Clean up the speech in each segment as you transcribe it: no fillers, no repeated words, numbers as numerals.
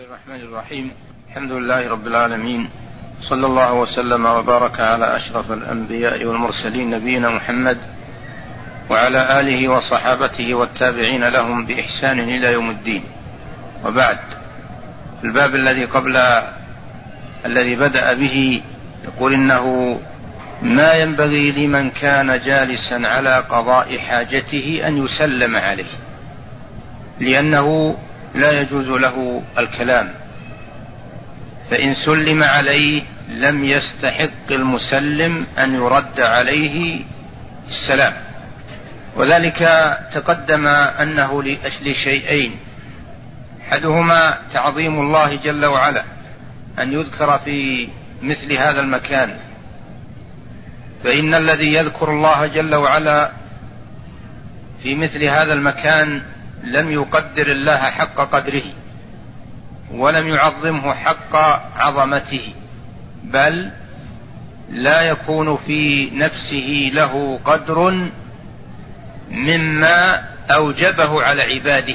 الله الرحمن الرحيم. الحمد لله رب العالمين، صلى الله وسلم وبارك على أشرف الأنبياء والمرسلين نبينا محمد وعلى آله وصحابته والتابعين لهم بإحسان إلى يوم الدين. وبعد، الباب الذي بدأ به يقول إنه ما ينبغي لمن كان جالسا على قضاء حاجته أن يسلم عليه، لأنه لا يجوز له الكلام، فإن سلم عليه لم يستحق المسلم أن يرد عليه السلام. وذلك تقدم أنه لشيئين: أحدهما تعظيم الله جل وعلا أن يذكر في مثل هذا المكان، فإن الذي يذكر الله جل وعلا في مثل هذا المكان لم يقدر الله حق قدره ولم يعظمه حق عظمته، بل لا يكون في نفسه له قدر مما أوجبه على عباده.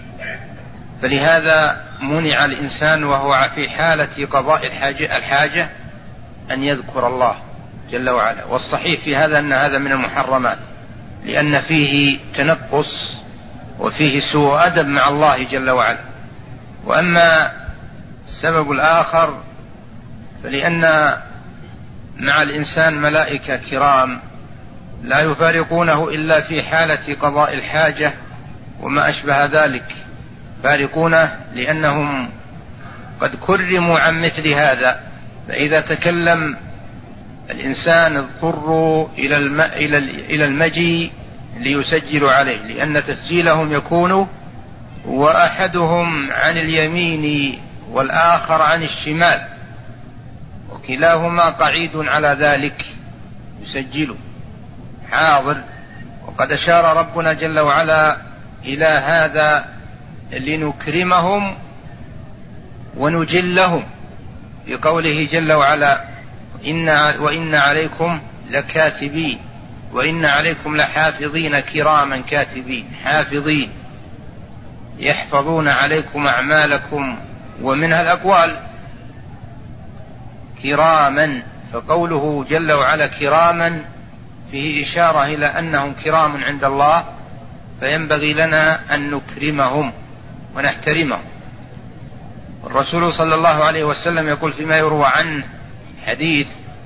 فلهذا منع الإنسان وهو في حالة قضاء الحاجة أن يذكر الله جل وعلا. والصحيح في هذا أن هذا من المحرمات، لأن فيه تنقص وفيه سوء أدب مع الله جل وعلا. وأما السبب الآخر فلأن مع الإنسان ملائكة كرام لا يفارقونه إلا في حالة قضاء الحاجة وما أشبه ذلك، فارقونه لأنهم قد كرموا عن مثل هذا. فإذا تكلم الإنسان اضطروا إلى المجيء ليسجلوا عليه، لأن تسجيلهم يكون وأحدهم عن اليمين والآخر عن الشمال، وكلاهما قعيد على ذلك يسجل حاضر. وقد أشار ربنا جل وعلا إلى هذا لنكرمهم ونجلهم بقوله جل وعلا: وإن عليكم لكاتبين وإن عليكم لحافظين كراما كاتبين، حافظين يحفظون عليكم أعمالكم ومنها الأقوال كراما. فقوله جل وعلا كراما فيه إشارة إلى أنهم كرام عند الله، فينبغي لنا أن نكرمهم ونحترمهم. الرسول صلى الله عليه وسلم يقول فيما يروى عنه حديث: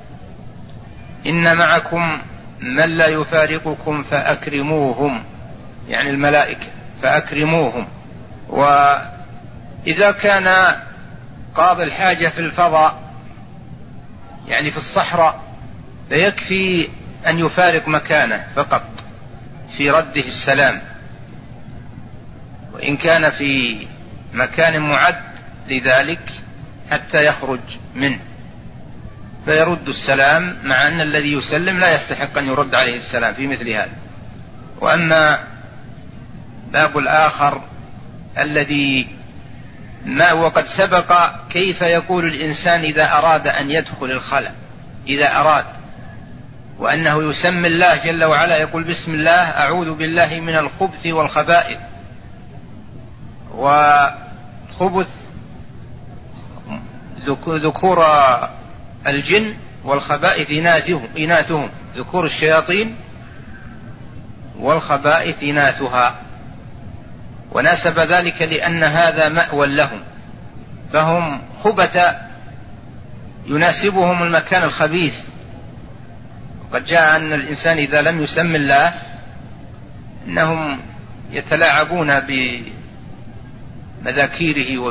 إن معكم من لا يفارقكم فأكرموهم، يعني الملائكة فأكرموهم. وإذا كان قاضي الحاجة في الفضاء يعني في الصحراء فيكفي أن يفارق مكانه فقط في رده السلام، وإن كان في مكان معد لذلك حتى يخرج منه فيرد السلام، مع أن الذي يسلم لا يستحق أن يرد عليه السلام في مثل هذا. وأما باب الآخر الذي وقد سبق كيف يقول الإنسان إذا أراد أن يدخل الخلاء، إذا أراد، وأنه يسمي الله جل وعلا يقول: بسم الله أعوذ بالله من الخبث والخبائث. والخبث ذكور الجن، والخبائث إناثهم، ذكور الشياطين والخبائث إناثها، وناسب ذلك لأن هذا مأوى لهم، فهم خبث يناسبهم المكان الخبيث. وقد جاء أن الإنسان إذا لم يسم الله أنهم يتلاعبون بمذاكيره،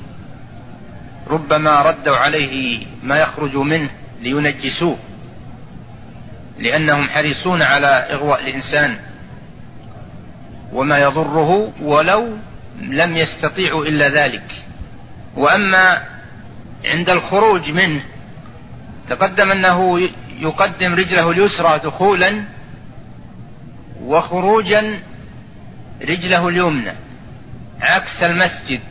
ربما ردوا عليه ما يخرج منه لينجسوه، لأنهم حريصون على إغواء الإنسان وما يضره ولو لم يستطيعوا إلا ذلك. وأما عند الخروج منه تقدم أنه يقدم رجله اليسرى دخولا، وخروجا رجله اليمنى، عكس المسجد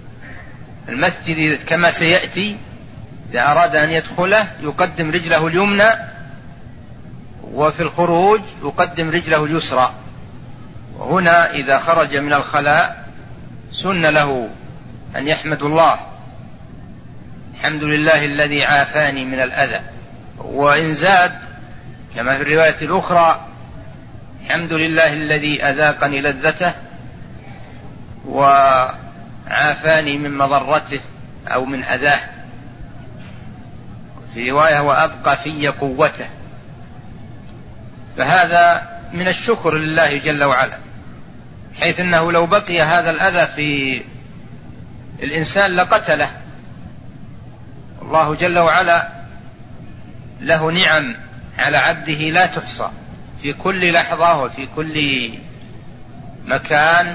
كما سيأتي. إذا أراد أن يدخله يقدم رجله اليمنى، وفي الخروج يقدم رجله اليسرى. وهنا إذا خرج من الخلاء سن له أن يحمد الله: الحمد لله الذي عافاني من الأذى. وإن زاد كما في الرواية الأخرى: الحمد لله الذي أذاقني لذته وعافاني من مضرته أو من أذاه. في رواية: وأبقى في قوته. فهذا من الشكر لله جل وعلا، حيث أنه لو بقي هذا الأذى في الإنسان لقتله. الله جل وعلا له نعم على عبده لا تحصى في كل لحظة وفي كل مكان،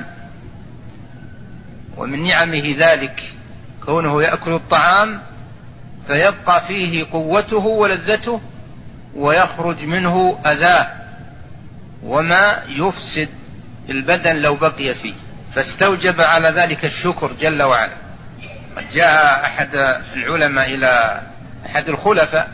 ومن نعمه ذلك كونه يأكل الطعام فيبقى فيه قوته ولذته ويخرج منه أذاه وما يفسد البدن لو بقي فيه، فاستوجب على ذلك الشكر جل وعلا. قد جاء أحد العلماء إلى أحد الخلفاء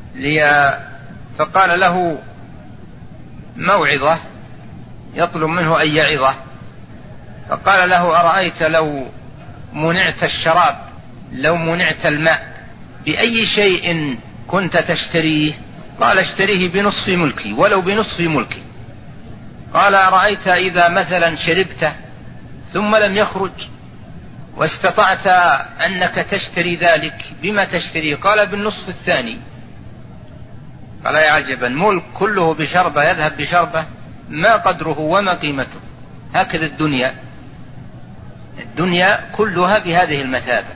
فقال له موعظة يطلب منه أن يعظه، فقال له: أرأيت لو منعت الشراب، لو منعت الماء، بأي شيء كنت تشتريه؟ قال: اشتريه بنصف ملكي ولو بنصف ملكي. قال: أرأيت إذا مثلا شربته ثم لم يخرج واستطعت أنك تشتري ذلك، بما تشتريه؟ قال: بالنصف الثاني. قال: يا عجبا، ملك كله بشربة يذهب بشربة، ما قدره وما قيمته. هكذا الدنيا كلها بهذه المثابة.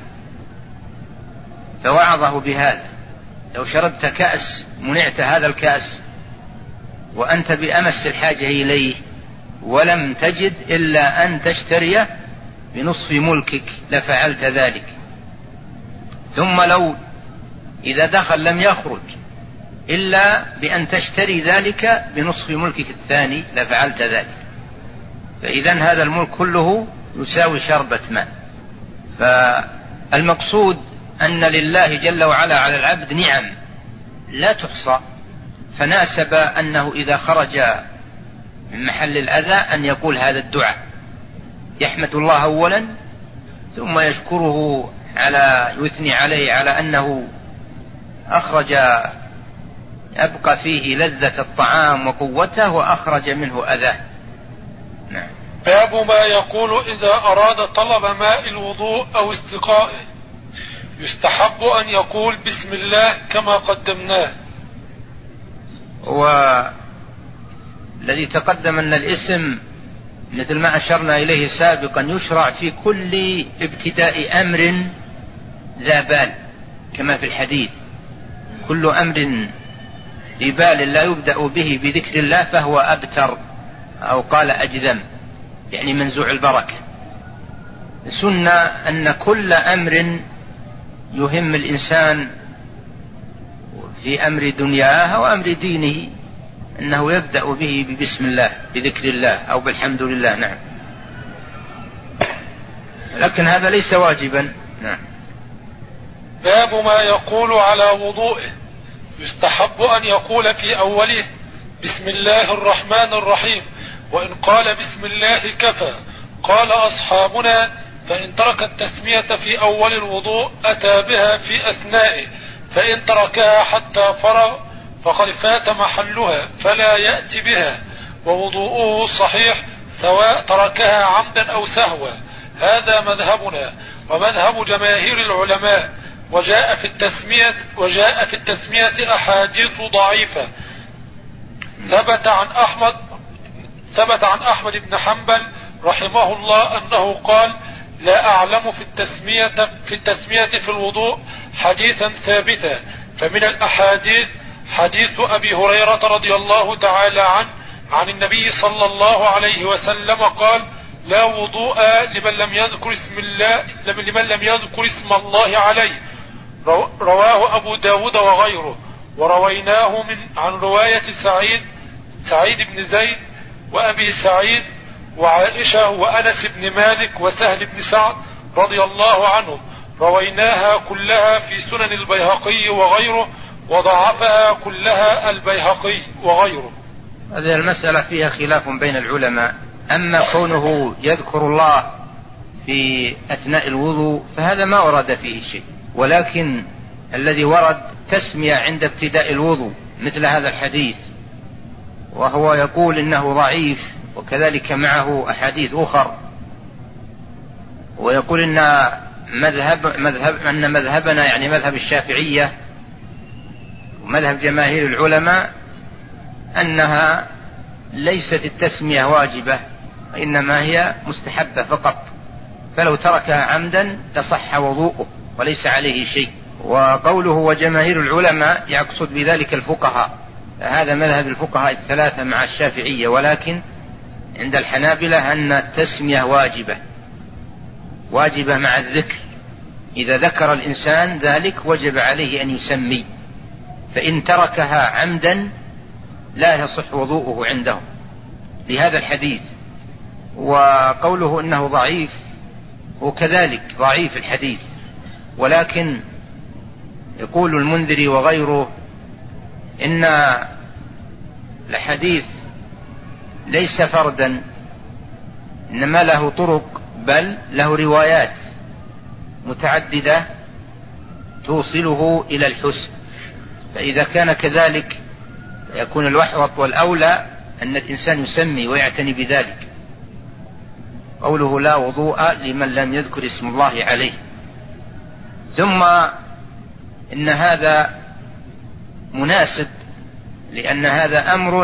فوعظه بهذا: لو شربت كأس، منعت هذا الكأس وأنت بأمس الحاجة إليه ولم تجد إلا أن تشتريه بنصف ملكك لفعلت ذلك. ثم لو إذا دخل لم يخرج إلا بأن تشتري ذلك بنصف ملكك الثاني لفعلت ذلك. فإذن هذا الملك كله يساوي شربة ماء. فالمقصود أن لله جل وعلا على العبد نعم لا تحصى، فناسب أنه إذا خرج من محل الأذى أن يقول هذا الدعاء، يحمد الله أولا ثم يشكره يثني عليه على أنه أخرج، أبقى فيه لذة الطعام وقوته وأخرج منه أذاه. نعم. باب ما يقول إذا أراد طلب ماء الوضوء أو استقائه. يستحب أن يقول بسم الله كما قدمناه. والذي تقدم أن الاسم مثل ما أشرنا إليه سابقا يشرع في كل ابتداء أمر ذا بال، كما في الحديث: كل أمر ذي بال لا يبدأ به بذكر الله فهو أبتر، أو قال أجذم، يعني منزوع البركة. سنة أن كل أمر يهم الإنسان في أمر دنياه وأمر دينه أنه يبدأ به ببسم الله، بذكر الله أو بالحمد لله. نعم. لكن هذا ليس واجبا. نعم. باب ما يقول على وضوئه. يستحب أن يقول في أوله بسم الله الرحمن الرحيم، وإن قال بسم الله كفى. قال أصحابنا: فإن ترك التسمية في أول الوضوء أتى بها في أثنائه، فإن تركها حتى فرغ فقد فات محلها فلا يأتي بها، ووضوءه صحيح سواء تركها عمدا أو سهوا. هذا مذهبنا ومذهب جماهير العلماء. وجاء في التسمية أحاديث ضعيفة. ثبت عن أحمد بن حنبل رحمه الله أنه قال: لا أعلم في التسمية في الوضوء حديثا ثابتا. فمن الأحاديث حديث أبي هريرة رضي الله تعالى عنه عن النبي صلى الله عليه وسلم قال: لا وضوء لمن لم يذكر اسم الله عليه. رواه أبو داود وغيره. ورويناه عن رواية سعيد بن زيد وأبي سعيد وعائشة وأنس بن مالك وسهل بن سعد رضي الله عنهم. رويناها كلها في سنن البيهقي وغيره، وضعفها كلها البيهقي وغيره. هذه المسألة فيها خلاف بين العلماء. أما كونه يذكر الله في أثناء الوضوء فهذا ما ورد فيه شيء، ولكن الذي ورد تسمية عند ابتداء الوضوء مثل هذا الحديث، وهو يقول إنه ضعيف، وكذلك معه أحاديث أخر، ويقول إن مذهبنا يعني مذهب الشافعية ومذهب جماهير العلماء أنها ليست التسمية واجبة، إنما هي مستحبة فقط، فلو تركها عمدا تصح وضوءه وليس عليه شيء. وقوله وجماهير العلماء يقصد بذلك الفقهاء، هذا مذهب الفقهاء الثلاثة مع الشافعية، ولكن عند الحنابلة أن التسمية واجبة مع الذكر، إذا ذكر الإنسان ذلك وجب عليه أن يسمي، فإن تركها عمدا لا يصح وضوءه عندهم لهذا الحديث. وقوله إنه ضعيف وكذلك ضعيف الحديث، ولكن يقول المنذري وغيره إن الحديث ليس فردا، إنما له طرق، بل له روايات متعددة توصله إلى الحسن، فإذا كان كذلك يكون الوحوط والأولى أن الإنسان يسمي ويعتني بذلك. قوله لا وضوء لمن لم يذكر اسم الله عليه. ثم إن هذا مناسب، لأن هذا أمر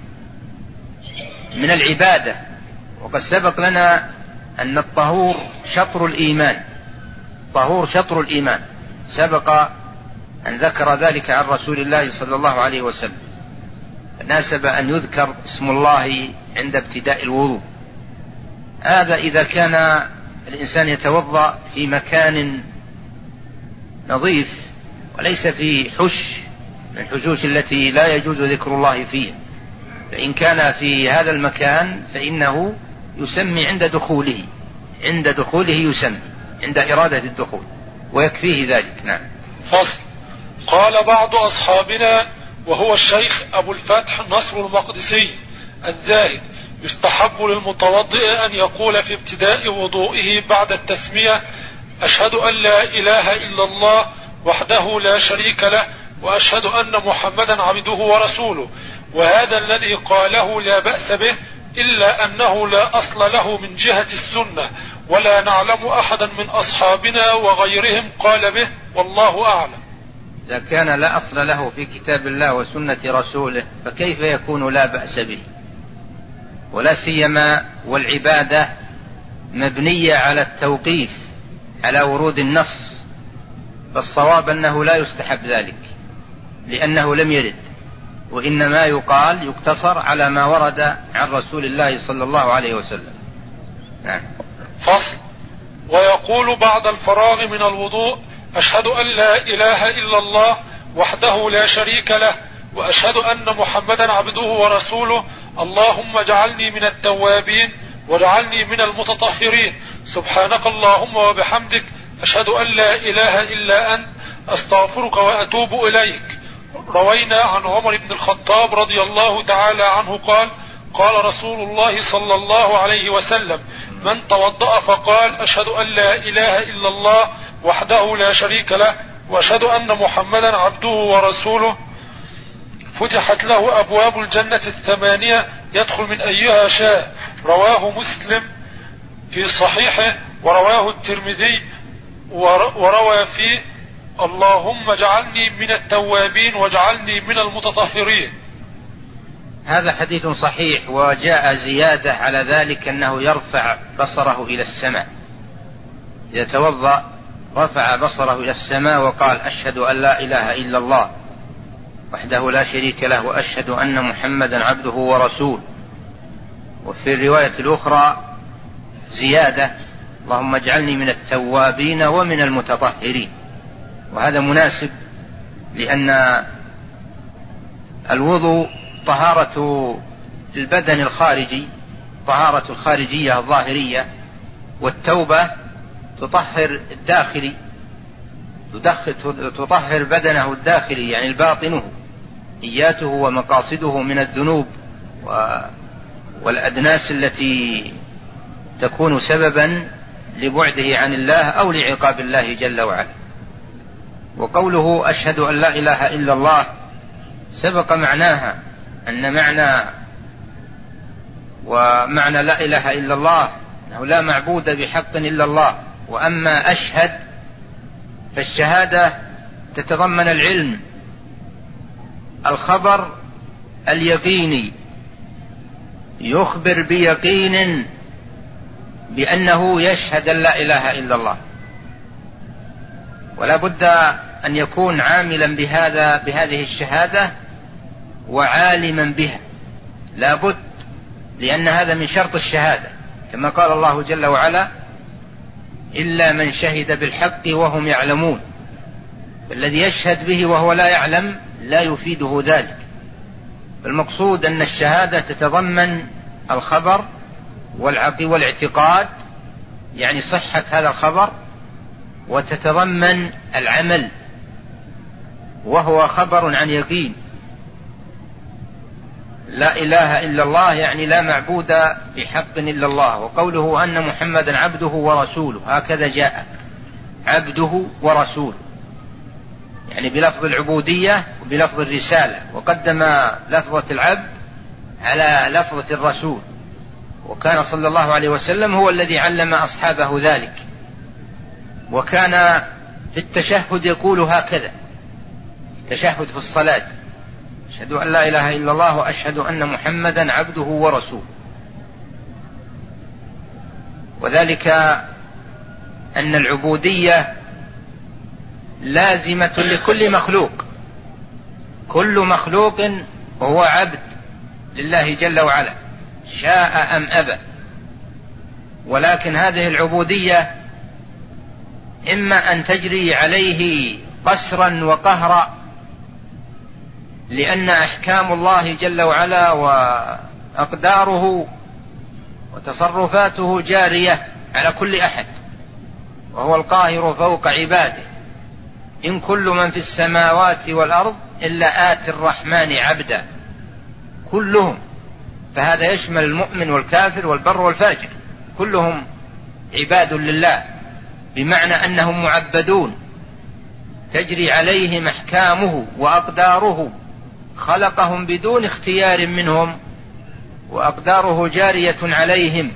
من العبادة، وقد سبق لنا أن الطهور شطر الإيمان، طهور شطر الإيمان، سبق أن ذكر ذلك عن رسول الله صلى الله عليه وسلم، ناسب أن يذكر اسم الله عند ابتداء الوضوء. هذا إذا كان الإنسان يتوضأ في مكان نظيف وليس في حش من الحشوش التي لا يجوز ذكر الله فيها، فإن كان في هذا المكان فإنه يسمي عند دخوله يسمي عند إرادة الدخول، ويكفيه ذلك. نعم. فصل. قال بعض أصحابنا وهو الشيخ أبو الفتح نصر المقدسي الزاهد: يستحب للمتوضئ أن يقول في ابتداء وضوئه بعد التسمية: أشهد أن لا إله إلا الله وحده لا شريك له، وأشهد أن محمدا عبده ورسوله. وهذا الذي قاله لا بأس به، إلا أنه لا أصل له من جهة السنة، ولا نعلم أحدا من أصحابنا وغيرهم قال به، والله أعلم. إذا كان لا أصل له في كتاب الله وسنة رسوله فكيف يكون لا بأس به؟ ولا سيما والعبادة مبنية على التوقيف على ورود النص، فالصواب أنه لا يستحب ذلك لأنه لم يرد، وإنما يقتصر على ما ورد عن رسول الله صلى الله عليه وسلم. نعم. فصل. ويقول بعد الفراغ من الوضوء: أشهد أن لا إله إلا الله وحده لا شريك له، وأشهد أن محمدا عبده ورسوله. اللهم اجعلني من التوابين واجعلني من المتطهرين. سبحانك اللهم وبحمدك، أشهد أن لا إله إلا أنت، أستغفرك وأتوب إليك. روينا عن عمر بن الخطاب رضي الله تعالى عنه قال: قال رسول الله صلى الله عليه وسلم: من توضأ فقال: أشهد أن لا إله إلا الله وحده لا شريك له، وأشهد أن محمدا عبده ورسوله، فتحت له أبواب الجنة 8 يدخل من أيها شاء. رواه مسلم في صحيحه، ورواه الترمذي وروى فيه: اللهم اجعلني من التوابين واجعلني من المتطهرين. هذا حديث صحيح، وجاء زيادة على ذلك أنه يرفع بصره إلى السماء، إذا توضأ رفع بصره إلى السماء وقال: أشهد أن لا إله إلا الله وحده لا شريك له، وأشهد أن محمدا عبده ورسوله. وفي الرواية الأخرى زيادة: اللهم اجعلني من التوابين ومن المتطهرين. وهذا مناسب، لأن الوضوء طهارة البدن الخارجي، طهارة الخارجية الظاهرية، والتوبة تطهر الداخلي، تطهر بدنه الداخلي يعني الباطنه، نياته ومقاصده من الذنوب والأدناس التي تكون سببا لبعده عن الله أو لعقاب الله جل وعلا. وقوله أشهد أن لا إله إلا الله سبق معناها أن معنى لا إله إلا الله أنه لا معبود بحق إلا الله. وأما أشهد فالشهادة تتضمن العلم، الخبر اليقيني، يخبر بيقين بأنه يشهد أن لا إله إلا الله، ولا بد أن يكون عاملا بهذه الشهادة وعالما بها، لا بد، لأن هذا من شرط الشهادة، كما قال الله جل وعلا إلا من شهد بالحق وهم يعلمون. فالذي يشهد به وهو لا يعلم لا يفيده ذلك. المقصود أن الشهادة تتضمن الخبر والاعتقاد، يعني صحة هذا الخبر، وتتضمن العمل وهو خبر عن يقين. لا إله إلا الله يعني لا معبود بحق إلا الله. وقوله أن محمدا عبده ورسوله هكذا جاء، عبده ورسوله، يعني بلفظ العبودية وبلفظ الرسالة، وقدم لفظة العبد على لفظة الرسول. وكان صلى الله عليه وسلم هو الذي علم أصحابه ذلك، وكان في التشهد يقول هكذا، تشهد في الصلاة: أشهد أن لا إله إلا الله وأشهد أن محمدا عبده ورسوله. وذلك أن العبودية لازمة لكل مخلوق، كل مخلوق هو عبد لله جل وعلا شاء أم أبى. ولكن هذه العبودية إما أن تجري عليه قسرا وقهرا، لأن أحكام الله جل وعلا وأقداره وتصرفاته جارية على كل أحد، وهو القاهر فوق عباده. إن كل من في السماوات والأرض إلا آتي الرحمن عبدا، كلهم. فهذا يشمل المؤمن والكافر والبر والفاجر، كلهم عباد لله، بمعنى أنهم معبدون تجري عليهم أحكامه وأقداره، خلقهم بدون اختيار منهم، وأقداره جارية عليهم،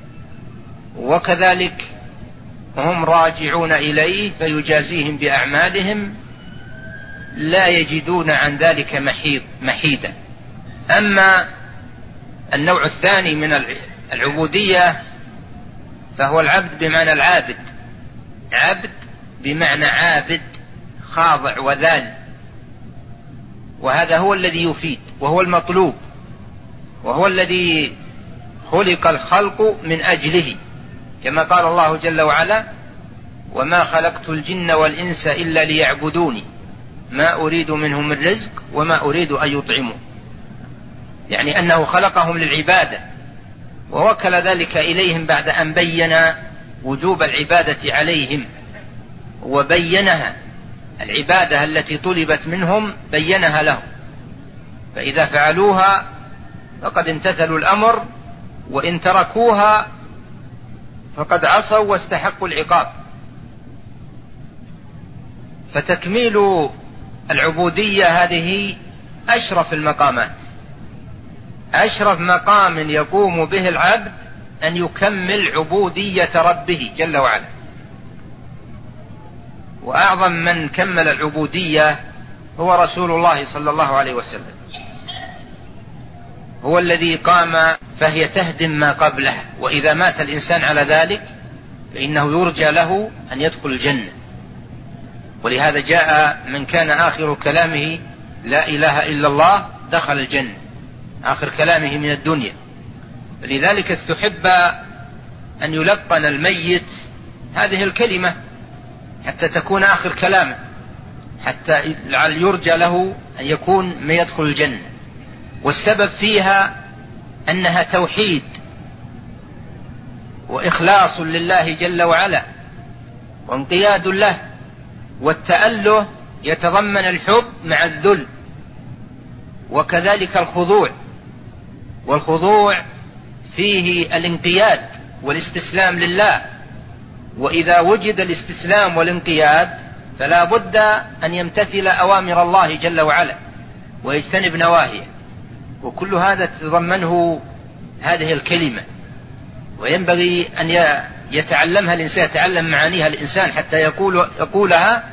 وكذلك هم راجعون إليه فيجازيهم بأعمالهم لا يجدون عن ذلك محيدا. أما النوع الثاني من العبودية فهو العبد بمعنى العابد، عبد بمعنى عابد، خاضع وذال، وهذا هو الذي يفيد وهو المطلوب، وهو الذي خلق الخلق من أجله، كما قال الله جل وعلا: وما خلقت الجن والإنس إلا ليعبدوني ما أريد منهم من رزق وما أريد أن يطعمون، يعني أنه خلقهم للعبادة، ووكل ذلك إليهم بعد أن بين وجوب العبادة عليهم، وبينها العبادة التي طلبت منهم بينها لهم، فإذا فعلوها فقد امتثلوا الأمر، وإن تركوها فقد عصوا واستحقوا العقاب. فتكميل العبودية هذه أشرف المقامات، أشرف مقام يقوم به العبد أن يكمل عبودية ربه جل وعلا. وأعظم من كمل العبودية هو رسول الله صلى الله عليه وسلم، هو الذي قام فهي تهدم ما قبله، وإذا مات الإنسان على ذلك فإنه يرجى له أن يدخل الجنة. ولهذا جاء من كان آخر كلامه لا إله إلا الله دخل الجنة، آخر كلامه من الدنيا. لذلك استحب أن يلقن الميت هذه الكلمة حتى تكون آخر كلامه، حتى يرجى له أن يكون ما يدخل الجنة. والسبب فيها أنها توحيد وإخلاص لله جل وعلا وانقياد له، والتأله يتضمن الحب مع الذل، وكذلك الخضوع، والخضوع فيه الانقياد والاستسلام لله، وإذا وجد الاستسلام والانقياد فلا بد أن يمتثل أوامر الله جل وعلا ويجتنب نواهيه، وكل هذا تتضمنه هذه الكلمة، وينبغي أن يتعلمها الإنسان، يتعلم معانيها الإنسان حتى يقولها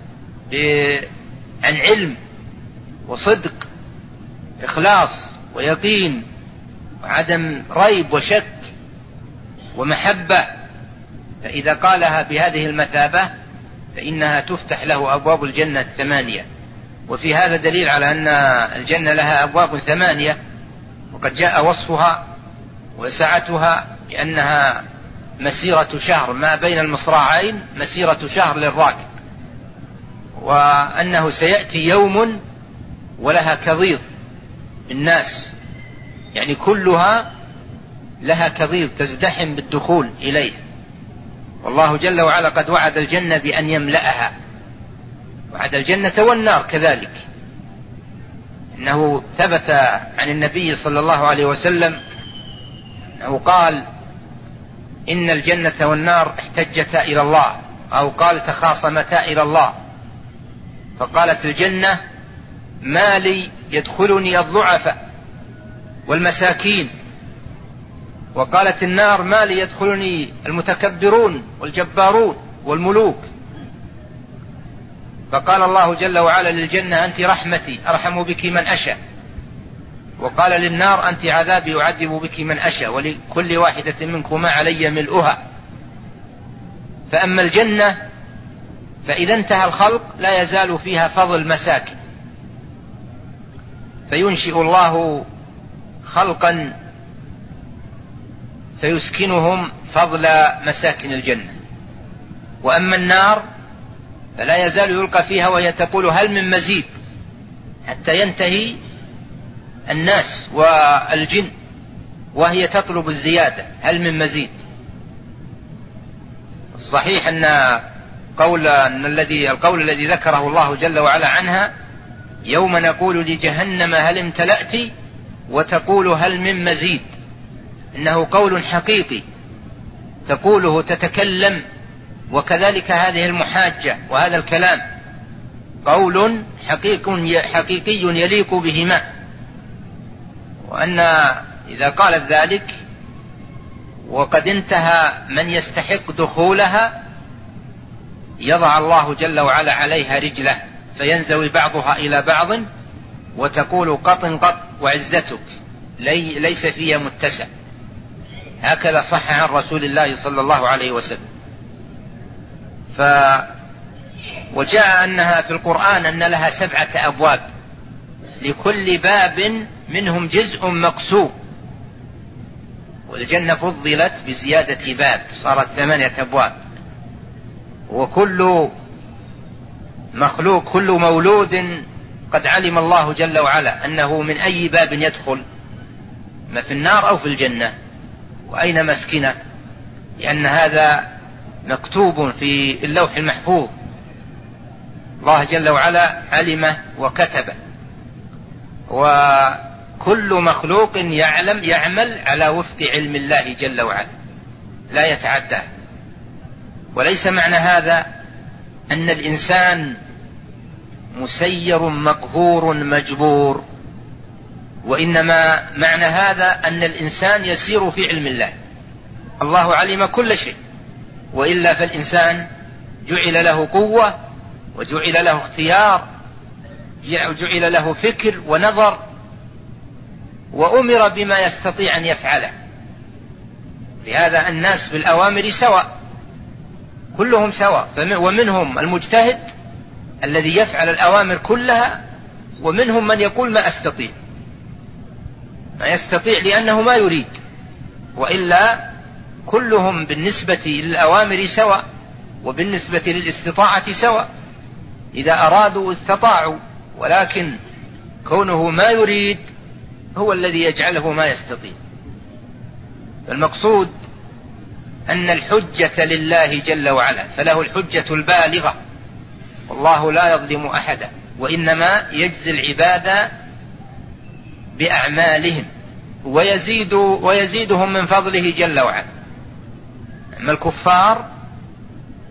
عن علم وصدق، إخلاص ويقين وعدم ريب وشك ومحبة. فإذا قالها بهذه المثابة فإنها تفتح له أبواب الجنة 8. وفي هذا دليل على أن الجنة لها أبواب 8، وقد جاء وصفها وسعتها بأنها مسيرة شهر، ما بين المصراعين مسيرة شهر للراكب، وأنه سيأتي يوم ولها كضيض الناس، يعني كلها لها كضيض تزدحم بالدخول إليه. والله جل وعلا قد وعد الجنة بأن يملأها، وعد الجنة والنار كذلك. إنه ثبت عن النبي صلى الله عليه وسلم أنه قال إن الجنة والنار احتجتا إلى الله، أو قال تخاصمتا إلى الله، فقالت الجنة ما لي يدخلني الضعفاء والمساكين، وقالت النار ما لي يدخلني المتكبرون والجبارون والملوك. فقال الله جل وعلا للجنة أنت رحمتي أرحم بك من أشاء، وقال للنار أنت عذابي أعذب بك من أشاء، ولكل واحدة منكما علي ملؤها. فأما الجنة فإذا انتهى الخلق لا يزال فيها فضل مساكن، فينشئ الله خلقا فيسكنهم فضل مساكن الجنة. وأما النار فلا يزال يلقى فيها وهي تقول هل من مزيد، حتى ينتهي الناس والجن وهي تطلب الزيادة، هل من مزيد. الصحيح أن القول الذي ذكره الله جل وعلا عنها يوم نقول لجهنم هل امتلأت وتقول هل من مزيد، إنه قول حقيقي تقوله تتكلم، وكذلك هذه المحاجة وهذا الكلام قول حقيقي يليق بهما. وأن إذا قالت ذلك وقد انتهى من يستحق دخولها يضع الله جل وعلا عليها رجله فينزوي بعضها إلى بعض وتقول قط قط وعزتك ليس فيها متسع. هكذا صح عن رسول الله صلى الله عليه وسلم. وجاء أنها في القرآن أن لها 7 أبواب، لكل باب منهم جزء مقسوم، والجنة فضلت بزيادة باب صارت 8 أبواب. وكل مخلوق كل مولود قد علم الله جل وعلا أنه من أي باب يدخل، ما في النار أو في الجنة، وأين مسكنه، لأن هذا مكتوب في اللوح المحفوظ، الله جل وعلا علمه وكتبه. وكل مخلوق يعمل على وفق علم الله جل وعلا لا يتعداه. وليس معنى هذا أن الإنسان مسير مقهور مجبور، وإنما معنى هذا أن الإنسان يسير في علم الله. الله علم كل شيء، وإلا فالإنسان جعل له قوة وجعل له اختيار وجعل له فكر ونظر، وأمر بما يستطيع أن يفعله. لهذا الناس بالأوامر سواء، كلهم سواء، ومنهم المجتهد الذي يفعل الأوامر كلها، ومنهم من يقول ما يستطيع لأنه ما يريد، وإلا كلهم بالنسبة للأوامر سواء وبالنسبة للاستطاعة سواء. إذا أرادوا استطاعوا، ولكن كونه ما يريد هو الذي يجعله ما يستطيع. المقصود أن الحجة لله جل وعلا، فله الحجة البالغة، والله لا يظلم أحدا، وإنما يجزي العباد بأعمالهم ويزيدهم من فضله جل وعلا. أما الكفار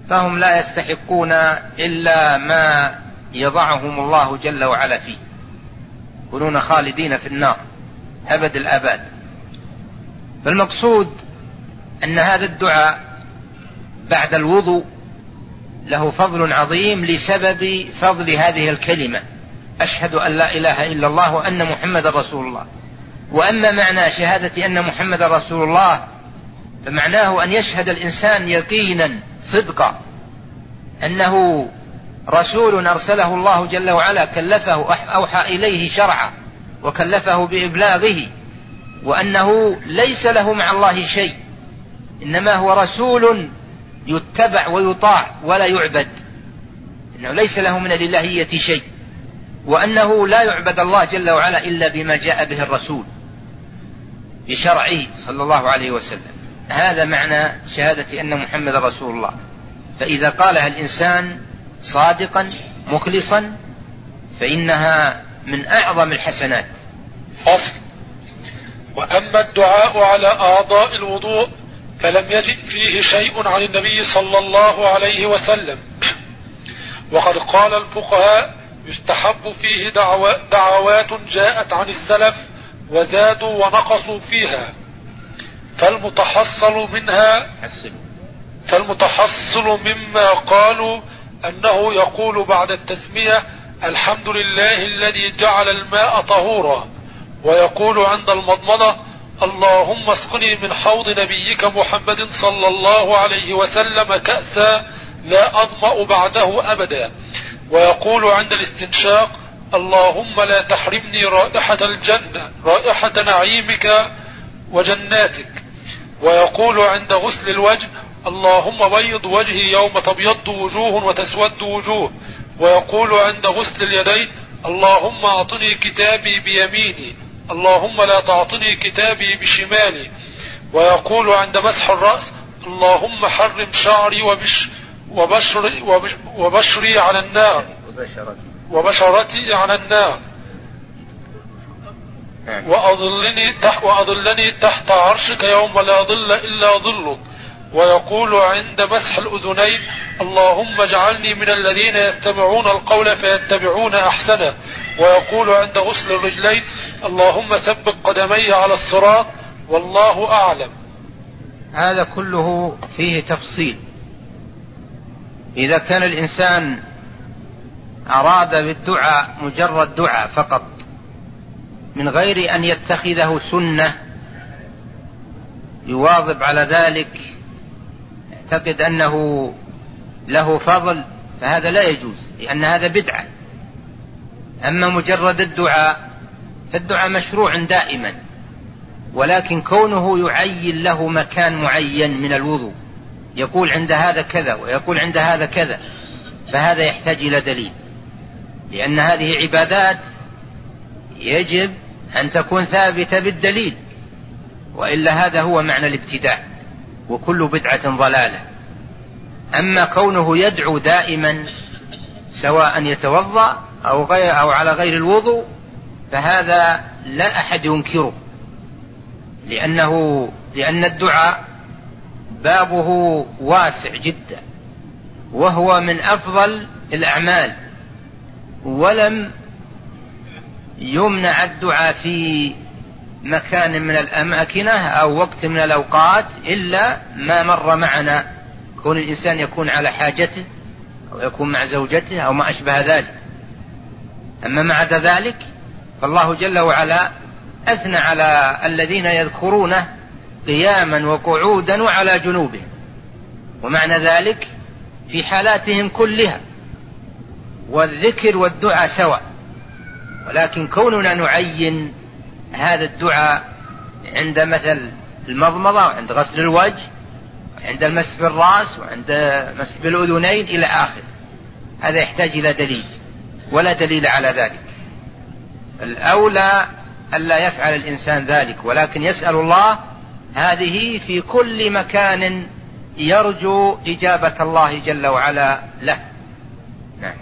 فهم لا يستحقون إلا ما يضعهم الله جل وعلا فيه، يكونون خالدين في النار أبد الآباد. فالمقصود أن هذا الدعاء بعد الوضوء له فضل عظيم لسبب فضل هذه الكلمة: أشهد أن لا إله إلا الله وأن محمد رسول الله. وأما معنى شهادة أن محمد رسول الله فمعناه أن يشهد الإنسان يقينا صدقا أنه رسول أرسله الله جل وعلا، كلفه أوحى إليه شرعا وكلفه بإبلاغه، وأنه ليس له مع الله شيء، إنما هو رسول يتبع ويطاع ولا يعبد، إنه ليس له من الإلهية شيء، وأنه لا يعبد الله جل وعلا إلا بما جاء به الرسول بشرعه صلى الله عليه وسلم. هذا معنى شهادة أن محمد رسول الله. فإذا قالها الإنسان صادقا مخلصا فإنها من أعظم الحسنات. فصل. وأما الدعاء على أعضاء الوضوء فلم يجئ فيه شيء عن النبي صلى الله عليه وسلم، وقد قال الفقهاء يستحب فيه دعوات جاءت عن السلف وزادوا ونقصوا فيها، فالمتحصل مما قالوا أنه يقول بعد التسمية: الحمد لله الذي جعل الماء طهورا، ويقول عند المضمضة: اللهم اسقني من حوض نبيك محمد صلى الله عليه وسلم كأسا لا أظمأ بعده أبدا، ويقول عند الاستنشاق: اللهم لا تحرمني رائحة الجنة، رائحة نعيمك وجناتك، ويقول عند غسل الوجه: اللهم بيض وجهي يوم تبيض وجوه وتسود وجوه، ويقول عند غسل اليدين: اللهم أعطني كتابي بيميني، اللهم لا تعطني كتابي بشمالي، ويقول عند مسح الرأس: اللهم حرم شعري وبشري على النار وبشرتي على النار، وأظلني تحت عرشك يوم لا ظل إلا ظلك، ويقول عند مسح الأذنين: اللهم اجعلني من الذين يستمعون القول فيتبعون أحسنه، ويقول عند غسل الرجلين: اللهم ثبت قدمي على الصراط والله أعلم. هذا كله فيه تفصيل. إذا كان الإنسان أراد بالدعاء مجرد دعاء فقط من غير أن يتخذه سنة يواظب على ذلك، يعتقد أنه له فضل، فهذا لا يجوز، لأن هذا بدعة. أما مجرد الدعاء فالدعاء مشروع دائما، ولكن كونه يعين له مكان معين من الوضوء، يقول عند هذا كذا ويقول عند هذا كذا، فهذا يحتاج إلى دليل، لأن هذه عبادات يجب أن تكون ثابتة بالدليل، وإلا هذا هو معنى الابتداع، وكل بدعة ضلالة. أما كونه يدعو دائما سواء يتوضأ أو على غير الوضوء فهذا لا أحد ينكره، لأن الدعاء بابه واسع جدا، وهو من أفضل الأعمال، ولم يمنع الدعاء في مكان من الأماكن أو وقت من الأوقات إلا ما مر معنا، كون الإنسان يكون على حاجته أو يكون مع زوجته أو ما أشبه ذلك. أما مع ذلك فالله جل وعلا أثنى على الذين يذكرونه قياما وقعودا وعلى جنوبهم، ومعنى ذلك في حالاتهم كلها، والذكر والدعاء سواء. ولكن كوننا نعين هذا الدعاء عند مثل المضمضة وعند غسل الوجه وعند المسح بالرأس وعند مسح بالأذنين إلى آخر، هذا يحتاج إلى دليل، ولا دليل على ذلك. الأولى ألا يفعل الإنسان ذلك، ولكن يسأل الله هذه في كل مكان يرجو إجابة الله جل وعلا له. نعم.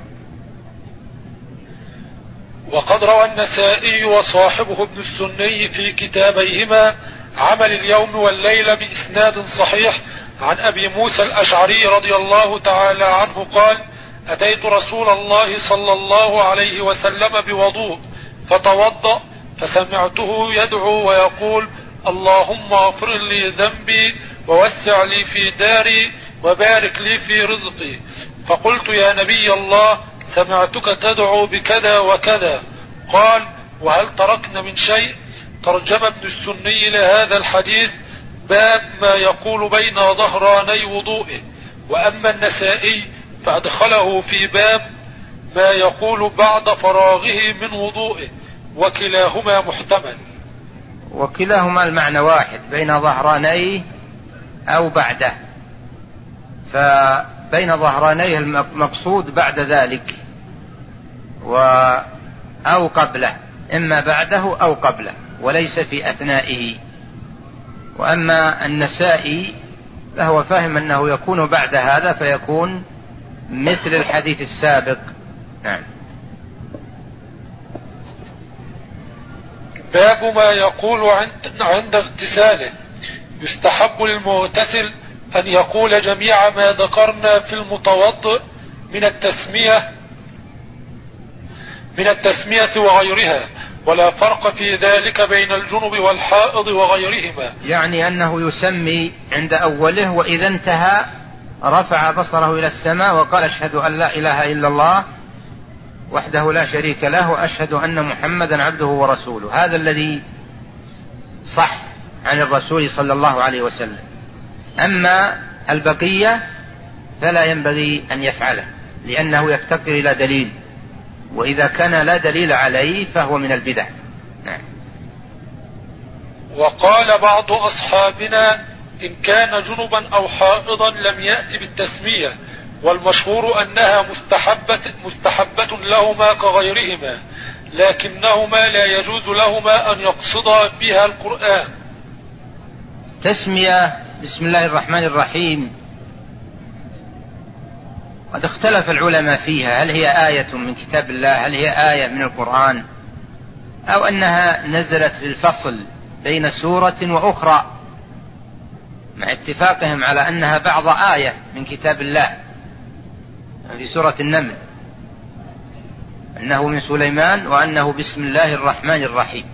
وقد روى النسائي وصاحبه ابن السني في كتابيهما عمل اليوم والليلة بإسناد صحيح عن أبي موسى الأشعري رضي الله تعالى عنه قال: أتيت رسول الله صلى الله عليه وسلم بوضوء فتوضأ، فسمعته يدعو ويقول: اللهم اغفر لي ذنبي ووسع لي في داري وبارك لي في رزقي. فقلت: يا نبي الله، سمعتك تدعو بكذا وكذا. قال: وهل تركنا من شيء؟ ترجم ابن السني لهذا الحديث: باب ما يقول بين ظهراني وضوئه. وأما النسائي فأدخله في باب ما يقول بعد فراغه من وضوئه، وكلاهما محتمل. وكلاهما المعنى واحد، بين ظهرانيه أو بعده، فبين ظهرانيه المقصود بعد ذلك أو قبله، إما بعده أو قبله وليس في أثنائه. وأما النسائي فهو فهم أنه يكون بعد هذا، فيكون مثل الحديث السابق. نعم. باب ما يقول عند اغتساله. يستحب للمغتسل أن يقول جميع ما ذكرنا في المتوضئ من التسمية وغيرها، ولا فرق في ذلك بين الجنب والحائض وغيرهما. يعني أنه يسمي عند أوله، وإذا انتهى رفع بصره إلى السماء وقال: أشهد أن لا إله إلا الله وحده لا شريك له وأشهد أن محمدا عبده ورسوله. هذا الذي صح عن الرسول صلى الله عليه وسلم. أما البقية فلا ينبغي أن يفعله، لأنه يفتقر إلى دليل، وإذا كان لا دليل عليه فهو من البدع. نعم. وقال بعض أصحابنا: إن كان جنبا أو حائضا لم يأت بالتسمية، والمشهور أنها مستحبة لهما كغيرهما، لكنهما لا يجوز لهما أن يقصدا بها القرآن. تسمية بسم الله الرحمن الرحيم قد اختلف العلماء فيها، هل هي آية من كتاب الله، هل هي آية من القرآن، أو أنها نزلت للفصل بين سورة وأخرى، مع اتفاقهم على أنها بعض آية من كتاب الله في سورة النمل، أنه من سليمان وأنه بسم الله الرحمن الرحيم.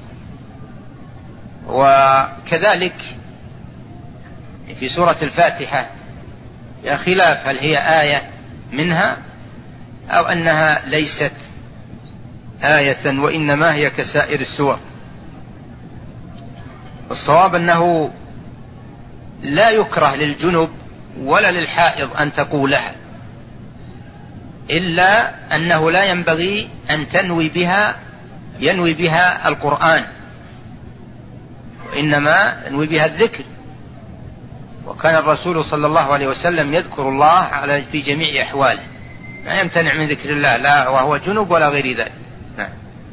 وكذلك في سورة الفاتحة يا خلاف هل هي آية منها أو أنها ليست آية وإنما هي كسائر السور. الصواب أنه لا يكره للجنب ولا للحائض أن تقولها، إلا أنه لا ينبغي أن ينوي بها القرآن، وإنما ينوي بها الذكر. وكان الرسول صلى الله عليه وسلم يذكر الله في جميع أحواله، ما يمتنع من ذكر الله لا وهو جنب ولا غير ذلك. نعم.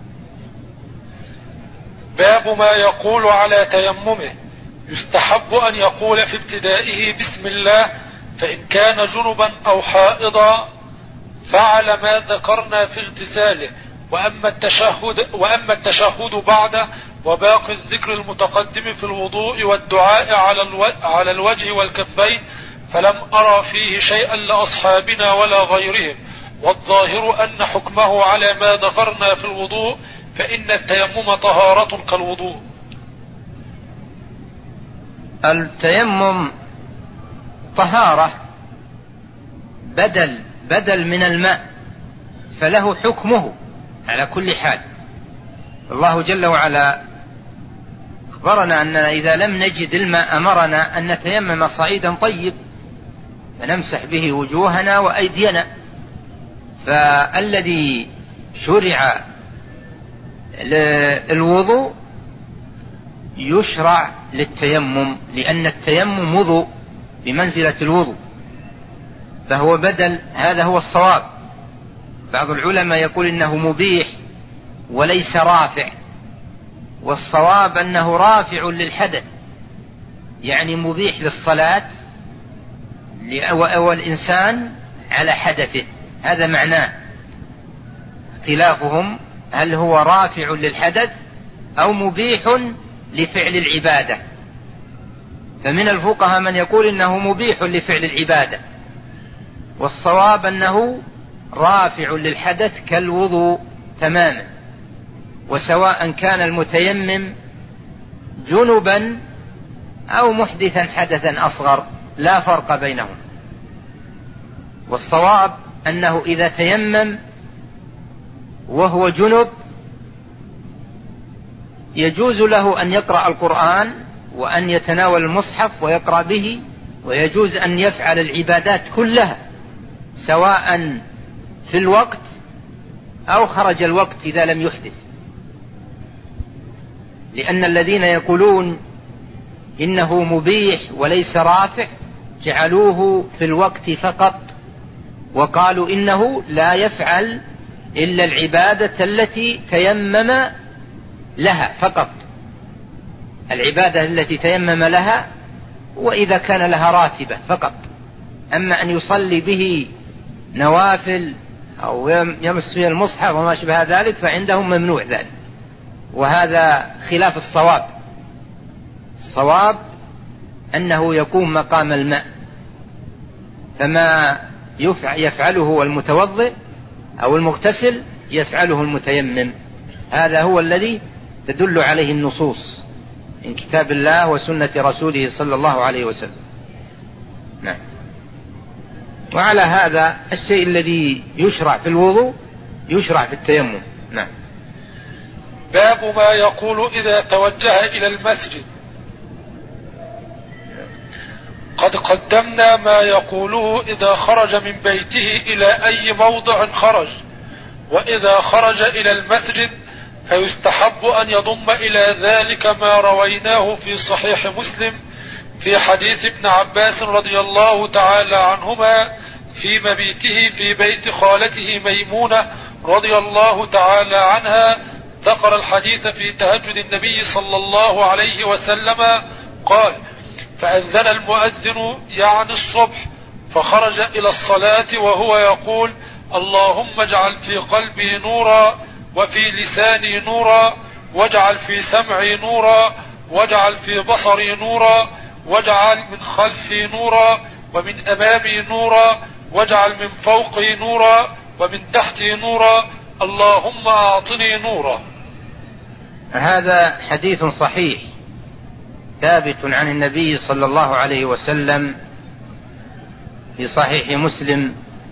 باب ما يقول على تيممه. يستحب أن يقول في ابتدائه بسم الله، فإن كان جنبا أو حائضا فعل ما ذكرنا في اغتساله. وأما التشهد بعده وباقي الذكر المتقدم في الوضوء والدعاء على الوجه والكفين فلم أرى فيه شيئا لأصحابنا ولا غيرهم، والظاهر أن حكمه على ما ذكرنا في الوضوء، فإن التيمم طهارة كالوضوء. التيمم طهارة بدل من الماء، فله حكمه على كل حال. الله جل وعلا أخبرنا أننا إذا لم نجد الماء أمرنا أن نتيمم صعيدا طيب فنمسح به وجوهنا وأيدينا. فالذي شرع الوضوء يشرع للتيمم، لأن التيمم وضوء بمنزلة الوضوء، فهو بدل. هذا هو الصواب. بعض العلماء يقول إنه مبيح وليس رافع، والصواب أنه رافع للحدث، يعني مبيح للصلاة والإنسان على حدثه، هذا معناه. اختلافهم هل هو رافع للحدث أو مبيح لفعل العبادة. فمن الفقهاء من يقول إنه مبيح لفعل العبادة، والصواب أنه رافع للحدث كالوضوء تماما، وسواء كان المتيمم جنبا أو محدثا حدثا أصغر لا فرق بينهم. والصواب أنه إذا تيمم وهو جنب يجوز له أن يقرأ القرآن وأن يتناول المصحف ويقرأ به، ويجوز أن يفعل العبادات كلها سواء في الوقت أو خرج الوقت إذا لم يحدث. لأن الذين يقولون إنه مبيح وليس رافع جعلوه في الوقت فقط، وقالوا إنه لا يفعل إلا العبادة التي تيمم لها فقط، العبادة التي تيمم لها، وإذا كان لها راتبة فقط. أما أن يصلي به نوافل أو يمس فيه المصحف وما شبه ذلك فعندهم ممنوع ذلك، وهذا خلاف الصواب. الصواب أنه يقوم مقام الماء، فما يفعله المتوضئ أو المغتسل يفعله المتيمم. هذا هو الذي تدل عليه النصوص من كتاب الله وسنة رسوله صلى الله عليه وسلم. نعم. وعلى هذا الشيء الذي يشرع في الوضوء يشرع في التيمم. نعم. باب ما يقول إذا توجه إلى المسجد. قد قدمنا ما يقوله إذا خرج من بيته إلى أي موضع خرج، وإذا خرج إلى المسجد فيستحب أن يضم إلى ذلك ما رويناه في صحيح مسلم في حديث ابن عباس رضي الله تعالى عنهما في مبيته في بيت خالته ميمونة رضي الله تعالى عنها. ذكر الحديث في تهجد النبي صلى الله عليه وسلم قال: فأذن المؤذن يعني الصبح، فخرج إلى الصلاة وهو يقول: اللهم اجعل في قلبي نورا، وفي لساني نورا، واجعل في سمعي نورا، واجعل في بصري نورا، واجعل من خلفي نورا، ومن أمامي نورا، واجعل من فوقي نورا، ومن تحتي نورا، اللهم أعطني نورا. هذا حديث صحيح ثابت عن النبي صلى الله عليه وسلم في صحيح مسلم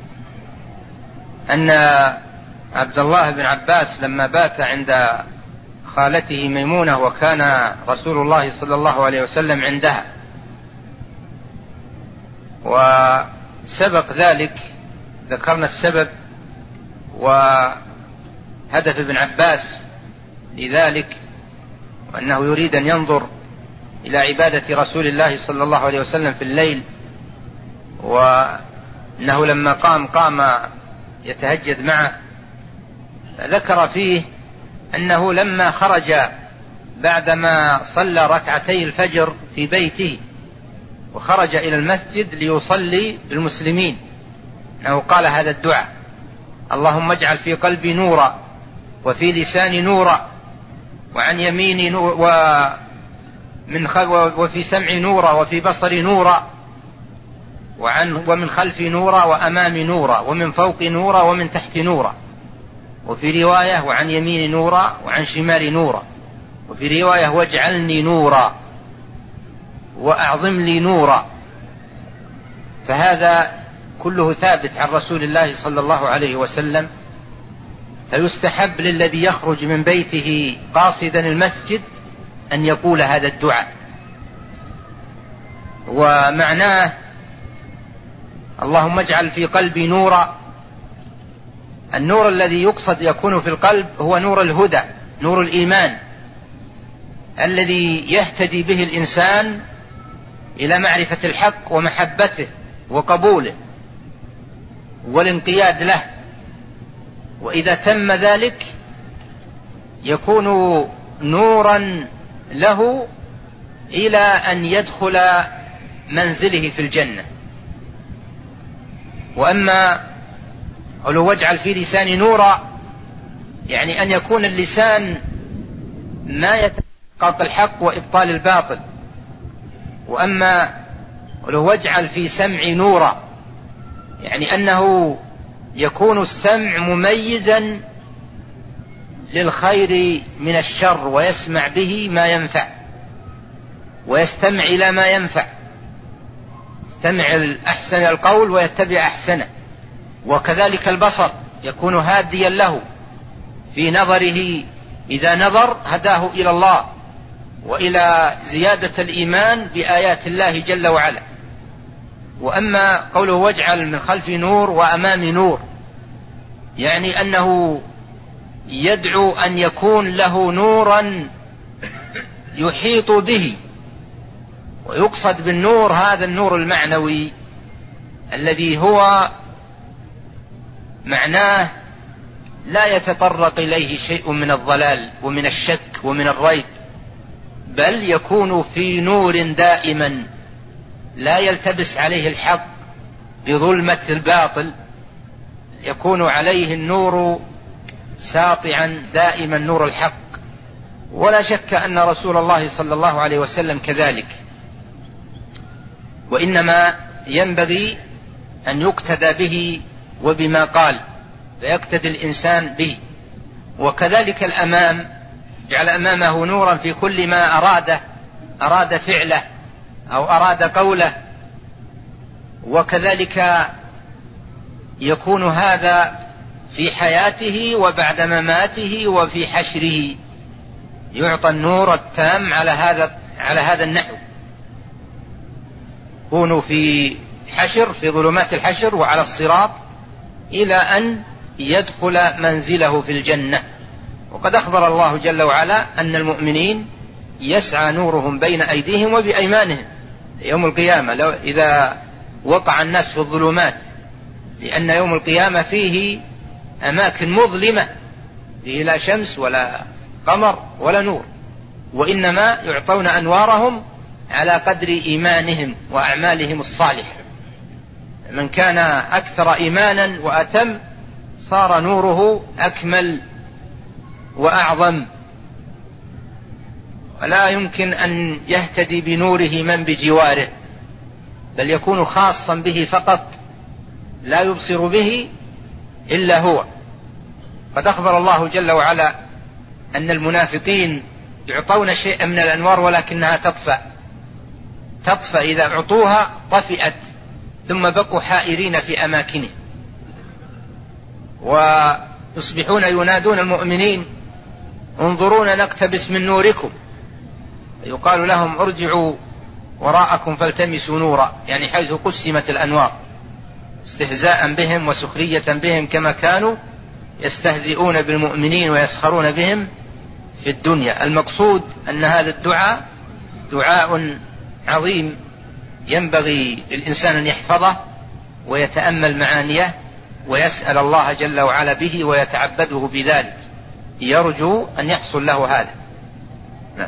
أن عبد الله بن عباس لما بات عند خالته ميمونة وكان رسول الله صلى الله عليه وسلم عندها، وسبق ذلك ذكرنا السبب وهدف ابن عباس لذلك، وأنه يريد أن ينظر إلى عبادة رسول الله صلى الله عليه وسلم في الليل، وأنه لما قام يتهجد معه. ذكر فيه أنه لما خرج بعدما صلى ركعتي الفجر في بيته وخرج إلى المسجد ليصلي بالمسلمين، أنه قال هذا الدعاء: اللهم اجعل في قلبي نورا، وفي لساني نورا، وعن يميني نور، وفي سمعي نورا، وفي بصري نورا، ومن خلفي نورا، وأمامي نورا، ومن فوقي نورا، ومن تحتي نورا. وفي رواية: وعن يميني نورا، وعن شمالي نورا. وفي رواية: واجعلني نورا، وأعظم لي نورا. فهذا كله ثابت عن رسول الله صلى الله عليه وسلم، فيستحب للذي يخرج من بيته قاصدا المسجد أن يقول هذا الدعاء. ومعناه: اللهم اجعل في قلبي نورا. النور الذي يقصد يكون في القلب هو نور الهدى، نور الإيمان، الذي يهتدي به الإنسان إلى معرفة الحق ومحبته وقبوله والانقياد له. وإذا تم ذلك يكون نورا له إلى أن يدخل منزله في الجنة. وأما قالوا: واجعل في لساني نورا، يعني أن يكون اللسان ما يتحقق الحق وإبطال الباطل، وأما ولو واجعل في سمع نورا، يعني أنه يكون السمع مميزا للخير من الشر، ويسمع به ما ينفع ويستمع إلى ما ينفع، يستمع أحسن القول ويتبع أحسنه. وكذلك البصر يكون هاديا له في نظره، إذا نظر هداه إلى الله وإلى زيادة الإيمان بآيات الله جل وعلا. وأما قوله واجعل من خلف نور وأمام نور، يعني أنه يدعو أن يكون له نورا يحيط به، ويقصد بالنور هذا النور المعنوي الذي هو معناه لا يتطرق إليه شيء من الضلال ومن الشك ومن الريب، بل يكون في نور دائما لا يلتبس عليه الحق بظلمة الباطل، يكون عليه النور ساطعا دائما، نور الحق. ولا شك أن رسول الله صلى الله عليه وسلم كذلك، وإنما ينبغي أن يقتدى به وبما قال، فيقتدي الإنسان به. وكذلك الأمام، جعل أمامه نورا في كل ما أراد فعله أو أراد قوله. وكذلك يكون هذا في حياته وبعد مماته وفي حشره، يعطى النور التام على هذا النحو. يكون في حشر، في ظلمات الحشر وعلى الصراط، إلى أن يدخل منزله في الجنة. وقد أخبر الله جل وعلا أن المؤمنين يسعى نورهم بين أيديهم وبأيمانهم يوم القيامة، لو إذا وقع الناس في الظلمات، لأن يوم القيامة فيه أماكن مظلمة، فيه لا شمس ولا قمر ولا نور، وإنما يعطون أنوارهم على قدر إيمانهم وأعمالهم الصالحة. من كان أكثر إيمانا وأتم صار نوره أكمل وأعظم، ولا يمكن أن يهتدي بنوره من بجواره، بل يكون خاصا به فقط، لا يبصر به إلا هو. قد أخبر الله جل وعلا أن المنافقين يعطون شيئا من الأنوار ولكنها تطفأ إذا أعطوها طفئت، ثم بقوا حائرين في أماكنه. ويصبحون ينادون المؤمنين انظرونا نقتبس من نوركم، يقال لهم ارجعوا وراءكم فالتمسوا نورا، يعني حيث قسمت الأنوار، استهزاء بهم وسخرية بهم، كما كانوا يستهزئون بالمؤمنين ويسخرون بهم في الدنيا. المقصود أن هذا الدعاء دعاء عظيم، ينبغي للإنسان أن يحفظه ويتأمل معانيه ويسأل الله جل وعلا به ويتعبده بذلك، يرجو أن يحصل له هذا. نعم.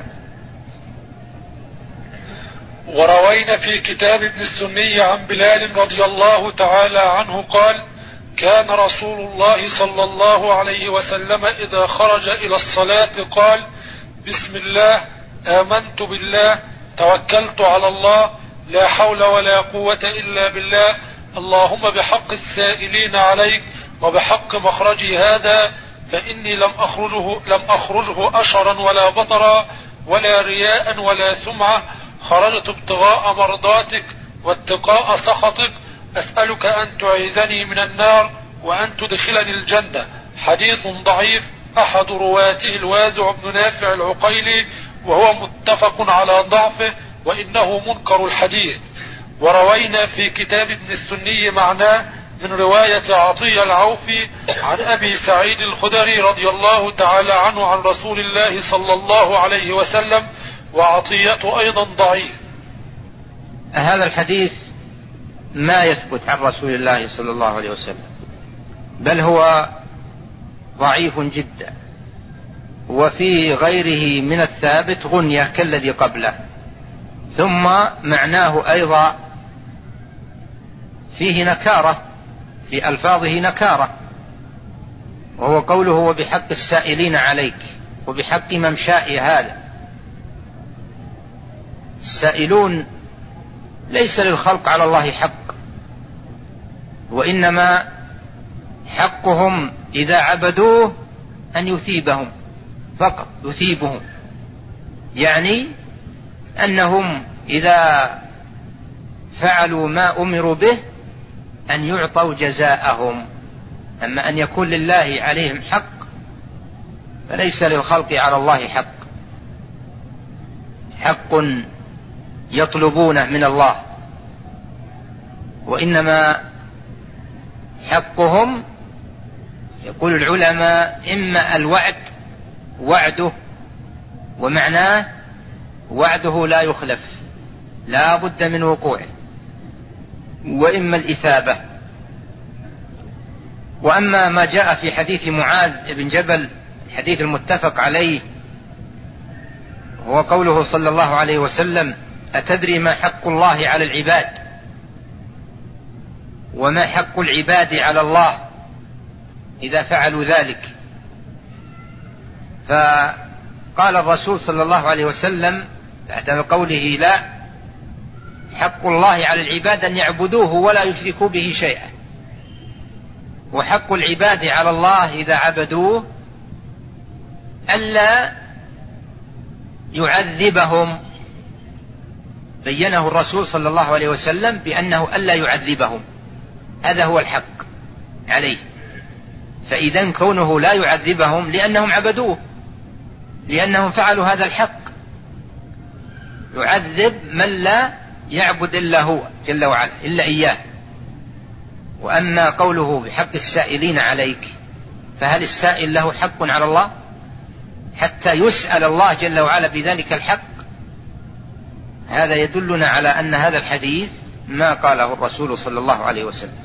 وروينا في كتاب ابن السني عن بلال رضي الله تعالى عنه قال: كان رسول الله صلى الله عليه وسلم إذا خرج إلى الصلاة قال: بسم الله، آمنت بالله، توكلت على الله، لا حول ولا قوة إلا بالله، اللهم بحق السائلين عليك وبحق مخرجي هذا، فإني لم أخرجه أشرا ولا بطرا ولا رياء ولا سمعة، خرجت ابتغاء مرضاتك واتقاء سخطك، أسألك أن تعيذني من النار وأن تدخلني الجنة. حديث ضعيف، أحد رواته الوازع بن نافع العقيلي، وهو متفق على ضعفه وإنه منكر الحديث. وروينا في كتاب ابن السني معناه من رواية عطية العوفي عن أبي سعيد الخدري رضي الله تعالى عنه عن رسول الله صلى الله عليه وسلم، وعطية أيضا ضعيف. هذا الحديث ما يثبت عن رسول الله صلى الله عليه وسلم، بل هو ضعيف جدا، وفي غيره من الثابت غنية كالذي قبله. ثم معناه أيضا فيه نكارة، في ألفاظه نكارة، وهو قوله وبحق السائلين عليك وبحق ممشائي هذا. السائلون ليس للخلق على الله حق، وإنما حقهم إذا عبدوه أن يثيبهم فقط، يثيبهم، يعني أنهم إذا فعلوا ما أمروا به أن يعطوا جزاءهم. أما أن يكون لله عليهم حق فليس للخلق على الله حق يطلبونه من الله، وإنما حقهم يقول العلماء إما الوعد وعده ومعناه وعده لا يخلف لا بد من وقوعه، وإما الإثابة. وأما ما جاء في حديث معاذ بن جبل الحديث المتفق عليه هو قوله صلى الله عليه وسلم: أتدري ما حق الله على العباد وما حق العباد على الله إذا فعلوا ذلك؟ فقال الرسول صلى الله عليه وسلم بعد قوله: لا، حق الله على العباد أن يعبدوه ولا يشركوا به شيئا، وحق العباد على الله إذا عبدوه ألا يعذبهم. بينه الرسول صلى الله عليه وسلم بأنه ألا يعذبهم، هذا هو الحق عليه. فإذا كونه لا يعذبهم لأنهم عبدوه، لأنهم فعلوا هذا الحق، يعذب من لا يعبد إلا هو جل وعلا، إلا إياه. وأما قوله بحق السائلين عليك، فهل السائل له حق على الله حتى يسأل الله جل وعلا بذلك الحق؟ هذا يدلنا على أن هذا الحديث ما قاله الرسول صلى الله عليه وسلم،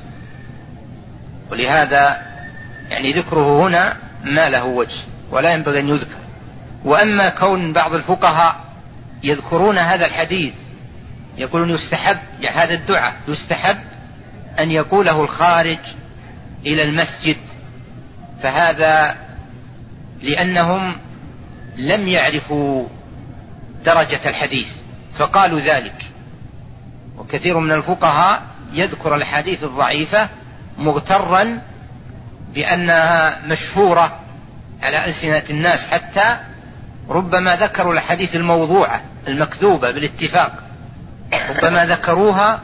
ولهذا يعني ذكره هنا ما له وجه ولا ينبغي أن يذكر. وأما كون بعض الفقهاء يذكرون هذا الحديث يقولون يستحب هذا الدعاء، يستحب أن يقوله الخارج إلى المسجد، فهذا لأنهم لم يعرفوا درجة الحديث فقالوا ذلك. وكثير من الفقهاء يذكر الحديث الضعيفة مغترا بأنها مشهورة على ألسنة الناس، حتى ربما ذكروا الحديث الموضوعة المكذوبة بالاتفاق، ربما ذكروها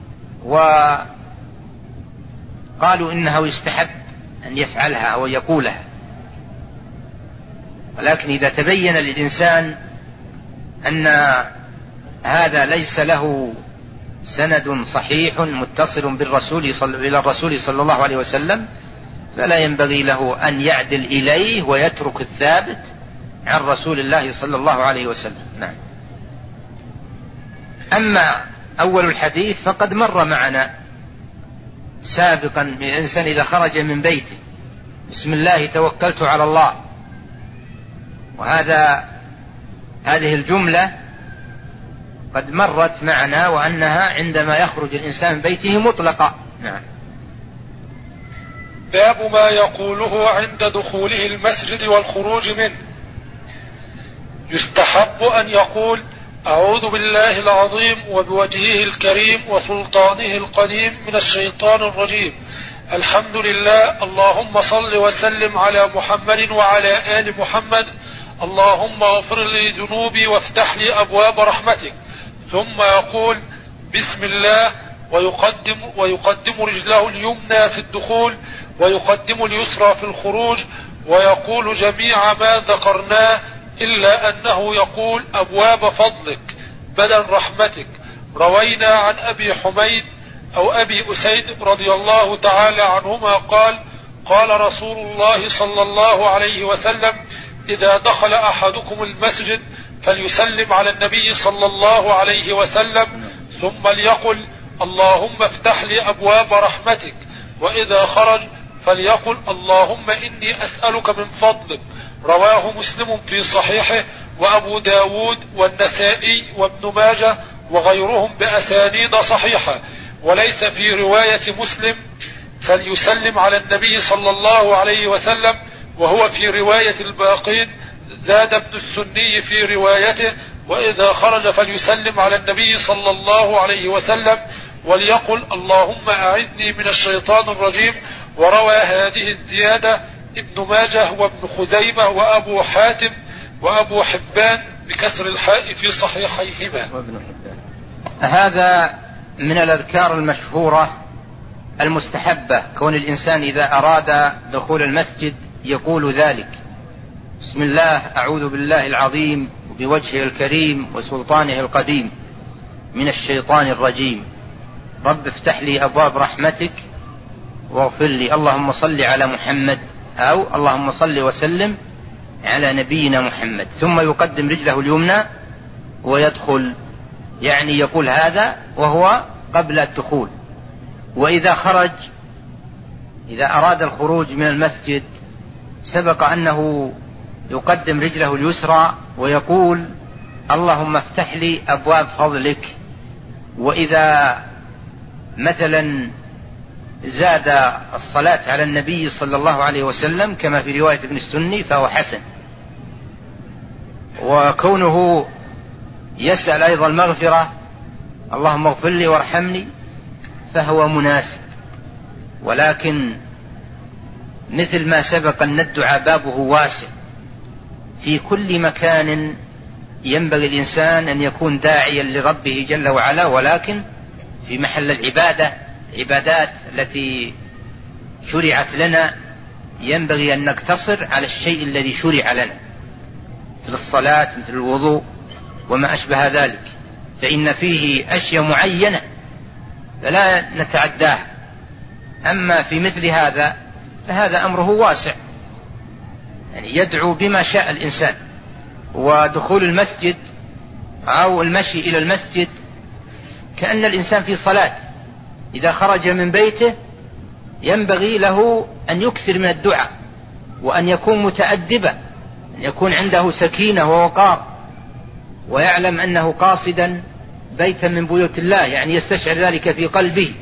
وقالوا إنه يستحب أن يفعلها أو يقولها. ولكن إذا تبين للإنسان أن هذا ليس له سند صحيح متصل إلى الرسول صلى الله عليه وسلم، فلا ينبغي له أن يعدل إليه ويترك الثابت عن رسول الله صلى الله عليه وسلم. نعم. أما أول الحديث فقد مر معنا سابقا، الإنسان إذا خرج من بيته: بسم الله توكلت على الله، هذه الجملة قد مرت معنا، وأنها عندما يخرج الإنسان من بيته مطلقة. نعم. باب ما يقوله عند دخوله المسجد والخروج منه. يستحب أن يقول: أعوذ بالله العظيم وبوجهه الكريم وسلطانه القديم من الشيطان الرجيم، الحمد لله، اللهم صل وسلم على محمد وعلى آل محمد، اللهم اغفر لي ذنوبي وافتح لي أبواب رحمتك. ثم يقول: بسم الله، ويقدم رجله اليمنى في الدخول ويقدم اليسرى في الخروج، ويقول جميع ما ذكرناه إلا أنه يقول أبواب فضلك بدل رحمتك. روينا عن أبي حميد أو أبي أسيد رضي الله تعالى عنهما قال: قال رسول الله صلى الله عليه وسلم: إذا دخل أحدكم المسجد فليسلم على النبي صلى الله عليه وسلم، ثم ليقل: اللهم افتح لي أبواب رحمتك. وإذا خرج فليقل: اللهم إني أسألك من فضلك. رواه مسلم في صحيحه، وأبو داود والنسائي وابن ماجه وغيرهم بأسانيد صحيحة. وليس في رواية مسلم فليسلم على النبي صلى الله عليه وسلم، وهو في رواية الباقين. زاد ابن السني في روايته: وإذا خرج فليسلم على النبي صلى الله عليه وسلم وليقل اللهم أعذني من الشيطان الرجيم. وروى هذه الزيادة ابن ماجه وابن خزيمة وأبو حاتم وأبو حبان بكسر الحاء في صحيحيهما. هذا من الأذكار المشهورة المستحبة، كون الإنسان إذا أراد دخول المسجد يقول ذلك: بسم الله، أعوذ بالله العظيم وبوجهه الكريم وسلطانه القديم من الشيطان الرجيم، رب افتح لي أبواب رحمتك واغفر لي، اللهم صل على محمد، أو اللهم صل وسلم على نبينا محمد. ثم يقدم رجله اليمنى ويدخل، يعني يقول هذا وهو قبل الدخول. وإذا خرج، إذا أراد الخروج من المسجد، سبق أنه يقدم رجله اليسرى ويقول اللهم افتح لي أبواب فضلك. وإذا مثلا زاد الصلاة على النبي صلى الله عليه وسلم كما في رواية ابن السني فهو حسن. وكونه يسأل أيضا المغفرة، اللهم اغفر لي وارحمني، فهو مناسب. ولكن مثل ما سبق أن الدعاء بابه واسع في كل مكان، ينبغي الإنسان أن يكون داعيا لربه جل وعلا، ولكن في محل العبادة، العبادات التي شرعت لنا ينبغي أن نقتصر على الشيء الذي شرع لنا، مثل الصلاة، مثل الوضوء وما أشبه ذلك، فإن فيه أشياء معينة فلا نتعداها. أما في مثل هذا فهذا أمره واسع، يعني يدعو بما شاء الإنسان. ودخول المسجد أو المشي إلى المسجد كأن الإنسان في صلاة، إذا خرج من بيته ينبغي له أن يكثر من الدعاء، وأن يكون متأدبا، أن يكون عنده سكينة ووقار، ويعلم أنه قاصدا بيتا من بيوت الله، يعني يستشعر ذلك في قلبه،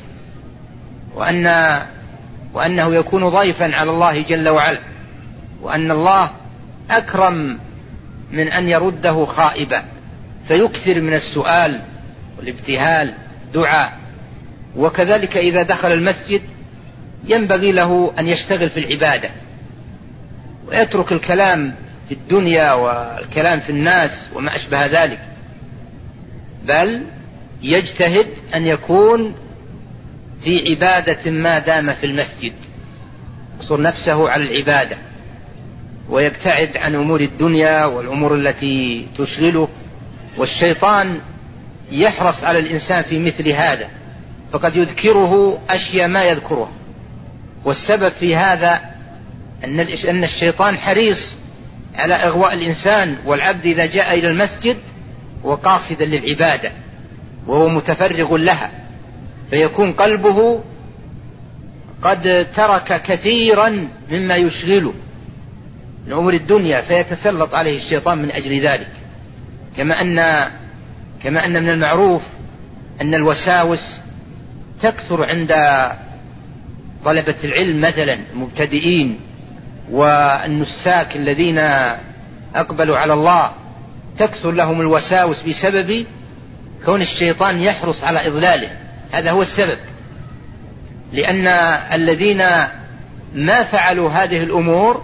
وأنه يكون ضيفا على الله جل وعلا، وأن الله أكرم من أن يرده خائبا، فيكثر من السؤال والابتهال دعاء. وكذلك إذا دخل المسجد ينبغي له أن يشتغل في العبادة، ويترك الكلام في الدنيا والكلام في الناس وما أشبه ذلك، بل يجتهد أن يكون في عبادة ما دام في المسجد، يقصر نفسه على العبادة، ويبتعد عن أمور الدنيا والأمور التي تشغله. والشيطان يحرص على الإنسان في مثل هذا، فقد يذكره أشياء ما يذكرها. والسبب في هذا أن الشيطان حريص على إغواء الإنسان والعبد إذا جاء إلى المسجد وقاصدا للعبادة وهو متفرغ لها، فيكون قلبه قد ترك كثيرا مما يشغله من أمور الدنيا، فيتسلط عليه الشيطان من أجل ذلك. كما أن من المعروف أن الوساوس تكثر عند طلبة العلم مثلا المبتدئين والنساك الذين أقبلوا على الله، تكثر لهم الوساوس بسبب كون الشيطان يحرص على إضلاله. هذا هو السبب، لأن الذين ما فعلوا هذه الأمور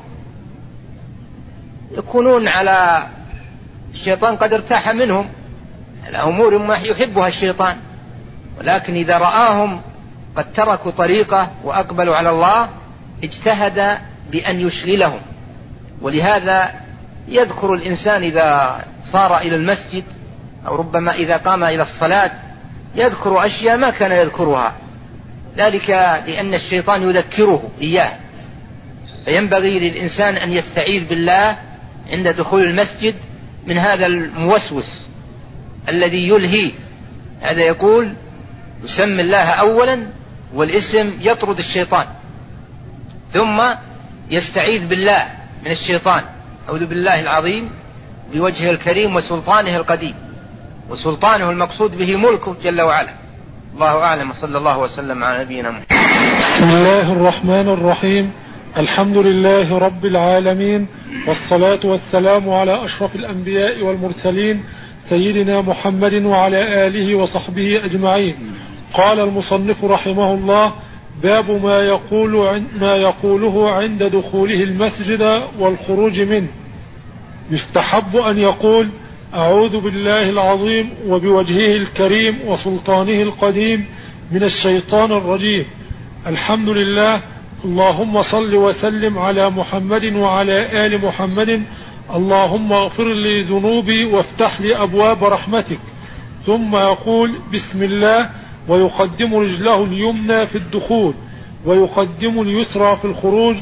يكونون على الشيطان قد ارتاح منهم، الأمور ما يحبها الشيطان، ولكن إذا رآهم قد تركوا طريقه وأقبلوا على الله اجتهد بأن يشغلهم. ولهذا يذكر الإنسان إذا صار إلى المسجد، أو ربما إذا قام إلى الصلاة يذكر أشياء ما كان يذكرها، ذلك لأن الشيطان يذكره إياه. فينبغي للإنسان أن يستعيذ بالله عند دخول المسجد من هذا الموسوس الذي يلهي. هذا يقول يسمي الله أولا، والاسم يطرد الشيطان، ثم يستعيذ بالله من الشيطان، أعوذ بالله العظيم بوجهه الكريم وسلطانه القديم. وسلطانه المقصود به ملكه جل وعلا. الله أعلم، صلى الله وسلم على نبينا محمد. بسم الله الرحمن الرحيم، الحمد لله رب العالمين، والصلاة والسلام على أشرف الأنبياء والمرسلين، سيدنا محمد وعلى آله وصحبه أجمعين. قال المصنف رحمه الله: باب ما يقوله عند دخوله المسجد والخروج منه. يستحب أن يقول: أعوذ بالله العظيم وبوجهه الكريم وسلطانه القديم من الشيطان الرجيم، الحمد لله، اللهم صل وسلم على محمد وعلى آل محمد، اللهم اغفر لي ذنوبي وافتح لي أبواب رحمتك. ثم يقول: بسم الله، ويقدم رجله اليمنى في الدخول ويقدم اليسرى في الخروج،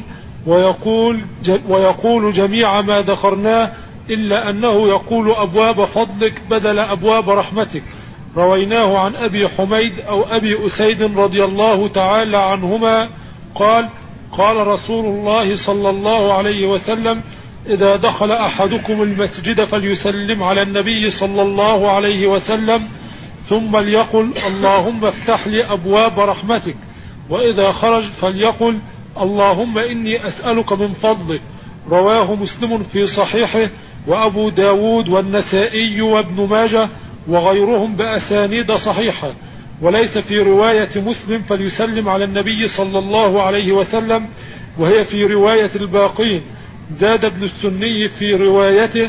ويقول جميع ما ذكرناه، إلا أنه يقول أبواب فضلك بدل أبواب رحمتك. رويناه عن أبي حميد أو أبي أسيد رضي الله تعالى عنهما قال: قال رسول الله صلى الله عليه وسلم: إذا دخل أحدكم المسجد فليسلم على النبي صلى الله عليه وسلم، ثم ليقل: اللهم افتح لي أبواب رحمتك. وإذا خرج فليقل: اللهم إني أسألك من فضلك. رواه مسلم في صحيحه، وأبو داود والنسائي وابن ماجه وغيرهم بأسانيد صحيحة. وليس في رواية مسلم فليسلم على النبي صلى الله عليه وسلم، وهي في رواية الباقين. زاد ابن السني في روايته: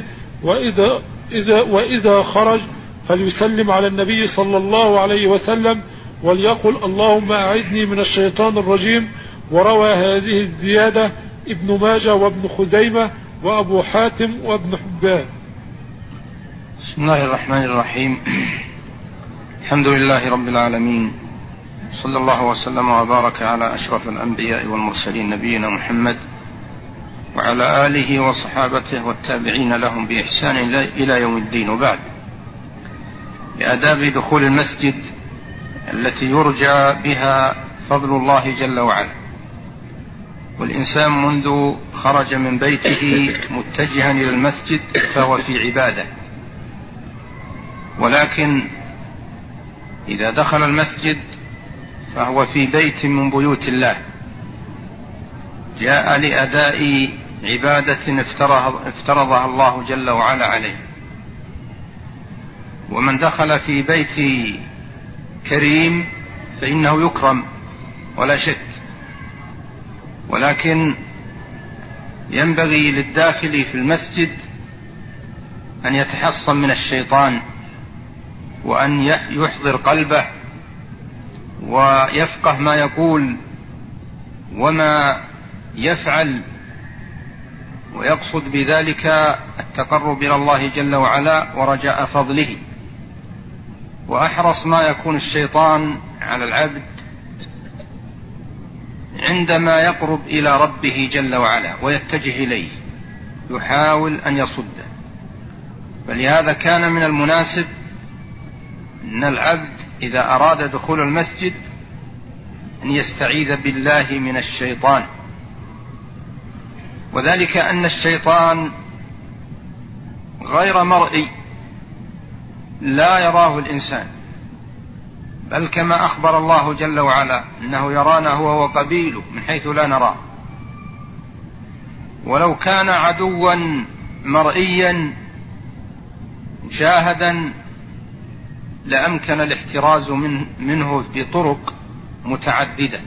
وإذا خرج فليسلم على النبي صلى الله عليه وسلم وليقل: اللهم أعذني من الشيطان الرجيم. وروى هذه الزيادة ابن ماجه وابن خزيمة وأبو حاتم وابن حبان. بسم الله الرحمن الرحيم. الحمد لله رب العالمين، صلى الله وسلم وبارك على أشرف الأنبياء والمرسلين نبينا محمد وعلى آله وصحابته والتابعين لهم بإحسان إلى يوم الدين. وبعد، بآداب دخول المسجد التي يرجى بها فضل الله جل وعلا. والإنسان منذ خرج من بيته متجها إلى المسجد فهو في عبادة، ولكن إذا دخل المسجد فهو في بيت من بيوت الله، جاء لأداء عبادة افترضها الله جل وعلا عليه. ومن دخل في بيت كريم فإنه يكرم ولا شك، ولكن ينبغي للداخل في المسجد أن يتحصن من الشيطان، وأن يحضر قلبه ويفقه ما يقول وما يفعل، ويقصد بذلك التقرب إلى الله جل وعلا ورجاء فضله. وأحرص ما يكون الشيطان على العبد عندما يقرب إلى ربه جل وعلا ويتجه إليه، يحاول أن يصده. فلهذا كان من المناسب أن العبد إذا أراد دخول المسجد أن يستعيذ بالله من الشيطان، وذلك أن الشيطان غير مرئي لا يراه الإنسان، بل كما أخبر الله جل وعلا أنه يرانا هو وقبيله من حيث لا نراه. ولو كان عدوا مرئيا مشاهدا لأمكن الاحتراز منه بطرق متعددة،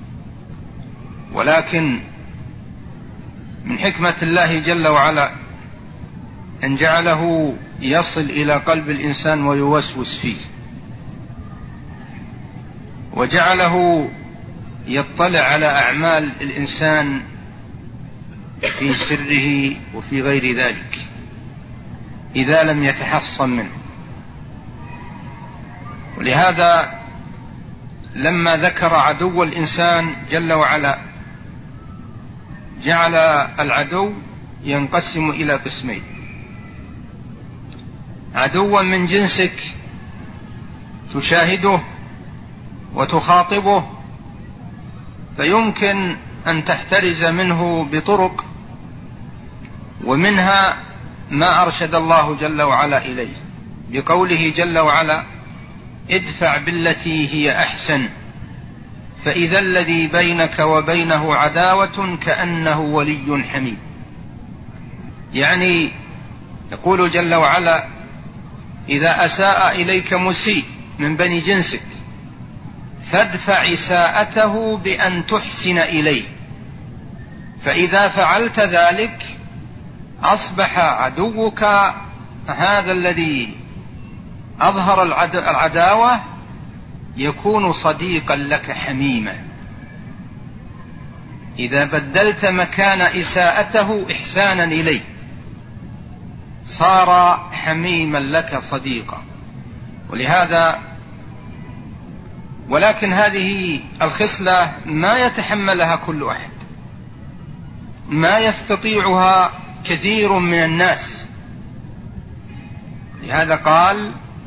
ولكن من حكمة الله جل وعلا أن جعله يصل إلى قلب الإنسان ويوسوس فيه، وجعله يطلع على أعمال الإنسان في سره وفي غير ذلك إذا لم يتحصن منه. ولهذا لما ذكر عدو الإنسان جل وعلا جعل العدو ينقسم إلى قسمين: عدوا من جنسك تشاهده وتخاطبه فيمكن أن تحترز منه بطرق، ومنها ما أرشد الله جل وعلا إليه بقوله جل وعلا: ادفع بالتي هي أحسن فإذا الذي بينك وبينه عداوة كأنه ولي حميم. يعني يقول جل وعلا: إذا أساء إليك مسيء من بني جنسك فادفع إساءته بأن تحسن إليه، فإذا فعلت ذلك أصبح عدوك هذا الذي أظهر العداوة يكون صديقا لك حميما. إذا بدلت مكان إساءته إحسانا إليه صار حميما لك صديقا. ولكن هذه الخصلة ما يتحملها كل أحد، ما يستطيعها كثير من الناس. لهذا قال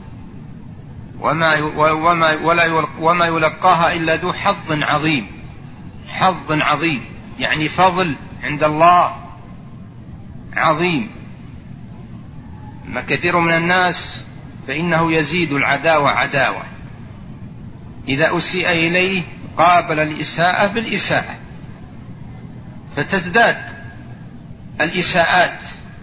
وما يلقاها إلا ذو حظ عظيم. حظ عظيم يعني فضل عند الله عظيم. ما كثير من الناس فإنه يزيد العداوة عداوة، إذا أسيء إليه قابل الإساءة بالإساءة فتزداد الإساءات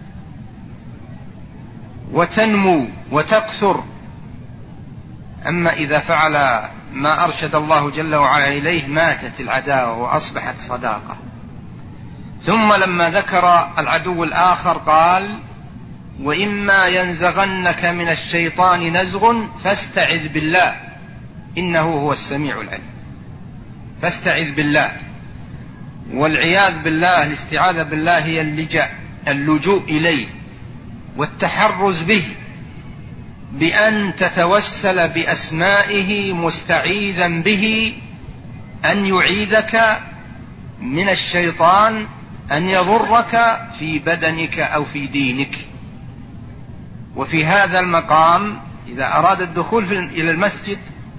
وتنمو وتكثر. أما إذا فعل ما أرشد الله جل وعلا إليه ماتت العداوة وأصبحت صداقة. ثم لما ذكر العدو الآخر قال وإما ينزغنك من الشيطان نزغ فاستعذ بالله إنه هو السميع العليم. فاستعذ بالله، والعياذ بالله الاستعاذة بالله هي اللجوء إليه والتحرز به بأن تتوسل بأسمائه مستعيذا به أن يعيذك من الشيطان أن يضرك في بدنك أو في دينك. وفي هذا المقام إذا أراد الدخول إلى المسجد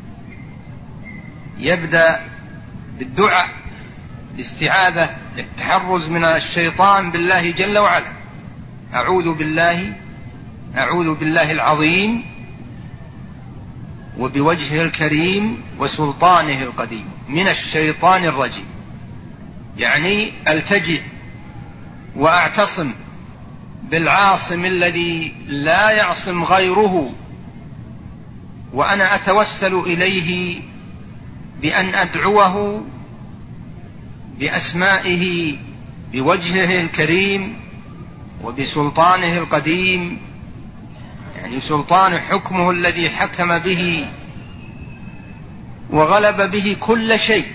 يبدأ بالدعاء الاستعاذة للتحرز من الشيطان بالله جل وعلا. أعوذ بالله العظيم وبوجهه الكريم وسلطانه القديم من الشيطان الرجيم، يعني التجئ وأعتصم بالعاصم الذي لا يعصم غيره، وأنا أتوسل إليه بأن أدعوه بأسمائه بوجهه الكريم وبسلطانه القديم، يعني سلطان حكمه الذي حكم به وغلب به كل شيء،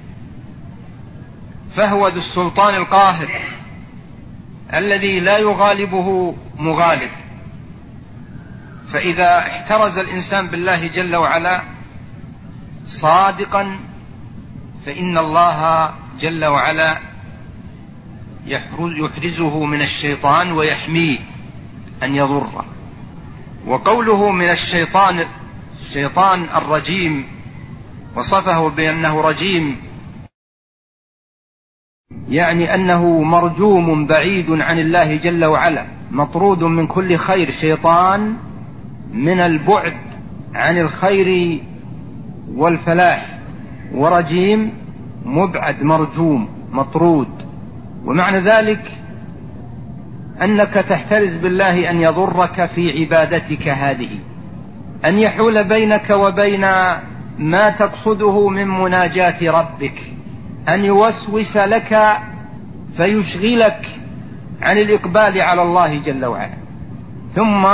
فهو ذو السلطان القاهر الذي لا يغالبه مغالب. فإذا احترز الإنسان بالله جل وعلا صادقا فإن الله جل وعلا يحرزه من الشيطان ويحميه أن يضره. وقوله من الشيطان الرجيم وصفه بأنه رجيم يعني أنه مرجوم بعيد عن الله جل وعلا مطرود من كل خير. شيطان من البعد عن الخير والفلاح، ورجيم مبعد مرجوم مطرود. ومعنى ذلك أنك تحترز بالله أن يضرك في عبادتك هذه، أن يحول بينك وبين ما تقصده من مناجاة ربك، أن يوسوس لك فيشغلك عن الإقبال على الله جل وعلا. ثم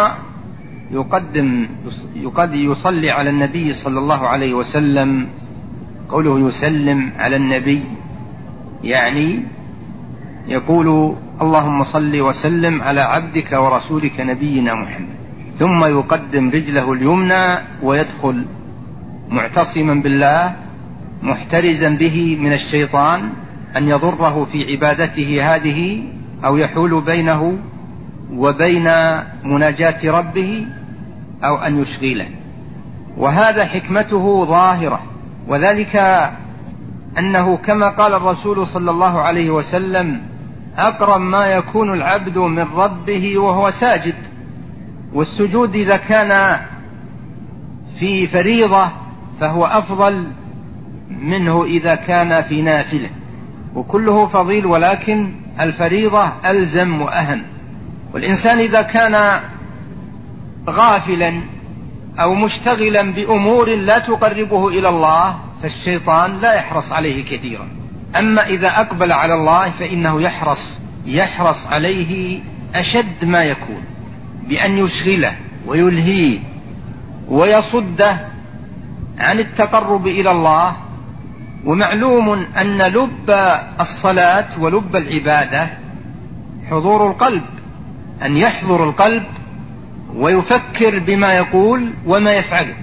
يصلي على النبي صلى الله عليه وسلم. قوله يسلم على النبي يعني يقول اللهم صل وسلم على عبدك ورسولك نبينا محمد، ثم يقدم رجله اليمنى ويدخل معتصما بالله محترزا به من الشيطان أن يضره في عبادته هذه أو يحول بينه وبين مناجاة ربه أو أن يشغله. وهذا حكمته ظاهرة، وذلك أنه كما قال الرسول صلى الله عليه وسلم أقرب ما يكون العبد من ربه وهو ساجد. والسجود إذا كان في فريضة فهو أفضل منه إذا كان في نافلة، وكله فضيل، ولكن الفريضة ألزم وأهم. والإنسان إذا كان غافلا أو مشتغلا بأمور لا تقربه إلى الله فالشيطان لا يحرص عليه كثيرا. أما إذا أقبل على الله فإنه يحرص عليه أشد ما يكون بأن يشغله ويلهيه ويصده عن التقرب إلى الله. ومعلوم أن لب الصلاة ولب العبادة حضور القلب، أن يحضر القلب ويفكر بما يقول وما يفعله،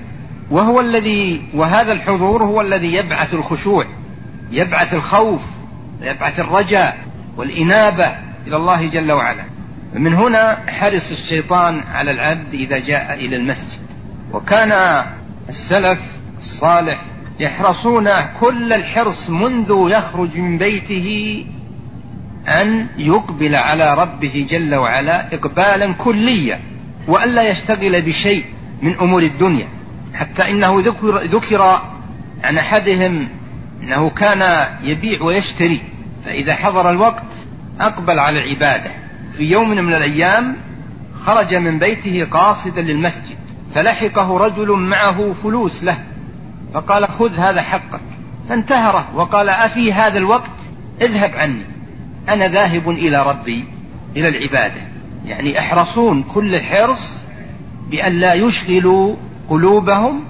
وهذا الحضور هو الذي يبعث الخشوع، يبعث الخوف، يبعث الرجاء والإنابة إلى الله جل وعلا. ومن هنا حرص الشيطان على العبد إذا جاء إلى المسجد. وكان السلف الصالح يحرصون كل الحرص منذ يخرج من بيته أن يقبل على ربه جل وعلا إقبالا كليا، وألا يشتغل بشيء من أمور الدنيا. حتى إنه ذكر عن أحدهم أنه كان يبيع ويشتري، فإذا حضر الوقت أقبل على العبادة. في يوم من الأيام خرج من بيته قاصدا للمسجد، فلحقه رجل معه فلوس له، فقال خذ هذا حقك، فانتهره وقال أفي هذا الوقت اذهب عني، أنا ذاهب إلى ربي إلى العبادة. يعني احرصون كل حرص بأن لا يشغلوا قلوبهم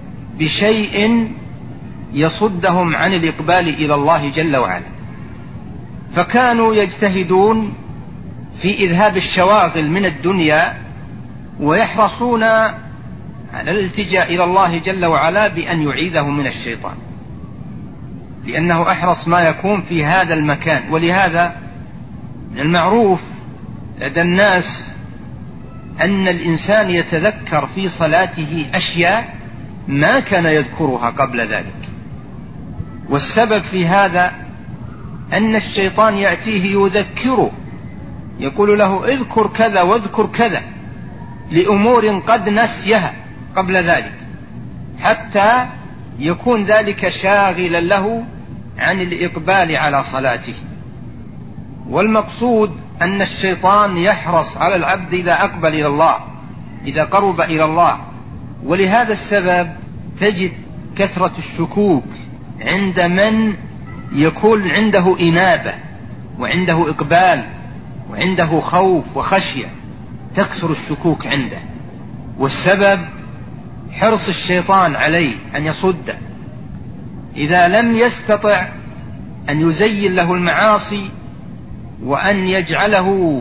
بشيء يصدهم عن الإقبال إلى الله جل وعلا. فكانوا يجتهدون في إذهاب الشواغل من الدنيا، ويحرصون على الالتجاء إلى الله جل وعلا بأن يعيذهم من الشيطان، لأنه أحرص ما يكون في هذا المكان. ولهذا من المعروف لدى الناس أن الإنسان يتذكر في صلاته أشياء ما كان يذكرها قبل ذلك. والسبب في هذا أن الشيطان يأتيه يذكره، يقول له اذكر كذا واذكر كذا لأمور قد نسيها قبل ذلك، حتى يكون ذلك شاغلا له عن الإقبال على صلاته. والمقصود أن الشيطان يحرص على العبد إذا أقبل إلى الله، إذا قرب إلى الله. ولهذا السبب تجد كثرة الشكوك عند من يكون عنده إنابة وعنده إقبال وعنده خوف وخشية، تكثر الشكوك عنده. والسبب حرص الشيطان عليه أن يصده. إذا لم يستطع أن يزين له المعاصي وأن يجعله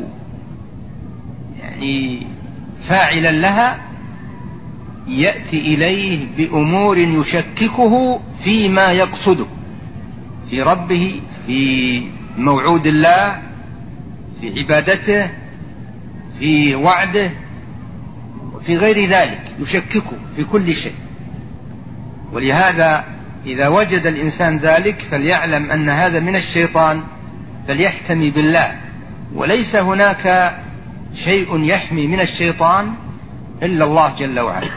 فاعلا لها، يأتي إليه بأمور يشككه فيما يقصده في ربه، في موعود الله، في عبادته، في وعده، وفي غير ذلك، يشككه في كل شيء. ولهذا إذا وجد الإنسان ذلك فليعلم أن هذا من الشيطان، فليحتمي بالله. وليس هناك شيء يحمي من الشيطان إلا الله جل وعلا.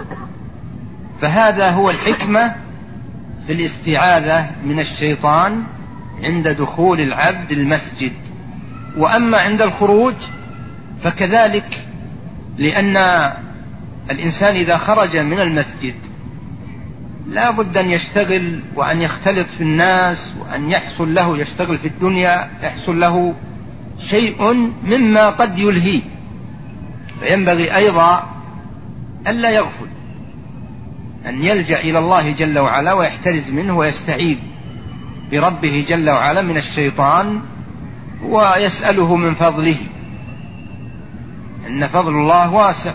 فهذا هو الحكمة في الاستعاذة من الشيطان عند دخول العبد المسجد. وأما عند الخروج فكذلك، لأن الإنسان إذا خرج من المسجد لا بد أن يشتغل وأن يختلط في الناس، وأن يحصل له، يشتغل في الدنيا، يحصل له شيء مما قد يلهيه. فينبغي أيضا ألا يغفل، أن يلجأ إلى الله جل وعلا ويحترز منه ويستعيذ بربه جل وعلا من الشيطان، ويسأله من فضله، إن فضل الله واسع.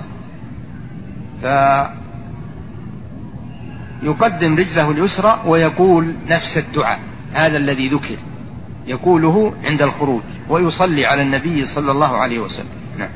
فيقدم رجله اليسرى ويقول نفس الدعاء هذا الذي ذكر، يقوله عند الخروج، ويصلي على النبي صلى الله عليه وسلم. نعم.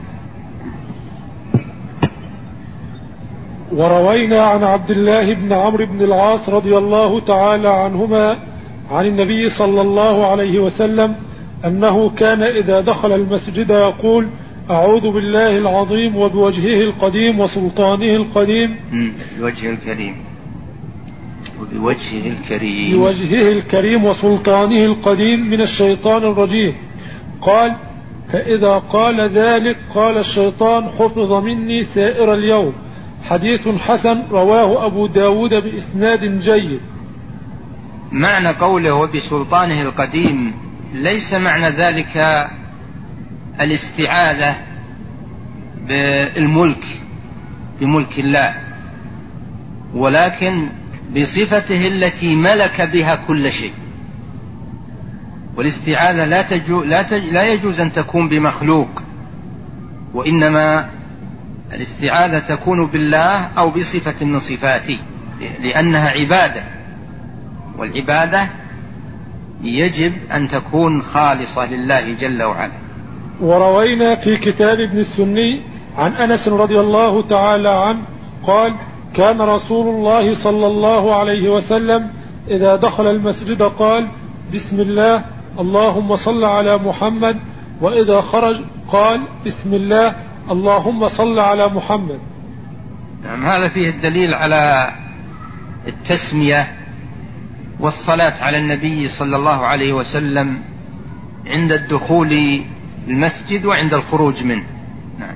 وروينا عن عبد الله بن عمرو بن العاص رضي الله تعالى عنهما عن النبي صلى الله عليه وسلم أنه كان إذا دخل المسجد يقول أعوذ بالله العظيم وبوجهه القديم وسلطانه القديم بوجهه الكريم وسلطانه القديم من الشيطان الرجيم. قال فإذا قال ذلك قال الشيطان حفظ مني سائر اليوم. حديث حسن رواه أبو داود بإسناد جيد. معنى قوله وبسلطانه القديم ليس معنى ذلك الاستعاذة بالملك بملك الله، ولكن بصفته التي ملك بها كل شيء. والاستعاذة لا يجوز أن تكون بمخلوق، وإنما الاستعاذة تكون بالله أو بصفة من صفاته، لأنها عبادة، والعبادة يجب أن تكون خالصة لله جل وعلا. وروينا في كتاب ابن السني عن أنس رضي الله تعالى عنه قال: كان رسول الله صلى الله عليه وسلم إذا دخل المسجد قال: بسم الله اللهم صل على محمد، وإذا خرج قال: بسم الله اللهم صل على محمد. نعم، هذا فيه الدليل على التسمية والصلاة على النبي صلى الله عليه وسلم عند الدخول المسجد وعند الخروج منه. نعم.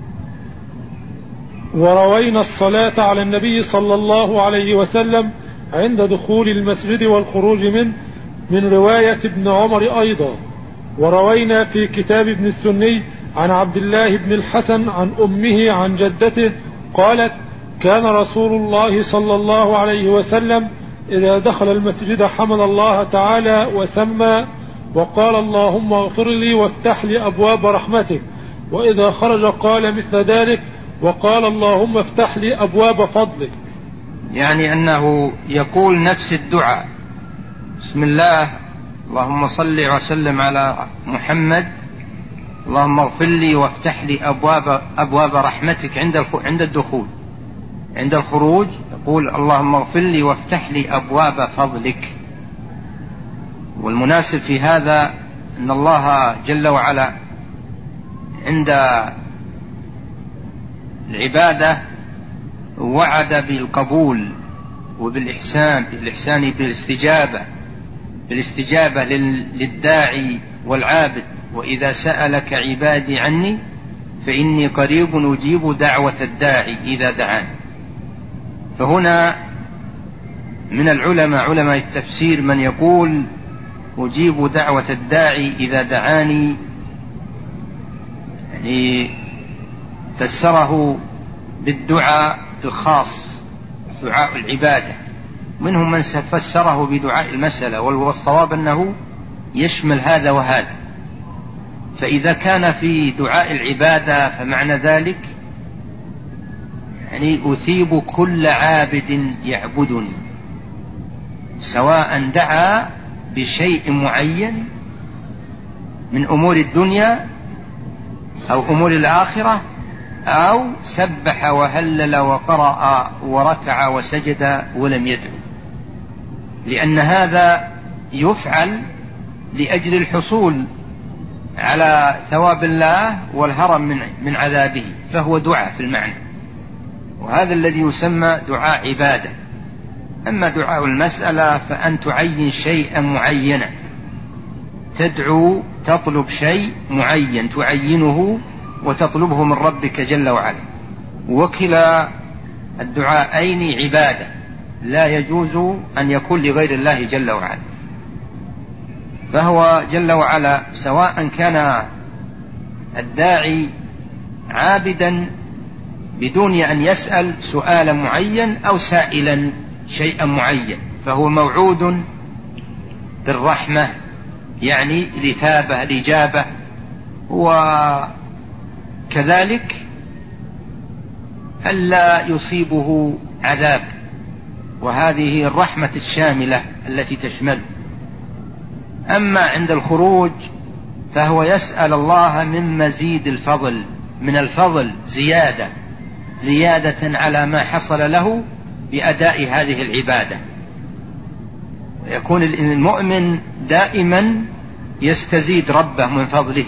وروينا الصلاة على النبي صلى الله عليه وسلم عند دخول المسجد والخروج منه من رواية ابن عمر أيضا. وروينا في كتاب ابن السني عن عبد الله بن الحسن عن أمه عن جدته قالت: كان رسول الله صلى الله عليه وسلم إذا دخل المسجد حمد الله تعالى وسمى وقال: اللهم اغفر لي وافتح لي أبواب رحمتك، وإذا خرج قال مثل ذلك وقال: اللهم افتح لي أبواب فضلك. يعني أنه يقول نفس الدعاء: بسم الله اللهم صل وسلم على محمد، اللهم اغفر لي وافتح لي أبواب رحمتك عند الدخول. عند الخروج يقول: اللهم اغفر لي وافتح لي أبواب فضلك. والمناسب في هذا أن الله جل وعلا عند العبادة وعد بالقبول وبالإحسان بالاستجابة للداعي والعابد: وإذا سألك عبادي عني فإني قريب أجيب دعوة الداعي إذا دعاني. فهنا من علماء التفسير من يقول: أجيب دعوة الداعي إذا دعاني، يعني فسره بالدعاء الخاص، دعاء العبادة. منهم من فسره بدعاء المسألة، والصواب أنه يشمل هذا وهذا. فإذا كان في دعاء العبادة فمعنى ذلك يعني أثيب كل عابد يعبدني، سواء دعا بشيء معين من أمور الدنيا أو أمور الآخرة، أو سبح وهلل وقرأ وركع وسجد ولم يدعو، لأن هذا يفعل لأجل الحصول على ثواب الله والهرم من عذابه، فهو دعاء في المعنى، وهذا الذي يسمى دعاء عبادة. أما دعاء المسألة فأن تعين شيئا معينا، تدعو تطلب شيء معين تعينه وتطلبه من ربك جل وعلا، وكلا الدعاءين عبادة لا يجوز أن يكون لغير الله جل وعلا. فهو جل وعلا سواء كان الداعي عابدا بدون أن يسأل سؤالا معين أو سائلا شيئا معين، فهو موعود بالرحمة، يعني الإثابة الإجابة، وكذلك ألا يصيبه عذاب، وهذه الرحمة الشاملة التي تشمله. أما عند الخروج فهو يسأل الله من مزيد الفضل، من الفضل زيادة على ما حصل له بأداء هذه العبادة. ويكون المؤمن دائما يستزيد ربه من فضله،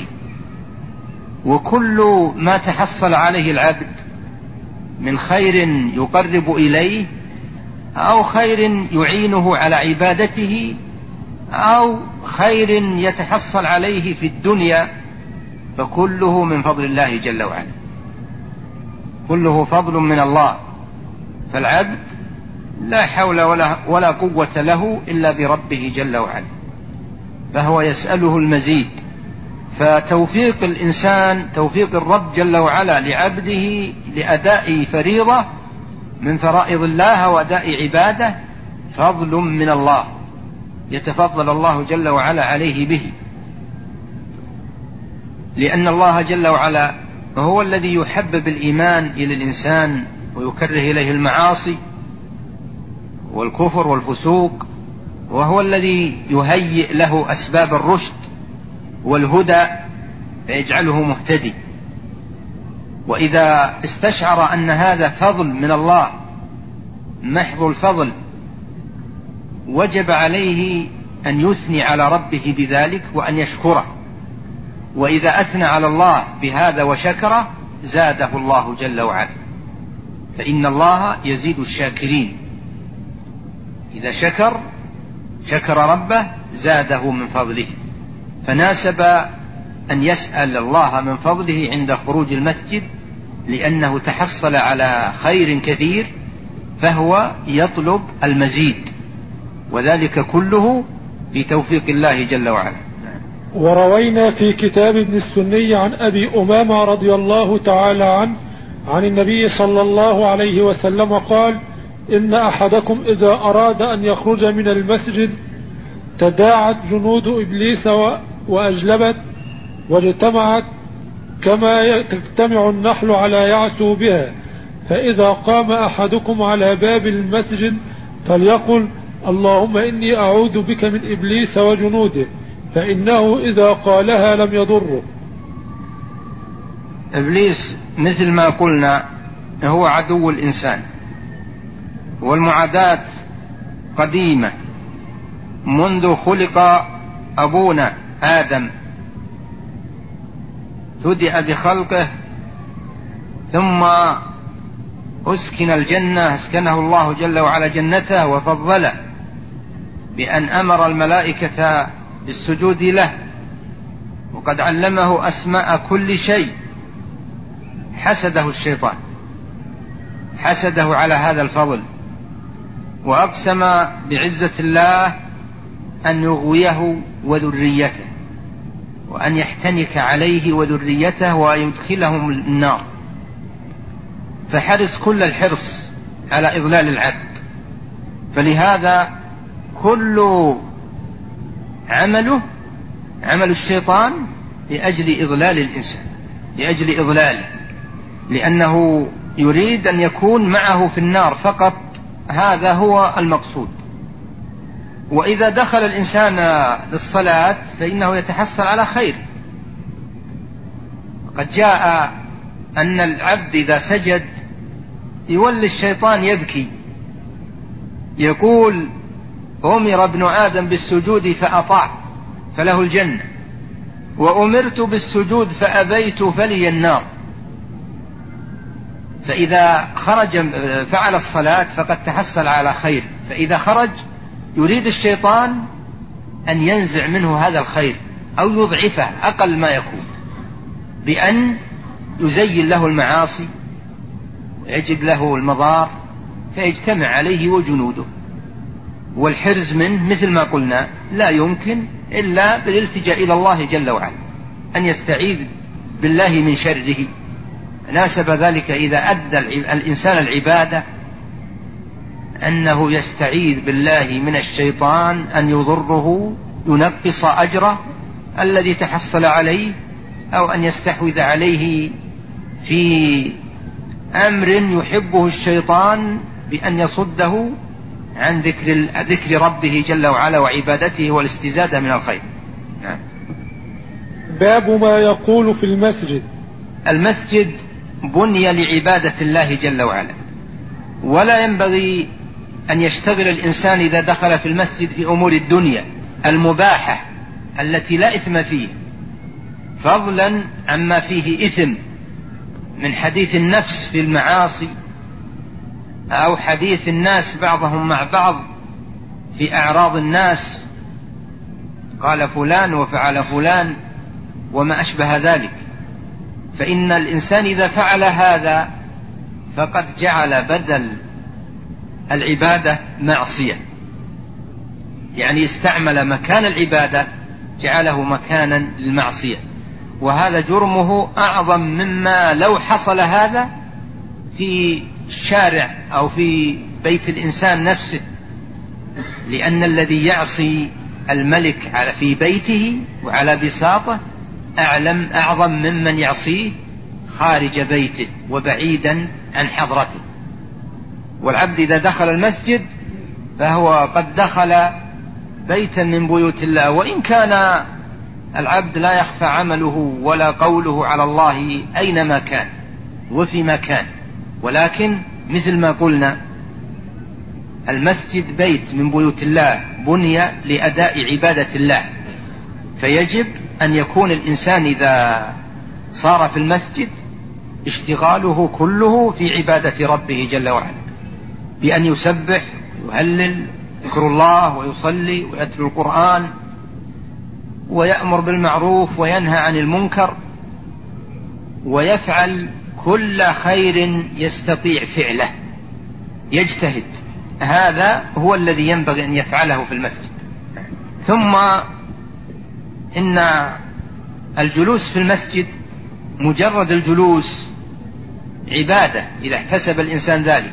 وكل ما تحصل عليه العبد من خير يقرب إليه أو خير يعينه على عبادته أو خير يتحصل عليه في الدنيا فكله من فضل الله جل وعلا، كله فضل من الله. فالعبد لا حول ولا قوة له إلا بربه جل وعلا، فهو يسأله المزيد. فتوفيق الإنسان، توفيق الرب جل وعلا لعبده لأداء فريضة من فرائض الله وأداء عباده فضل من الله، يتفضل الله جل وعلا عليه به، لأن الله جل وعلا هو الذي يحبب الإيمان إلى الإنسان ويكره إليه المعاصي والكفر والفسوق، وهو الذي يهيئ له أسباب الرشد والهدى فيجعله مهتدي. وإذا استشعر أن هذا فضل من الله محض الفضل وجب عليه أن يثني على ربه بذلك وأن يشكره، وإذا أثنى على الله بهذا وشكره زاده الله جل وعلا، فإن الله يزيد الشاكرين. إذا شكر ربه زاده من فضله، فناسب أن يسأل الله من فضله عند خروج المسجد، لأنه تحصل على خير كثير فهو يطلب المزيد، وذلك كله بتوفيق الله جل وعلا. وروينا في كتاب ابن السني عن أبي أمامة رضي الله تعالى عنه عن النبي صلى الله عليه وسلم قال: إن أحدكم إذا أراد أن يخرج من المسجد تداعت جنود إبليس وأجلبت واجتمعت كما تجتمع النحل على يعسو بها، فإذا قام أحدكم على باب المسجد فليقل: اللهم إني أعوذ بك من إبليس وجنوده، فإنه إذا قالها لم يضره. إبليس مثل ما قلنا هو عدو الإنسان، والمعاداة قديمة منذ خلق أبونا آدم، بدأ بخلقه ثم أسكن الجنة، أسكنه الله جل وعلا جنته وفضله بأن أمر الملائكة بالسجود له، وقد علمه أسماء كل شيء. حسده الشيطان، حسده على هذا الفضل، وأقسم بعزة الله أن يغويه وذريته، وأن يحتنك عليه وذريته ويدخلهم النار، فحرص كل الحرص على إضلال العبد. فلهذا كل عمله عمل الشيطان لأجل إضلال الإنسان، لأجل إضلاله، لأنه يريد أن يكون معه في النار فقط، هذا هو المقصود. وإذا دخل الإنسان للصلاة فإنه يتحصل على خير. قد جاء أن العبد إذا سجد يولي الشيطان يبكي، يقول: أمر ابن آدم بالسجود فأطاع فله الجنة، وأمرت بالسجود فأبيت فلي النار. فإذا خرج فعل الصلاة فقد تحصل على خير، فإذا خرج يريد الشيطان أن ينزع منه هذا الخير أو يضعفه أقل ما يكون، بأن يزين له المعاصي ويجب له المضار فيجتمع عليه وجنوده. والحرز منه مثل ما قلنا لا يمكن إلا بالالتجاء إلى الله جل وعلا، أن يستعيذ بالله من شره. ناسب ذلك إذا أدى الإنسان العبادة أنه يستعيذ بالله من الشيطان أن يضره، ينقص أجره الذي تحصل عليه، أو أن يستحوذ عليه في أمر يحبه الشيطان بأن يصده عن ذكر ربه جل وعلا وعبادته والاستزادة من الخير. نعم. باب ما يقول في المسجد. المسجد بني لعبادة الله جل وعلا، ولا ينبغي أن يشتغل الإنسان إذا دخل في المسجد في أمور الدنيا المباحة التي لا إثم فيه، فضلا عما فيه إثم من حديث النفس في المعاصي، أو حديث الناس بعضهم مع بعض في أعراض الناس، قال فلان وفعل فلان وما أشبه ذلك. فإن الإنسان إذا فعل هذا فقد جعل بدل العبادة معصية، يعني استعمل مكان العبادة جعله مكانا للمعصية، وهذا جرمه أعظم مما لو حصل هذا في الشارع أو في بيت الإنسان نفسه، لأن الذي يعصي الملك في بيته وعلى بساطه أعظم ممن يعصيه خارج بيته وبعيدا عن حضرته. والعبد إذا دخل المسجد فهو قد دخل بيتا من بيوت الله، وإن كان العبد لا يخفى عمله ولا قوله على الله أينما كان وفي مكان، ولكن مثل ما قلنا المسجد بيت من بيوت الله بني لأداء عبادة الله، فيجب أن يكون الإنسان إذا صار في المسجد اشتغاله كله في عبادة ربه جل وعلا، بأن يسبح ويهلل يذكر الله ويصلي ويتلو القرآن ويأمر بالمعروف وينهى عن المنكر ويفعل كل خير يستطيع فعله، يجتهد. هذا هو الذي ينبغي أن يفعله في المسجد. ثم إن الجلوس في المسجد مجرد الجلوس عبادة إذا احتسب الإنسان ذلك،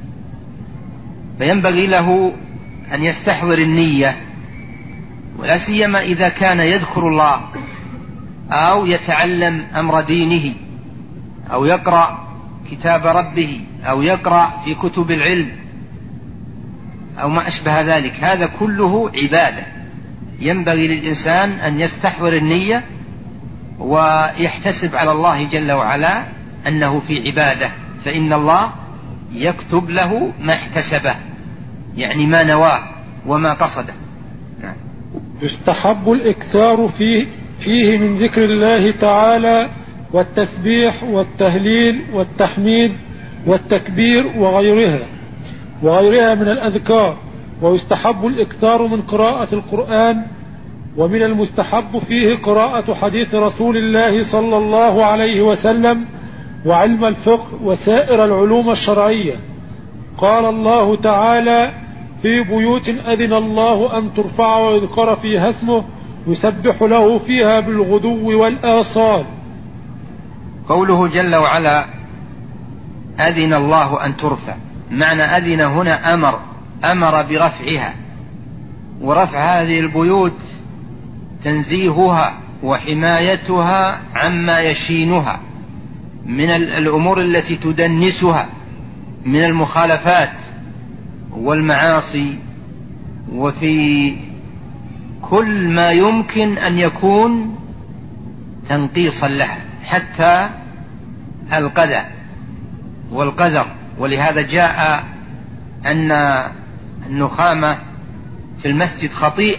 فينبغي له أن يستحضر النية، ولا سيما إذا كان يذكر الله أو يتعلم أمر دينه أو يقرأ كتاب ربه أو يقرأ في كتب العلم أو ما أشبه ذلك. هذا كله عبادة، ينبغي للإنسان أن يستحضر النية ويحتسب على الله جل وعلا أنه في عبادة، فإن الله يكتب له ما احتسبه، يعني ما نواه وما قصده. نعم. يستحب الإكثار فيه من ذكر الله تعالى والتسبيح والتهليل والتحميد والتكبير وغيرها من الأذكار، ويستحب الإكثار من قراءة القرآن، ومن المستحب فيه قراءة حديث رسول الله صلى الله عليه وسلم وعلم الفقه وسائر العلوم الشرعية. قال الله تعالى: في بيوت أذن الله أن ترفع ويذكر فيها اسمه يسبح له فيها بالغدو والآصال. قوله جل وعلا أذن الله أن ترفع، معنى أذن هنا أمر برفعها، ورفع هذه البيوت تنزيهها وحمايتها عما يشينها من الأمور التي تدنسها من المخالفات والمعاصي، وفي كل ما يمكن أن يكون تنقيصا لها، حتى القذى والقذر. ولهذا جاء أن النخامة في المسجد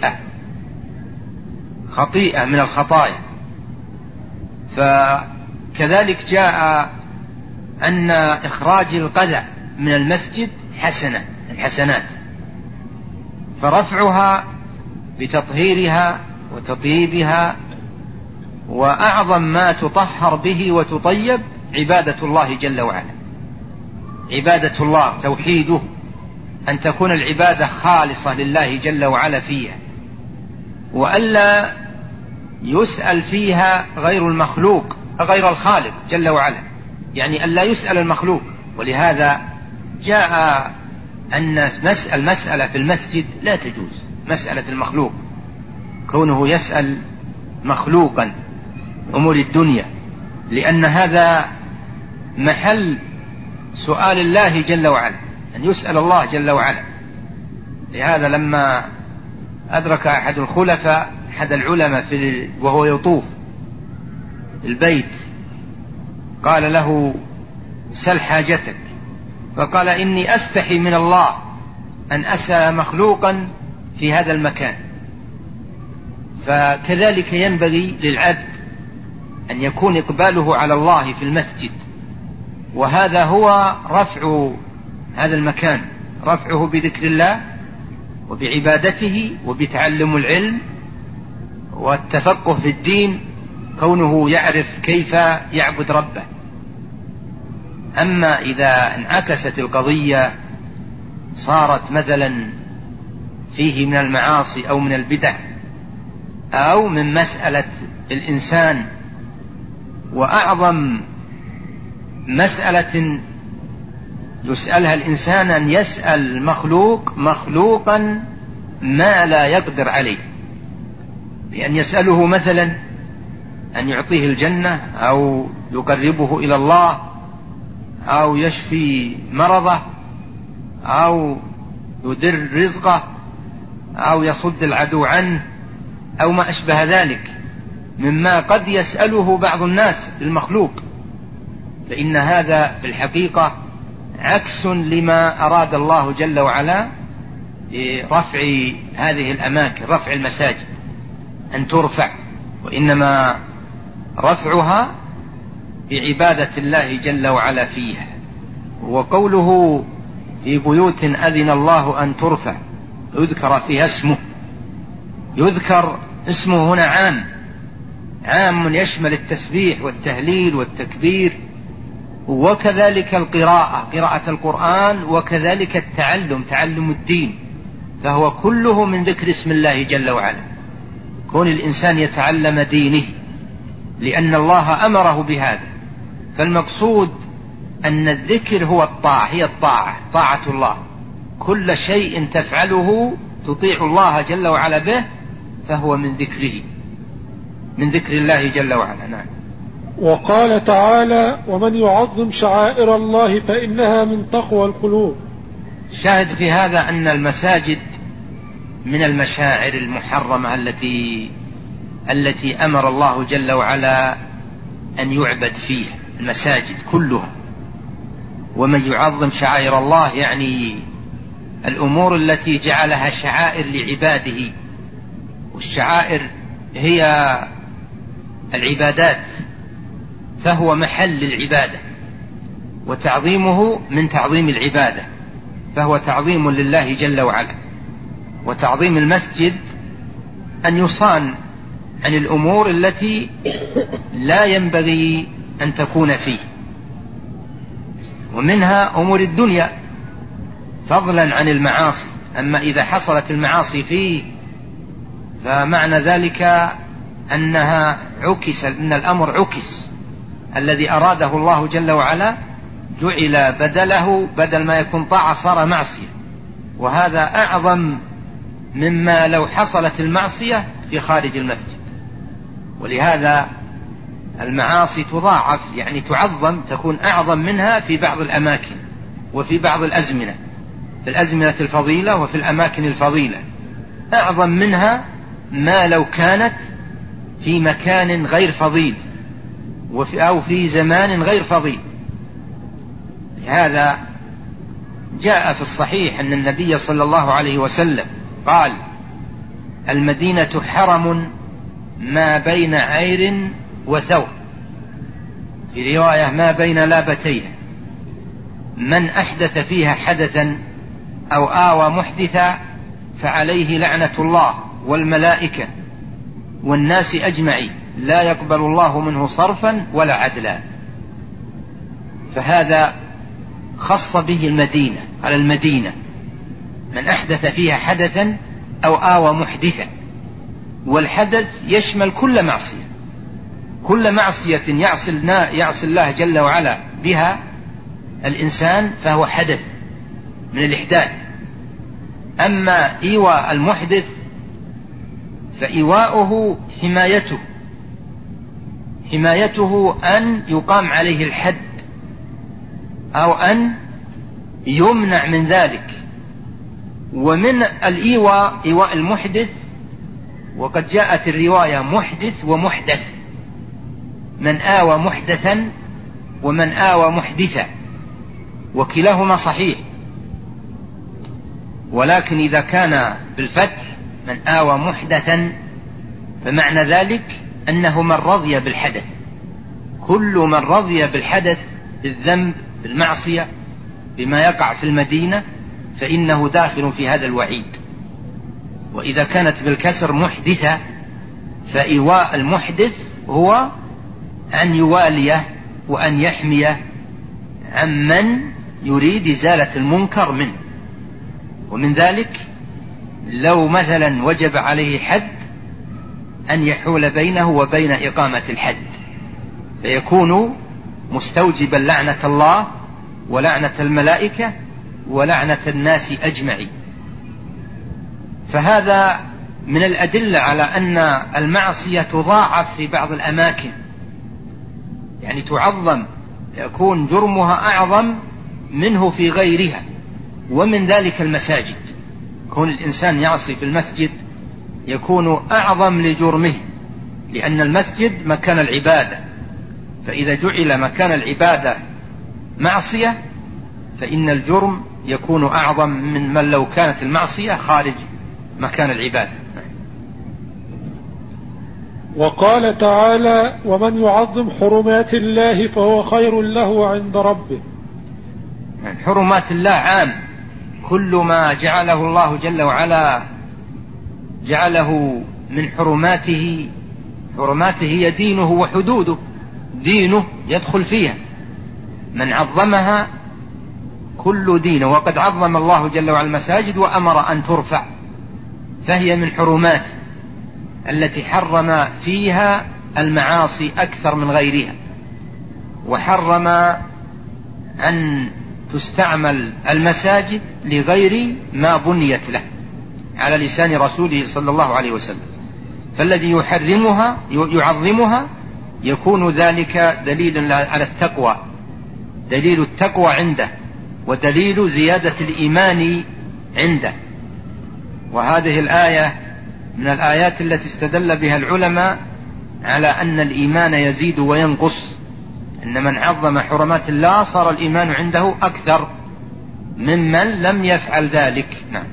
خطيئة من الخطايا، فكذلك جاء أن إخراج القذى من المسجد حسنة الحسنات، فرفعها بتطهيرها وتطيبها، وأعظم ما تطهر به وتطيب عبادة الله جل وعلا، عبادة الله توحيده، أن تكون العبادة خالصة لله جل وعلا فيها، وألا يسأل فيها غير المخلوق غير الخالق جل وعلا، يعني ألا يسأل المخلوق. ولهذا جاء أن المسألة في المسجد لا تجوز، مسألة المخلوق، كونه يسأل مخلوقا أمور الدنيا، لأن هذا محل سؤال الله جل وعلا، أن يسأل الله جل وعلا. لهذا لما أدرك أحد الخلفاء أحد العلماء وهو يطوف البيت قال له: سل حاجتك، فقال: إني أستحي من الله أن أسأل مخلوقا في هذا المكان. فكذلك ينبغي للعبد أن يكون إقباله على الله في المسجد، وهذا هو رفع هذا المكان، رفعه بذكر الله وبعبادته وبتعلم العلم والتفقه في الدين كونه يعرف كيف يعبد ربه. أما إذا انعكست القضية صارت مثلا فيه من المعاصي أو من البدع أو من مسألة الإنسان، وأعظم مسألة يسألها الإنسان أن يسأل المخلوق مخلوقا ما لا يقدر عليه، بأن يسأله مثلا أن يعطيه الجنة أو يقربه إلى الله أو يشفي مرضه أو يدر رزقه أو يصد العدو عنه أو ما أشبه ذلك مما قد يسأله بعض الناس المخلوق، فإن هذا في الحقيقة عكس لما أراد الله جل وعلا برفع هذه الأماكن، رفع المساجد أن ترفع، وإنما رفعها بعبادة الله جل وعلا فيها. وقوله في بيوت أذن الله أن ترفع يذكر فيها اسمه، يذكر اسمه هنا عام يشمل التسبيح والتهليل والتكبير، وكذلك القراءة، قراءة القرآن، وكذلك تعلم الدين، فهو كله من ذكر اسم الله جل وعلا. كون الإنسان يتعلم دينه لأن الله أمره بهذا، فالمقصود أن الذكر هو الطاعة، هي الطاعة، طاعة الله. كل شيء تفعله تطيع الله جل وعلا به فهو من ذكره، من ذكر الله جل وعلا. نعم. وقال تعالى: ومن يعظم شعائر الله فإنها من تقوى القلوب. شاهد في هذا أن المساجد من المشاعر المحرمة التي أمر الله جل وعلا أن يعبد فيها، المساجد كلها. ومن يعظم شعائر الله يعني الأمور التي جعلها شعائر لعباده، والشعائر هي العبادات، فهو محل العبادة، وتعظيمه من تعظيم العبادة، فهو تعظيم لله جل وعلا. وتعظيم المسجد أن يصان عن الأمور التي لا ينبغي أن تكون فيه، ومنها أمور الدنيا فضلا عن المعاصي. أما إذا حصلت المعاصي فيه فمعنى ذلك أنها عكس، أن الأمر عكس، الذي أراده الله جل وعلا جعل بدله، بدل ما يكون طاعة صار معصية، وهذا أعظم مما لو حصلت المعصية في خارج المسجد. ولهذا المعاصي تضاعف، يعني تعظم، تكون أعظم منها في بعض الأماكن وفي بعض الأزمنة، في الأزمنة الفضيلة وفي الأماكن الفضيلة أعظم منها ما لو كانت في مكان غير فضيل أو في زمان غير فضيل. لهذا جاء في الصحيح أن النبي صلى الله عليه وسلم قال: المدينة حرم ما بين عير وثور، في رواية ما بين لابتيها، من أحدث فيها حدثا أو آوى محدثا فعليه لعنة الله والملائكة والناس أجمعين، لا يقبل الله منه صرفا ولا عدلا. فهذا خص به المدينة، على المدينة، من أحدث فيها حدثا أو آوى محدثا. والحدث يشمل كل معصية، كل معصية يعصي الله جل وعلا بها الإنسان فهو حدث من الإحداث. أما إيواء المحدث فإيواؤه حمايته أن يقام عليه الحد أو أن يمنع من ذلك. ومن الإيواء إيواء المحدث، وقد جاءت الرواية محدث ومحدث، من آوى محدثا ومن آوى محدثا، وكلاهما صحيح. ولكن إذا كان بالفتح من آوى محدثا فمعنى ذلك أنه من رضي بالحدث، كل من رضي بالحدث، بالذنب، بالمعصية، بما يقع في المدينة، فإنه داخل في هذا الوعيد. وإذا كانت بالكسر محدثة فإيواء المحدث هو أن يواليه وأن يحميه عمن يريد إزالة المنكر منه. ومن ذلك لو مثلا وجب عليه حد أن يحول بينه وبين إقامة الحد، فيكون مستوجبا لعنة الله ولعنة الملائكة ولعنة الناس أجمعين. فهذا من الأدلة على أن المعصية تضاعف في بعض الأماكن، يعني تعظم، يكون جرمها أعظم منه في غيرها. ومن ذلك المساجد، كون الإنسان يعصي في المسجد يكون أعظم لجرمه، لأن المسجد مكان العبادة، فإذا جعل مكان العبادة معصية فإن الجرم يكون أعظم من لو كانت المعصية خارج مكان العبادة. وقال تعالى: ومن يعظم حرمات الله فهو خير له عند ربه. يعني حرمات الله عام، كل ما جعله الله جل وعلا جعله من حرماته. حرماته هي دينه وحدوده، دينه يدخل فيها، من عظمها كل دينه. وقد عظم الله جل وعلا المساجد وأمر أن ترفع، فهي من حرمات التي حرم فيها المعاصي أكثر من غيرها، وحرم أن تستعمل المساجد لغير ما بنيت له على لسان رسوله صلى الله عليه وسلم. فالذي يحرمها يعظمها يكون ذلك دليل على التقوى، دليل التقوى عنده ودليل زيادة الإيمان عنده. وهذه الآية من الآيات التي استدل بها العلماء على أن الإيمان يزيد وينقص، إن من عظم حرمات الله صار الإيمان عنده أكثر ممن لم يفعل ذلك. نعم.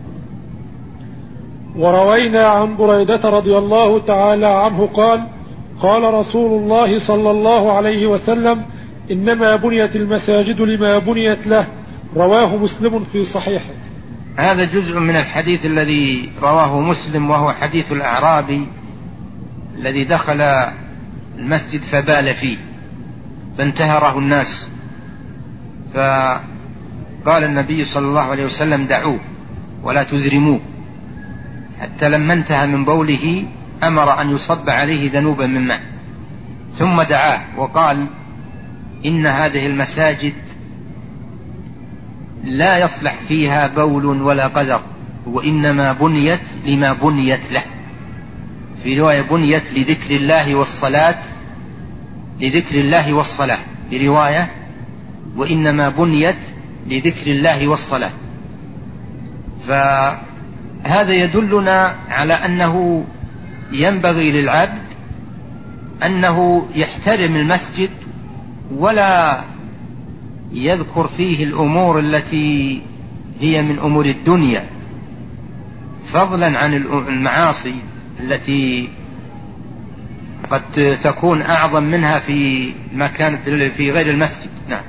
وروينا عن بريدة رضي الله تعالى عنه قال: قال رسول الله صلى الله عليه وسلم: إنما بنيت المساجد لما بنيت له. رواه مسلم في صحيحه. هذا جزء من الحديث الذي رواه مسلم، وهو حديث الأعرابي الذي دخل المسجد فبال فيه فانتهره الناس، فقال النبي صلى الله عليه وسلم: دعوه ولا تزرموه. حتى لما انتهى من بوله أمر أن يصب عليه ذنوبا من ماء، ثم دعاه وقال: إن هذه المساجد لا يصلح فيها بول ولا قذر، وإنما بنيت لما بنيت له. في رواية بنيت لذكر الله والصلاة، لذكر الله والصلاة، في رواية وإنما بنيت لذكر الله والصلاة. فهذا يدلنا على أنه ينبغي للعبد أنه يحترم المسجد ولا يذكر فيه الأمور التي هي من أمور الدنيا، فضلا عن المعاصي التي قد تكون أعظم منها في مكان في غير المسجد. نعم.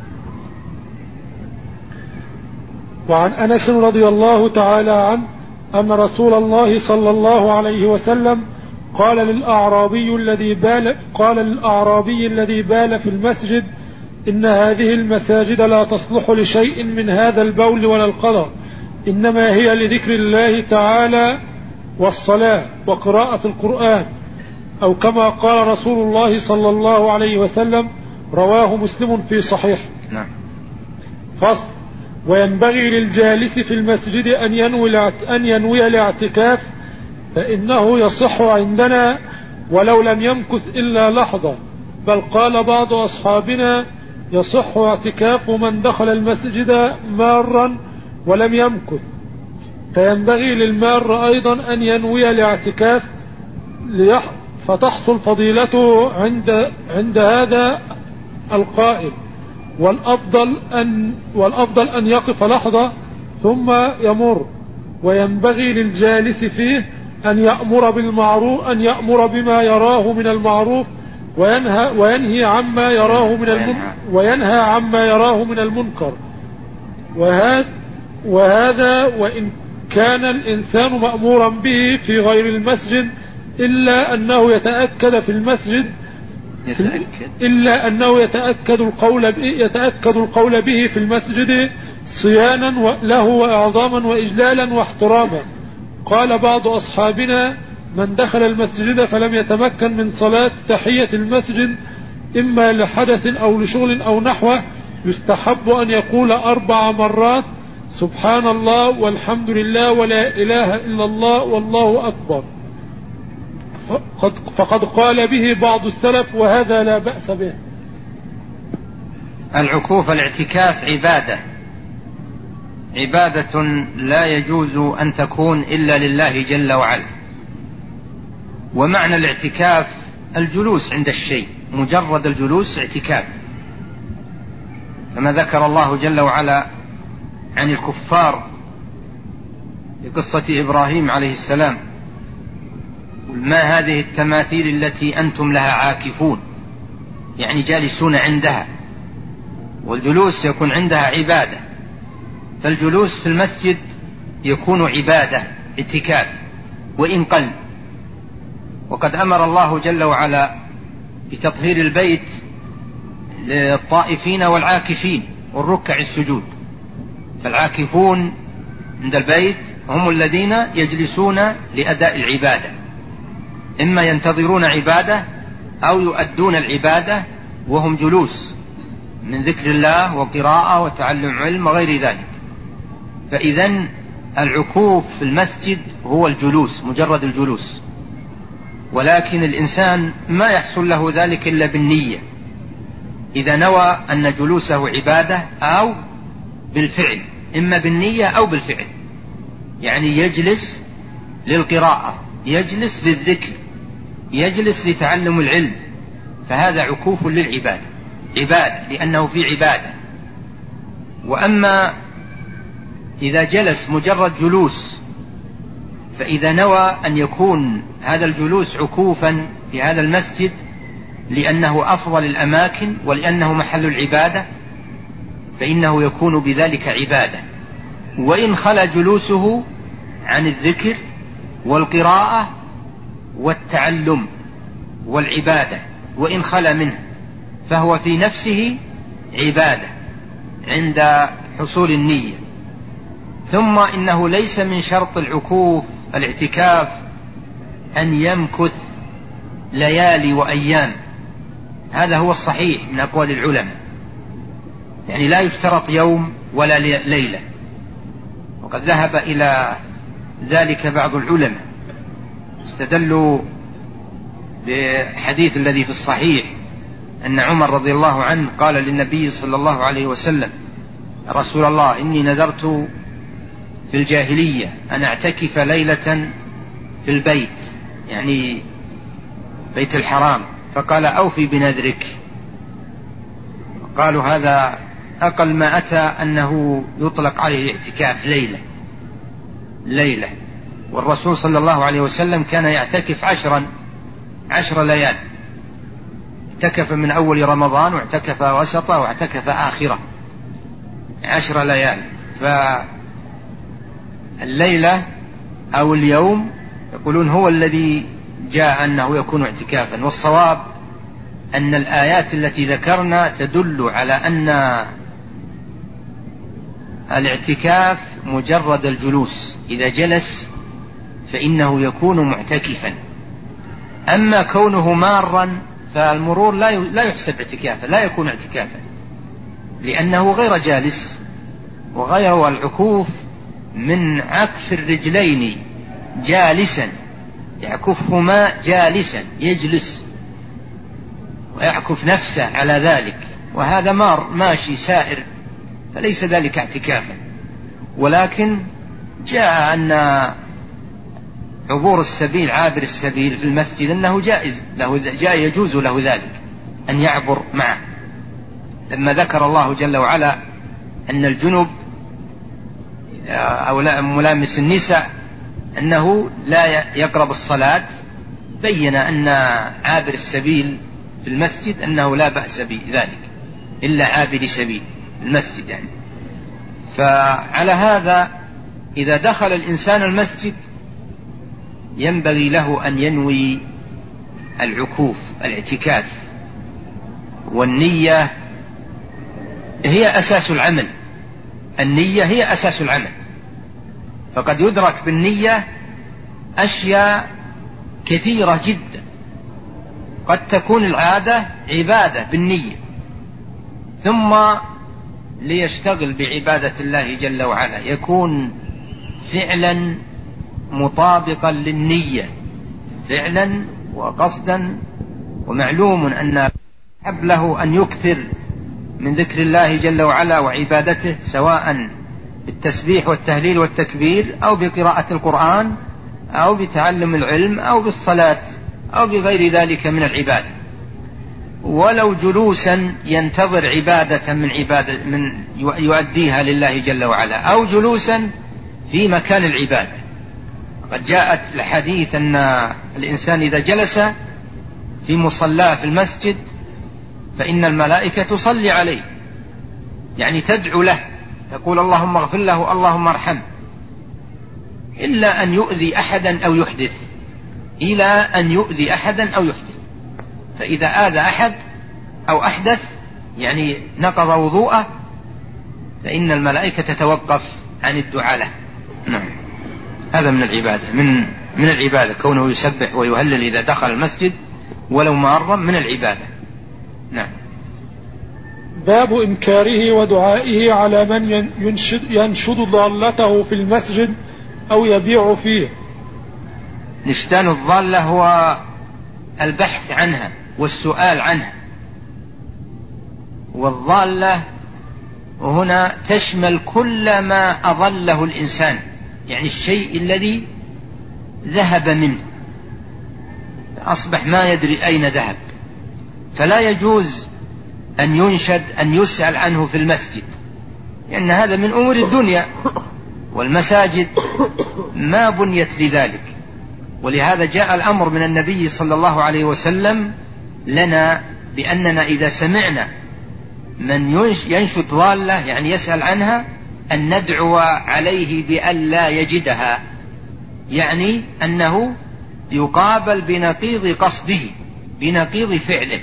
وعن أنس رضي الله تعالى عنه أن رسول الله صلى الله عليه وسلم قال للأعرابي الذي بال في المسجد: إن هذه المساجد لا تصلح لشيء من هذا البول ولا القدر، إنما هي لذكر الله تعالى والصلاة وقراءة القرآن، أو كما قال رسول الله صلى الله عليه وسلم. رواه مسلم في صحيح. نعم. فصل: وينبغي للجالس في المسجد أن ينوي الاعتكاف، فإنه يصح عندنا ولو لم يمكث إلا لحظة، بل قال بعض أصحابنا: يصح اعتكاف من دخل المسجد مارا ولم يمكث. فينبغي للمار أيضا أن ينوي الاعتكاف فتحصل فضيلته عند هذا القائل، والأفضل أن يقف لحظة ثم يمر. وينبغي للجالس فيه أن يأمر بالمعروف، أن يأمر بما يراه من المعروف وينهى عما يراه من المنكر. وهذا وإن كان الإنسان مأمورا به في غير المسجد إلا أنه يتأكد في المسجد إلا أنه يتأكد القول به في المسجد صيانا له وإعظاما وإجلالا واحتراما. قال بعض أصحابنا: من دخل المسجد فلم يتمكن من صلاة تحية المسجد إما لحدث أو لشغل أو نحوه، يستحب أن يقول 4 مرات: سبحان الله والحمد لله ولا إله إلا الله والله أكبر. فقد قال به بعض السلف، وهذا لا بأس به. العكوف الاعتكاف عبادة لا يجوز أن تكون إلا لله جل وعلا. ومعنى الاعتكاف الجلوس عند الشيء، مجرد الجلوس اعتكاف، كما ذكر الله جل وعلا عن الكفار في قصة إبراهيم عليه السلام: ما هذه التماثيل التي أنتم لها عاكفون، يعني جالسون عندها، والجلوس يكون عندها عبادة. فالجلوس في المسجد يكون عبادة اعتكاف وإن قل. وقد أمر الله جل وعلا بتطهير البيت للطائفين والعاكفين والركع السجود. فالعاكفون عند البيت هم الذين يجلسون لأداء العبادة، إما ينتظرون عبادة أو يؤدون العبادة وهم جلوس من ذكر الله وقراءة وتعلم علم وغير ذلك. فإذن العكوف في المسجد هو الجلوس، مجرد الجلوس. ولكن الإنسان ما يحصل له ذلك إلا بالنية، إذا نوى أن جلوسه عبادة أو بالفعل، إما بالنية أو بالفعل، يعني يجلس للقراءة، يجلس للذكر، يجلس لتعلم العلم، فهذا عكوف للعبادة، عبادة لأنه في عبادة. وأما إذا جلس مجرد جلوس، فإذا نوى أن يكون هذا الجلوس عكوفا في هذا المسجد لأنه أفضل الأماكن ولأنه محل العبادة، فإنه يكون بذلك عبادة. وإن خلا جلوسه عن الذكر والقراءة والتعلم والعبادة، وإن خلا منه، فهو في نفسه عبادة عند حصول النية. ثم إنه ليس من شرط العكوف الاعتكاف أن يمكث ليالي وأيام، هذا هو الصحيح من أقوال العلماء، يعني لا يشترط يوم ولا ليلة. وقد ذهب إلى ذلك بعض العلماء، استدلوا بحديث الذي في الصحيح أن عمر رضي الله عنه قال للنبي صلى الله عليه وسلم: يا رسول الله، إني نذرت في الجاهلية أن أعتكف ليلة في البيت، يعني بيت الحرام، فقال: أوفي بنذرك. قالوا هذا أقل ما أتى أنه يطلق عليه اعتكاف ليلة، والرسول صلى الله عليه وسلم كان يعتكف 10 ليال، اعتكف من أول رمضان واعتكف وسطه واعتكف آخره، 10 ليال. فالليلة أو اليوم يقولون هو الذي جاء أنه يكون اعتكافا. والصواب أن الآيات التي ذكرنا تدل على أن الاعتكاف مجرد الجلوس، إذا جلس فإنه يكون معتكفا. أما كونه مارا فالمرور لا يحسب اعتكافا، لا يكون اعتكافا، لأنه غير جالس. وغير العكوف من عكف الرجلين جالسا، يعكفهما جالسا، يجلس ويعكف نفسه على ذلك، وهذا ماشي سائر، فليس ذلك اعتكافا. ولكن جاء أن عبور السبيل، عابر السبيل في المسجد، أنه جائز له، يجوز له ذلك أن يعبر معه، لما ذكر الله جل وعلا أن الجنب أو ملامس النساء أنه لا يقرب الصلاة، بين أن عابر السبيل في المسجد أنه لا بأس بذلك إلا عابر سبيل المسجد يعني. فعلى هذا إذا دخل الإنسان المسجد ينبغي له أن ينوي العكوف الاعتكاف، والنية هي أساس العمل. النية هي أساس العمل، فقد يدرك بالنية أشياء كثيرة جدا. قد تكون العادة عبادة بالنية، ثم ليشتغل بعبادة الله جل وعلا يكون فعلا مطابقا للنية، فعلا وقصدا. ومعلوم أن يحب له أن يكثر من ذكر الله جل وعلا وعبادته، سواء بالتسبيح والتهليل والتكبير، أو بقراءة القرآن، أو بتعلم العلم، أو بالصلاة، أو بغير ذلك من العبادة، ولو جلوسا ينتظر عبادة من يؤديها لله جل وعلا، أو جلوسا في مكان العبادة. قد جاءت الحديث أن الإنسان إذا جلس في مصلاه في المسجد فإن الملائكة تصلي عليه، يعني تدعو له، تقول اللهم اغفر له، اللهم ارحمه، إلا أن يؤذي أحدا أو يحدث، إلى أن يؤذي أحدا أو يحدث. فإذا آذى أحد أو أحدث يعني نقض وضوءه، فإن الملائكة تتوقف عن الدعاء له. نعم، هذا من العبادة، من العبادة كونه يسبح ويهلل إذا دخل المسجد ولو مرة، من العبادة. نعم. باب إنكاره ودعائه على من ينشد ضالته في المسجد أو يبيع فيه. نشدان الضالة هو البحث عنها والسؤال عنها، والضالة هنا تشمل كل ما أضله الإنسان، يعني الشيء الذي ذهب منه أصبح ما يدري أين ذهب، فلا يجوز أن ينشد أن يسأل عنه في المسجد، لأن هذا من أمور الدنيا، والمساجد ما بنيت لذلك. ولهذا جاء الأمر من النبي صلى الله عليه وسلم لنا بأننا إذا سمعنا من ينشد ضالة يعني يسأل عنها أن ندعو عليه بأن لا يجدها، يعني أنه يقابل بنقيض قصده، بنقيض فعله.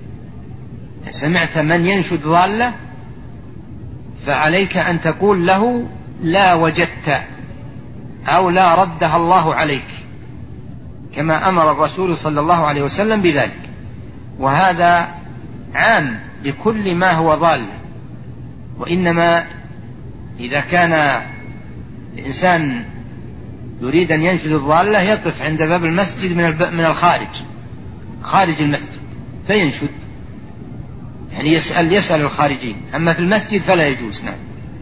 سمعت من ينشد ضالة فعليك أن تقول له لا وجدت، أو لا ردها الله عليك، كما أمر الرسول صلى الله عليه وسلم بذلك. وهذا عام لكل ما هو ضال، وإنما إذا كان الإنسان يريد أن ينشد الضالة يقف عند باب المسجد من الخارج، خارج المسجد فينشد، يعني يسأل الخارجين، أما في المسجد فلا يجوز. نعم.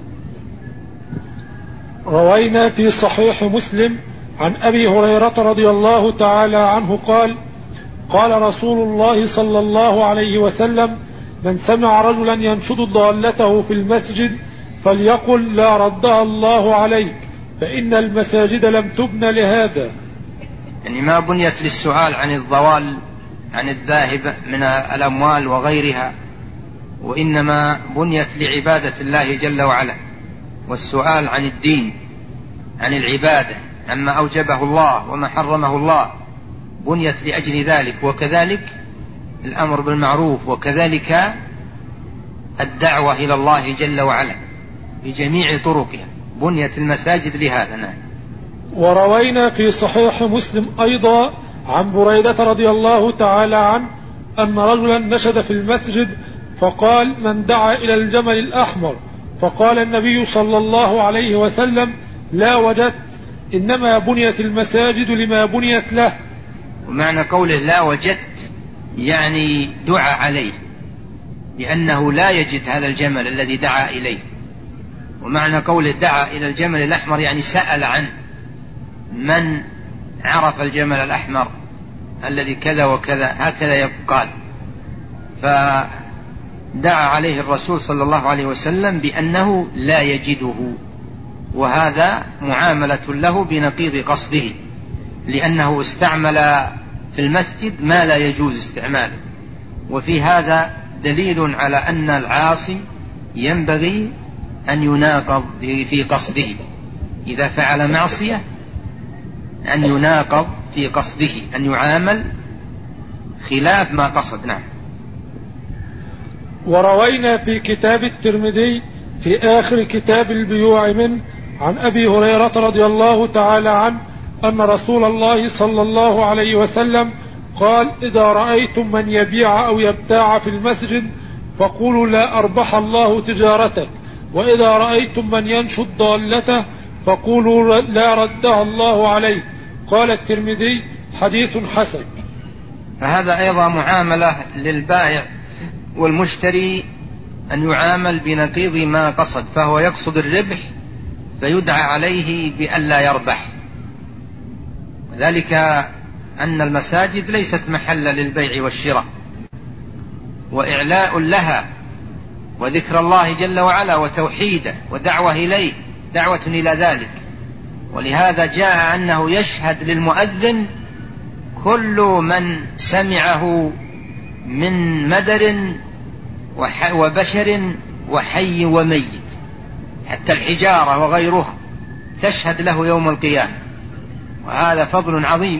روينا في صحيح مسلم عن أبي هريرة رضي الله تعالى عنه قال: قال رسول الله صلى الله عليه وسلم: من سمع رجلا ينشد ضالته في المسجد فليقل لا ردها الله عليك، فإن المساجد لم تبن لهذا. يعني ما بنيت للسؤال عن الضوال، عن الذاهب من الأموال وغيرها، وإنما بنيت لعبادة الله جل وعلا، والسؤال عن الدين، عن العبادة، عما أوجبه الله وما حرمه الله، بنيت لأجل ذلك. وكذلك الأمر بالمعروف، وكذلك الدعوة إلى الله جل وعلا بجميع طرقها، بنيت المساجد لهذا. نعم. وروينا في صحيح مسلم أيضا عن بريدة رضي الله تعالى عنه أن رجلا نشد في المسجد فقال: من دعا إلى الجمل الأحمر، فقال النبي صلى الله عليه وسلم: لا وجدت، إنما بنيت المساجد لما بنيت له. ومعنى قوله لا وجدت يعني دعا عليه، لأنه لا يجد هذا الجمل الذي دعا إليه. ومعنى قوله دعا إلى الجمل الأحمر يعني سأل عنه، من عرف الجمل الأحمر الذي كذا وكذا، هكذا يقال. فدعا عليه الرسول صلى الله عليه وسلم بأنه لا يجده، وهذا معاملة له بنقيض قصده، لأنه استعمل في المسجد ما لا يجوز استعماله. وفي هذا دليل على أن العاصي ينبغي أن يناقض في قصده. إذا فعل معصية أن يناقض في قصده، أن يعامل خلاف ما قصد. نعم. وروينا في كتاب الترمذي في آخر كتاب البيوع منه عن أبي هريرة رضي الله تعالى عنه أن رسول الله صلى الله عليه وسلم قال: إذا رأيتم من يبيع أو يبتاع في المسجد فقولوا لا أربح الله تجارتك، وإذا رأيتم من ينشد ضالته فقولوا لا ردها الله عليه. قال الترمذي: حديث حسن. فهذا أيضا معاملة للبائع والمشتري، أن يعامل بنقيض ما قصد، فهو يقصد الربح فيدعى عليه بأن لا يربح، ذلك أن المساجد ليست محلا للبيع والشراء، وإعلاء لها وذكر الله جل وعلا وتوحيده ودعوة إليه، دعوة إلى ذلك. ولهذا جاء أنه يشهد للمؤذن كل من سمعه من مدر وبشر وحي وميت، حتى الحجارة وغيرها تشهد له يوم القيامة، وهذا فضل عظيم.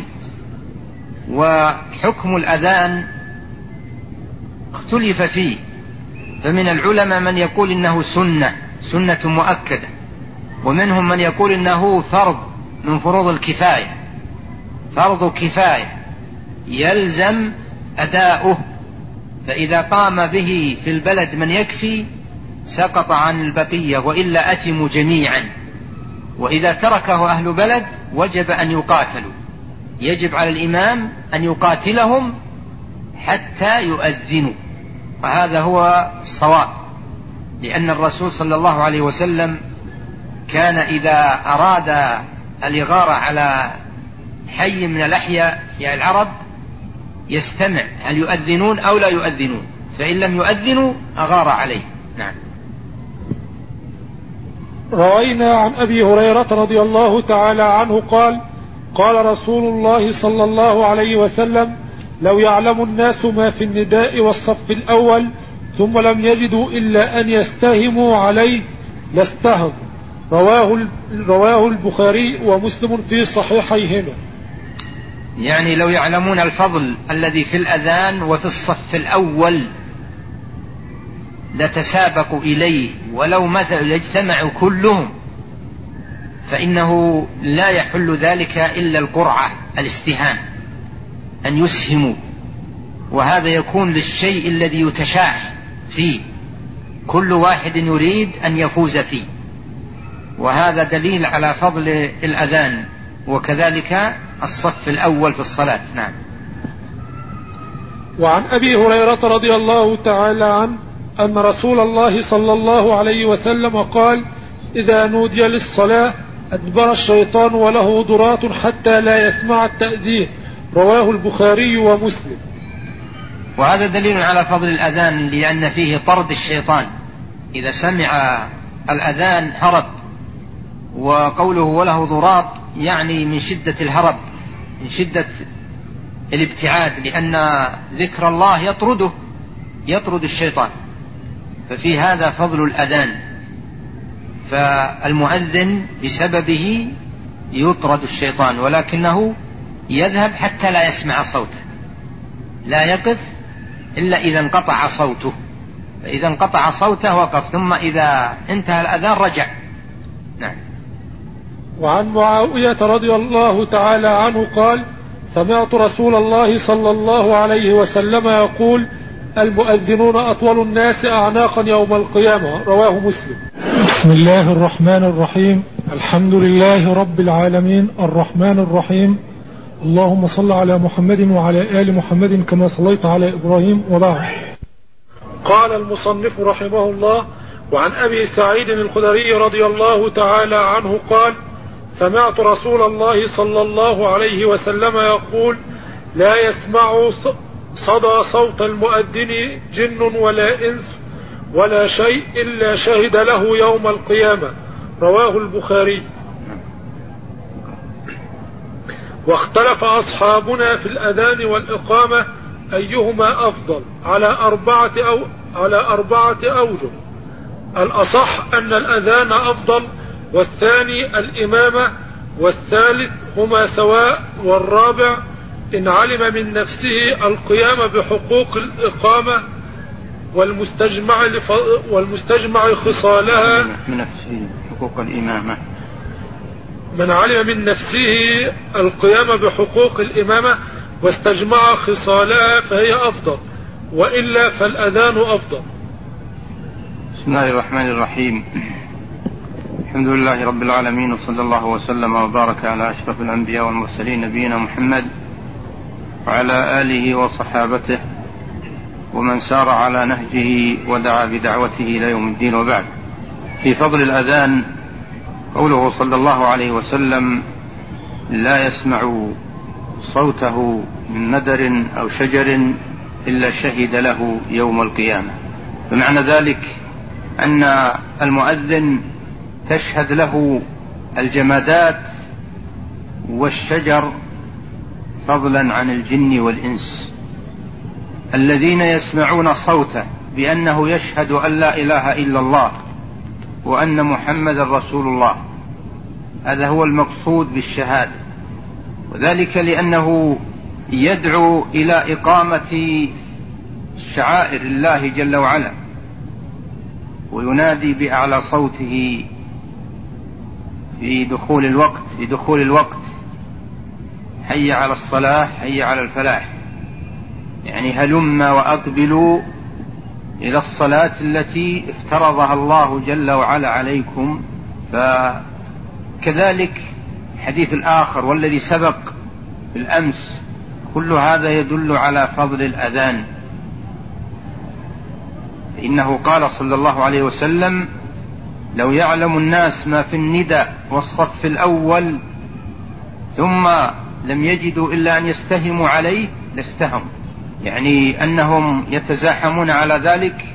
وحكم الأذان اختلف فيه، فمن العلماء من يقول إنه سنة مؤكدة، ومنهم من يقول إنه فرض من فروض الكفاية، فرض كفاية يلزم أداؤه، فإذا قام به في البلد من يكفي سقط عن البقية، وإلا أثموا جميعا. وإذا تركه أهل بلد وجب أن يقاتلوا، يجب على الإمام أن يقاتلهم حتى يؤذنوا، وهذا هو الصواب، لأن الرسول صلى الله عليه وسلم كان إذا أراد الإغارة على حي من الأحياء يعني العرب يستمع هل يؤذنون أو لا يؤذنون، فإن لم يؤذنوا أغار عليه. نعم. روينا عن أبي هريرة رضي الله تعالى عنه قال: قال رسول الله صلى الله عليه وسلم: لو يعلم الناس ما في النداء والصف الأول ثم لم يجدوا إلا أن يستهموا عليه لاستهموا. رواه البخاري ومسلم في صحيحيهما. يعني لو يعلمون الفضل الذي في الأذان وفي الصف الأول لتسابقوا إليه، ولو مثل يجتمعوا كلهم فإنه لا يحل ذلك إلا القرعة، الاستهام، أن يسهموا، وهذا يكون للشيء الذي يتشاح فيه، كل واحد يريد أن يفوز فيه، وهذا دليل على فضل الأذان، وكذلك الصف الأول في الصلاة. نعم. وعن أبي هريرة رضي الله تعالى عنه أن رسول الله صلى الله عليه وسلم قال: إذا نودي للصلاة أدبر الشيطان وله ضرات حتى لا يسمع التأذين. رواه البخاري ومسلم. وهذا دليل على فضل الأذان، لأن فيه طرد الشيطان، إذا سمع الأذان هرب، وقوله وله ضرات يعني من شدة الهرب، من شدة الابتعاد، لأن ذكر الله يطرد الشيطان، ففي هذا فضل الأذان، فالمؤذن بسببه يطرد الشيطان، ولكنه يذهب حتى لا يسمع صوته، لا يقف إلا إذا انقطع صوته، فإذا انقطع صوته وقف، ثم إذا انتهى الأذان رجع. نعم. وعن معاوية رضي الله تعالى عنه قال: سمعت رسول الله صلى الله عليه وسلم يقول: المؤذنون أطول الناس أعناقا يوم القيامة. رواه مسلم. بسم الله الرحمن الرحيم. الحمد لله رب العالمين الرحمن الرحيم. اللهم صل على محمد وعلى آل محمد كما صليت على إبراهيم وبعد. قال المصنف رحمه الله: وعن أبي سعيد الخدري رضي الله تعالى عنه قال: سمعت رسول الله صلى الله عليه وسلم يقول: لا يسمع صدى صوت المؤذن جن ولا إنس ولا شيء إلا شهد له يوم القيامة. رواه البخاري. واختلف أصحابنا في الأذان والإقامة أيهما أفضل على أربعة أوجه. الأصح أن الأذان أفضل، والثاني الإمامة، والثالث هما سواء، والرابع إن علم من نفسه القيام بحقوق الإقامة والمستجمع خصالها من نفسه حقوق الإمامة. من علم من نفسه القيام بحقوق الإمامة واستجمع خصالها فهي أفضل، وإلا فالأذان أفضل. بسم الله الرحمن الرحيم. الحمد لله رب العالمين، وصلى الله وسلم وبارك على أشرف الأنبياء والمرسلين نبينا محمد وعلى آله وصحابته ومن سار على نهجه ودعا بدعوته إلى يوم الدين. وبعد، في فضل الأذان قوله صلى الله عليه وسلم: لا يسمع صوته من ندر أو شجر إلا شهد له يوم القيامة. بمعنى ذلك أن المؤذن تشهد له الجمادات والشجر فضلا عن الجن والإنس الذين يسمعون صوته بأنه يشهد أن لا إله إلا الله وأن محمد رسول الله. هذا هو المقصود بالشهادة، وذلك لأنه يدعو إلى إقامة شعائر الله جل وعلا، وينادي بأعلى صوته في دخول الوقت: حي على الصلاة، حي على الفلاح، يعني هلم وأقبلوا إلى الصلاة التي افترضها الله جل وعلا عليكم. فكذلك الحديث الآخر والذي سبق بالأمس، كل هذا يدل على فضل الأذان. إنه قال صلى الله عليه وسلم: لو يعلم الناس ما في الندى والصف الأول ثم لم يجدوا إلا أن يستهموا عليه لاستهموا، يعني أنهم يتزاحمون على ذلك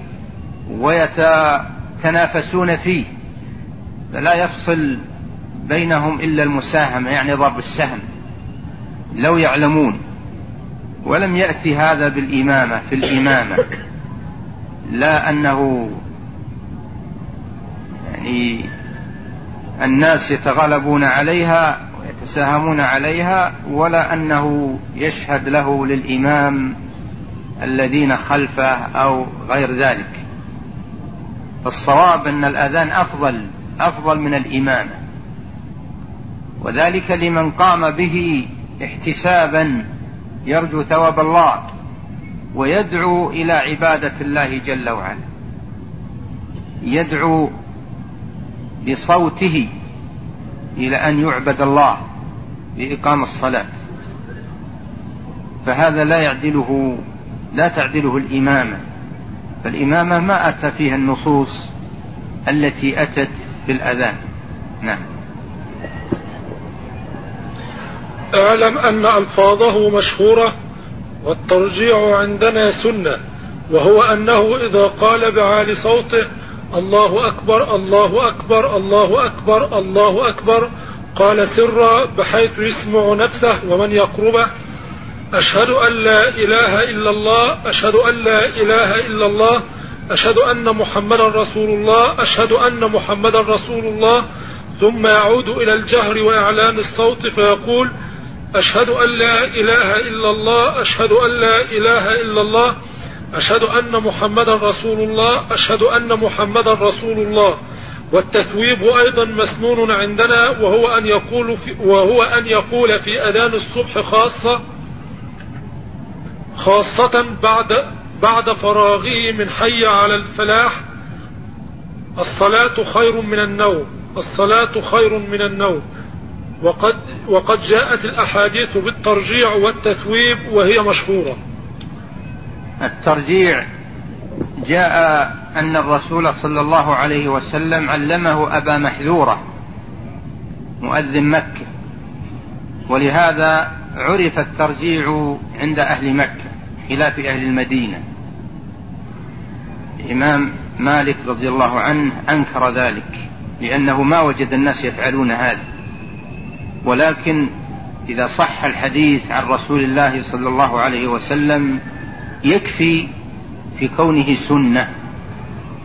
ويتنافسون فيه، فلا يفصل بينهم إلا المساهمة، يعني ضرب السهم. لو يعلمون. ولم يأتي هذا بالإمامة في الإمامة، لا أنه يعني الناس يتغلبون عليها ويتساهمون عليها، ولا أنه يشهد له للإمام الذين خلفه أو غير ذلك. فالصواب أن الأذان أفضل من الإمامة، وذلك لمن قام به احتسابا يرجو ثواب الله ويدعو إلى عبادة الله جل وعلا، يدعو بصوته إلى أن يعبد الله بإقام الصلاة. فهذا لا تعدله الإمامة، فالإمامة ما أتى فيها النصوص التي أتت في الأذان. نعم. اعلم أن ألفاظه مشهورة، والترجيع عندنا سنة، وهو أنه إذا قال بعالي صوته: الله أكبر الله أكبر الله أكبر الله أكبر، قال سرا بحيث يسمع نفسه ومن يقربه: أشهد أن لا إله إلا الله، أشهد أن لا إله إلا الله، أشهد أن محمدا رسول الله، أشهد أن محمدا رسول الله. ثم يعود إلى الجهر وإعلان الصوت فيقول: أشهد أن لا إله إلا الله، أشهد أن لا إله إلا الله، أشهد أن محمدا رسول الله، أشهد أن محمدا رسول الله. والتثويب أيضا مسنون عندنا، وهو أن يقول في أذان الصبح خاصة بعد فراغه من حي على الفلاح: الصلاة خير من النوم، الصلاة خير من النوم. وقد جاءت الأحاديث بالترجيع والتثويب وهي مشهورة. الترجيع جاء أن الرسول صلى الله عليه وسلم علمه أبا محذورة مؤذن مكة، ولهذا عرف الترجيع عند أهل مكة خلاف أهل المدينة. الإمام مالك رضي الله عنه أنكر ذلك لأنه ما وجد الناس يفعلون هذا، ولكن إذا صح الحديث عن رسول الله صلى الله عليه وسلم يكفي في كونه سنة.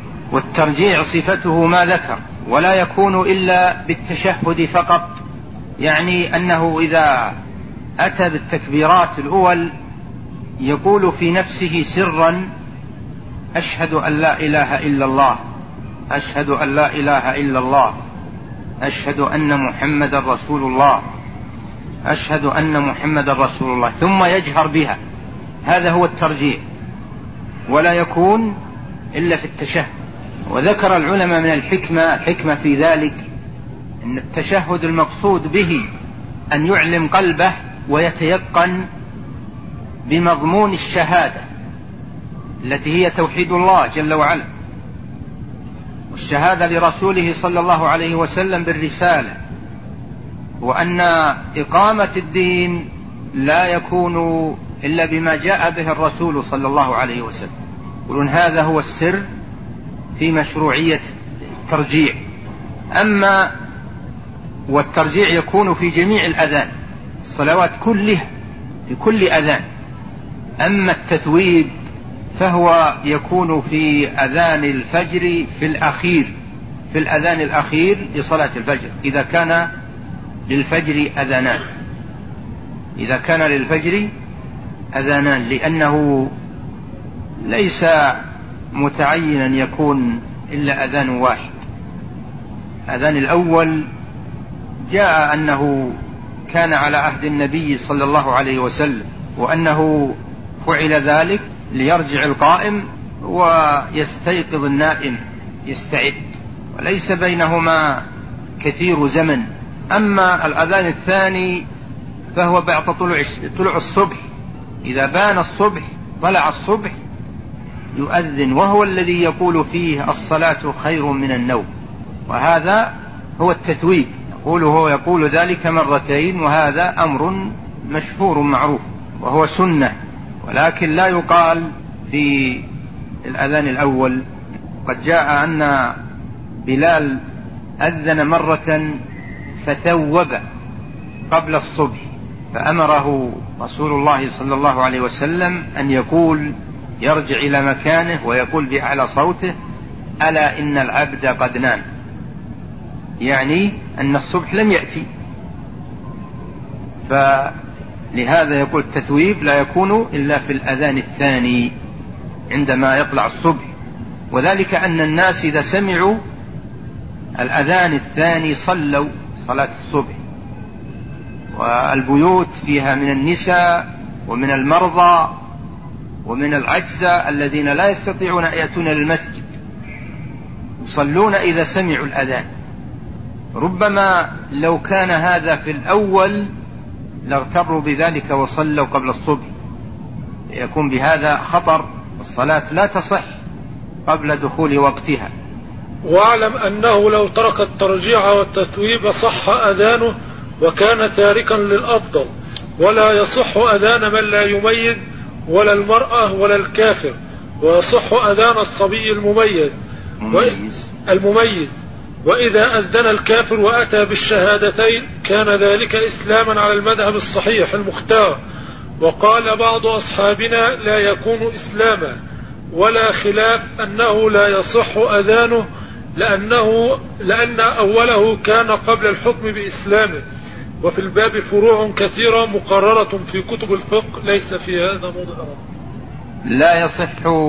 والترجيع صفته ما ذكر، ولا يكون إلا بالتشهد فقط يعني أنه إذا أتى بالتكبيرات الأول يقول في نفسه سرا: أشهد أن لا إله إلا الله، أشهد أن لا إله إلا الله، أشهد أن محمد رسول الله، أشهد أن محمد رسول الله، ثم يجهر بها. هذا هو الترجيع، ولا يكون إلا في التشهد. وذكر العلماء من الحكمة في ذلك أن التشهد المقصود به أن يعلم قلبه ويتيقن بمضمون الشهادة التي هي توحيد الله جل وعلا، والشهادة لرسوله صلى الله عليه وسلم بالرسالة، وأن إقامة الدين لا يكون إلا بما جاء به الرسول صلى الله عليه وسلم. يقولون هذا هو السر في مشروعية الترجيع. أما والترجيع يكون في جميع الأذان، الصلوات كلها في كل أذان. أما التثويب فهو يكون في أذان الفجر في الأذان الأخير لصلاة الفجر، إذا كان للفجر أذانان، لأنه ليس متعينا يكون إلا أذان واحد. أذان الأول جاء أنه كان على عهد النبي صلى الله عليه وسلم، وأنه فعل ذلك ليرجع القائم ويستيقظ النائم يستعد، وليس بينهما كثير زمن. أما الأذان الثاني فهو بعد طلوع الصبح، إذا بان الصبح طلع الصبح يؤذن، وهو الذي يقول فيه الصلاة خير من النوم، وهذا هو التثويب. هو يقول ذلك مرتين، وهذا أمر مشهور معروف وهو سنة، ولكن لا يقال في الأذان الأول. قد جاء أن بلال أذن مرة فثوب قبل الصبح، فأمره رسول الله صلى الله عليه وسلم أن يقول، يرجع إلى مكانه ويقول بأعلى صوته: ألا إن العبد قد نام، يعني أن الصبح لم يأتي. فلهذا يقول التثويب لا يكون إلا في الأذان الثاني عندما يطلع الصبح، وذلك أن الناس إذا سمعوا الأذان الثاني صلوا صلاة الصبح، والبيوت فيها من النساء ومن المرضى ومن العجزة الذين لا يستطيعون أن يأتون للمسجد يصلون إذا سمعوا الأذان. ربما لو كان هذا في الأول لاغتروا بذلك وصلوا قبل الصبح، يكون بهذا خطر، الصلاة لا تصح قبل دخول وقتها. واعلم أنه لو ترك الترجيع والتثويب صح أذانه وكان تاركا للأفضل، ولا يصح أذان من لا يميز ولا المرأة ولا الكافر، ويصح أذان الصبي المميز. وإذا أذن الكافر وأتى بالشهادتين كان ذلك إسلاما على المذهب الصحيح المختار. وقال بعض أصحابنا لا يكون إسلاما، ولا خلاف أنه لا يصح أذانه لأن أوله كان قبل الحكم بإسلامه. وفي الباب فروع كثيرة مقررة في كتب الفقه ليس في هذا موضع. لا يصح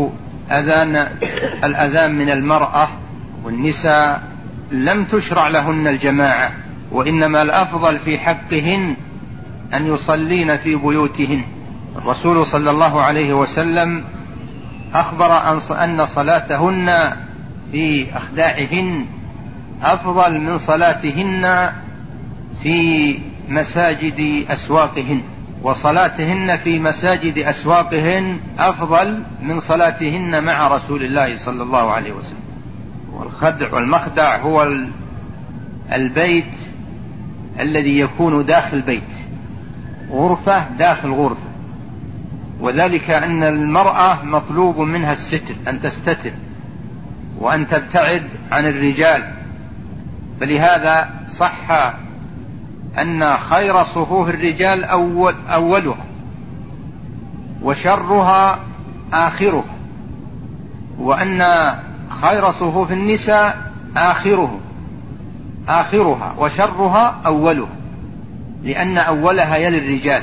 الأذان من المرأة والنساء، لم تشرع لهن الجماعة، وإنما الأفضل في حقهن أن يصلين في بيوتهن. الرسول صلى الله عليه وسلم أخبر أن صلاتهن في أخداعهن أفضل من صلاتهن في مساجد أسواقهن، وصلاتهن في مساجد أسواقهن أفضل من صلاتهن مع رسول الله صلى الله عليه وسلم. والخدع والمخدع هو البيت الذي يكون داخل بيت، غرفة داخل غرفة، وذلك أن المرأة مطلوب منها الستر، أن تستتر وأن تبتعد عن الرجال. فلهذا صح أن خير صفوف الرجال أولها وشرها آخرها، وأن خير صفوف النساء آخرها وشرها أولها. لأن أولها يلي الرجال،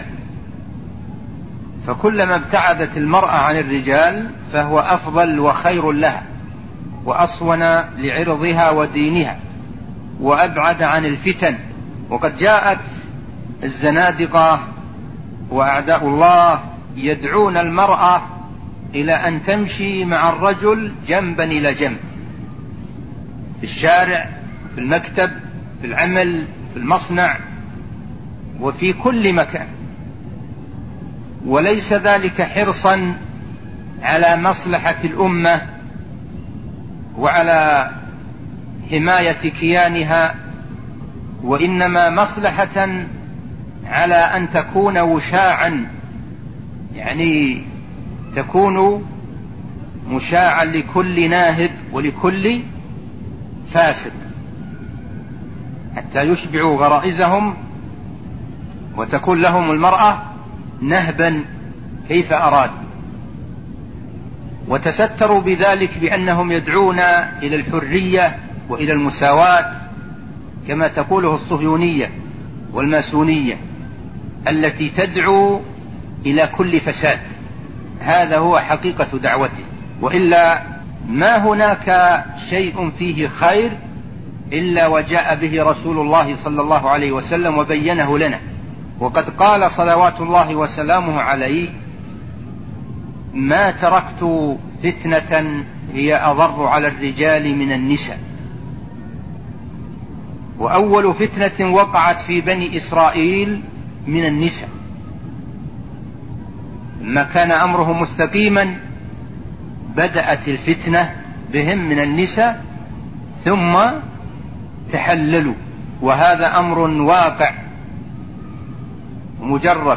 فكلما ابتعدت المرأة عن الرجال فهو أفضل وخير لها وأصون لعرضها ودينها وأبعد عن الفتن. وقد جاءت الزنادقة وأعداء الله يدعون المرأة إلى أن تمشي مع الرجل جنبا إلى جنب، في الشارع، في المكتب، في العمل، في المصنع، وفي كل مكان. وليس ذلك حرصا على مصلحة الأمة وعلى حماية كيانها، وإنما مصلحة على أن تكون وشاعا، يعني تكون مشاعا لكل ناهب ولكل فاسد، حتى يشبعوا غرائزهم وتكون لهم المرأة نهبا كيف أراد. وتستروا بذلك بأنهم يدعون إلى الحرية وإلى المساواة كما تقوله الصهيونية والماسونية التي تدعو إلى كل فساد. هذا هو حقيقة دعوته، وإلا ما هناك شيء فيه خير إلا وجاء به رسول الله صلى الله عليه وسلم وبينه لنا. وقد قال صلوات الله وسلامه عليه: ما تركت فتنة هي أضر على الرجال من النساء. وأول فتنة وقعت في بني إسرائيل من النساء، ما كان أمره مستقيما بدأت الفتنة بهم من النساء ثم تحللوا، وهذا أمر واقع مجرد.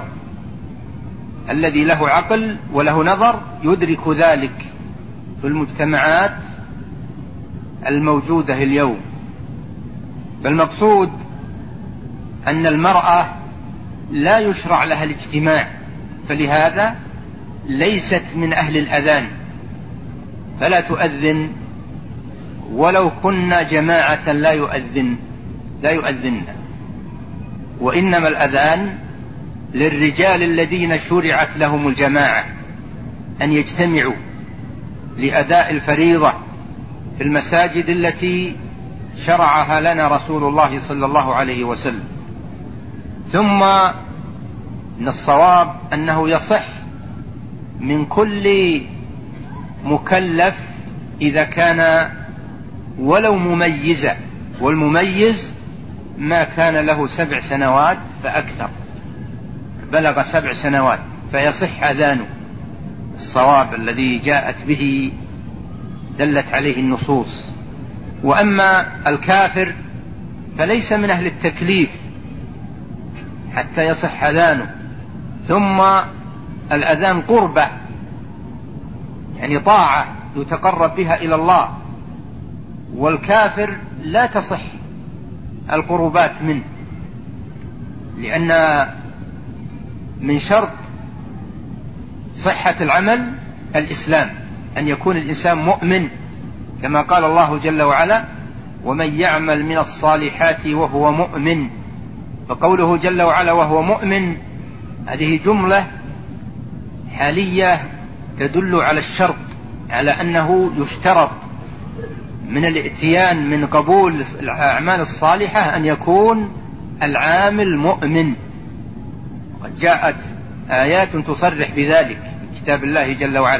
الذي له عقل وله نظر يدرك ذلك في المجتمعات الموجودة اليوم. فالمقصود أن المرأة لا يشرع لها الاجتماع، فلهذا ليست من أهل الأذان، فلا تؤذن ولو كنا جماعة لا يؤذن. وإنما الأذان للرجال الذين شرعت لهم الجماعة أن يجتمعوا لأداء الفريضة في المساجد التي شرعها لنا رسول الله صلى الله عليه وسلم. ثم من الصواب أنه يصح من كل مكلف إذا كان ولو مميزا، والمميز ما كان له 7 سنوات فأكثر، بلغ 7 سنوات فيصح أذانه. الصواب الذي جاءت به دلت عليه النصوص. وأما الكافر فليس من أهل التكليف حتى يصح أذانه. ثم الأذان قربة، يعني طاعة يتقرب بها إلى الله، والكافر لا تصح القربات منه، لأن من شرط صحة العمل الإسلام، أن يكون الإنسان مؤمن، كما قال الله جل وعلا: ومن يعمل من الصالحات وهو مؤمن. فقوله جل وعلا وهو مؤمن هذه جملة حالية تدل على الشرط، على أنه يشترط من الاتيان من قبول الأعمال الصالحة أن يكون العامل مؤمن. قد جاءت آيات تصرح بذلك في كتاب الله جل وعلا.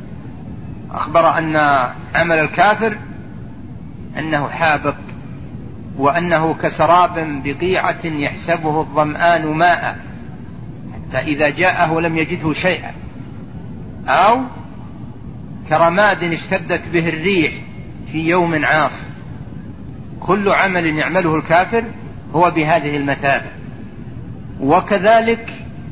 أخبر أن عمل الكافر أنه حابط، وأنه كسراب بقيعة يحسبه الظمآن ماء حتى إذا جاءه لم يجده شيئا، أو كرماد اشتدت به الريح في يوم عاصف. كل عمل يعمله الكافر هو بهذه المثابة. وكذلك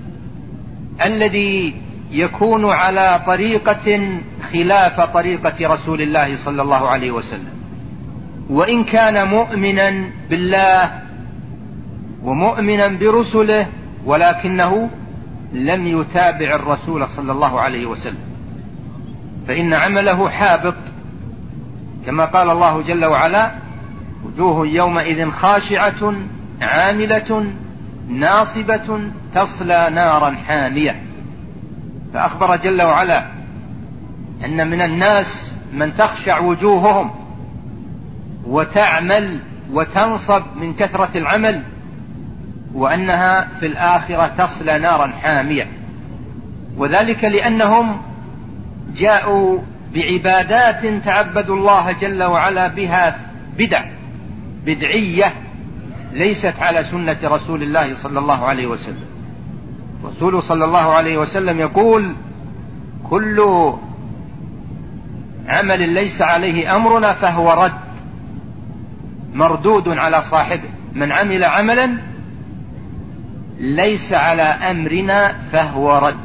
الذي يكون على طريقة خلاف طريقة رسول الله صلى الله عليه وسلم، وإن كان مؤمنا بالله ومؤمنا برسله ولكنه لم يتابع الرسول صلى الله عليه وسلم، فإن عمله حابط، كما قال الله جل وعلا: وجوه يومئذ خاشعة عاملة ناصبة تصلى نارا حامية. فأخبر جل وعلا أن من الناس من تخشع وجوههم وتعمل وتنصب من كثرة العمل، وأنها في الآخرة تصلى نارا حامية. وذلك لأنهم جاءوا بعبادات تعبدوا الله جل وعلا بها بدعية ليست على سنة رسول الله صلى الله عليه وسلم. رسول صلى الله عليه وسلم يقول: كل عمل ليس عليه أمرنا فهو رد، مردود على صاحبه. من عمل عملا ليس على أمرنا فهو رد،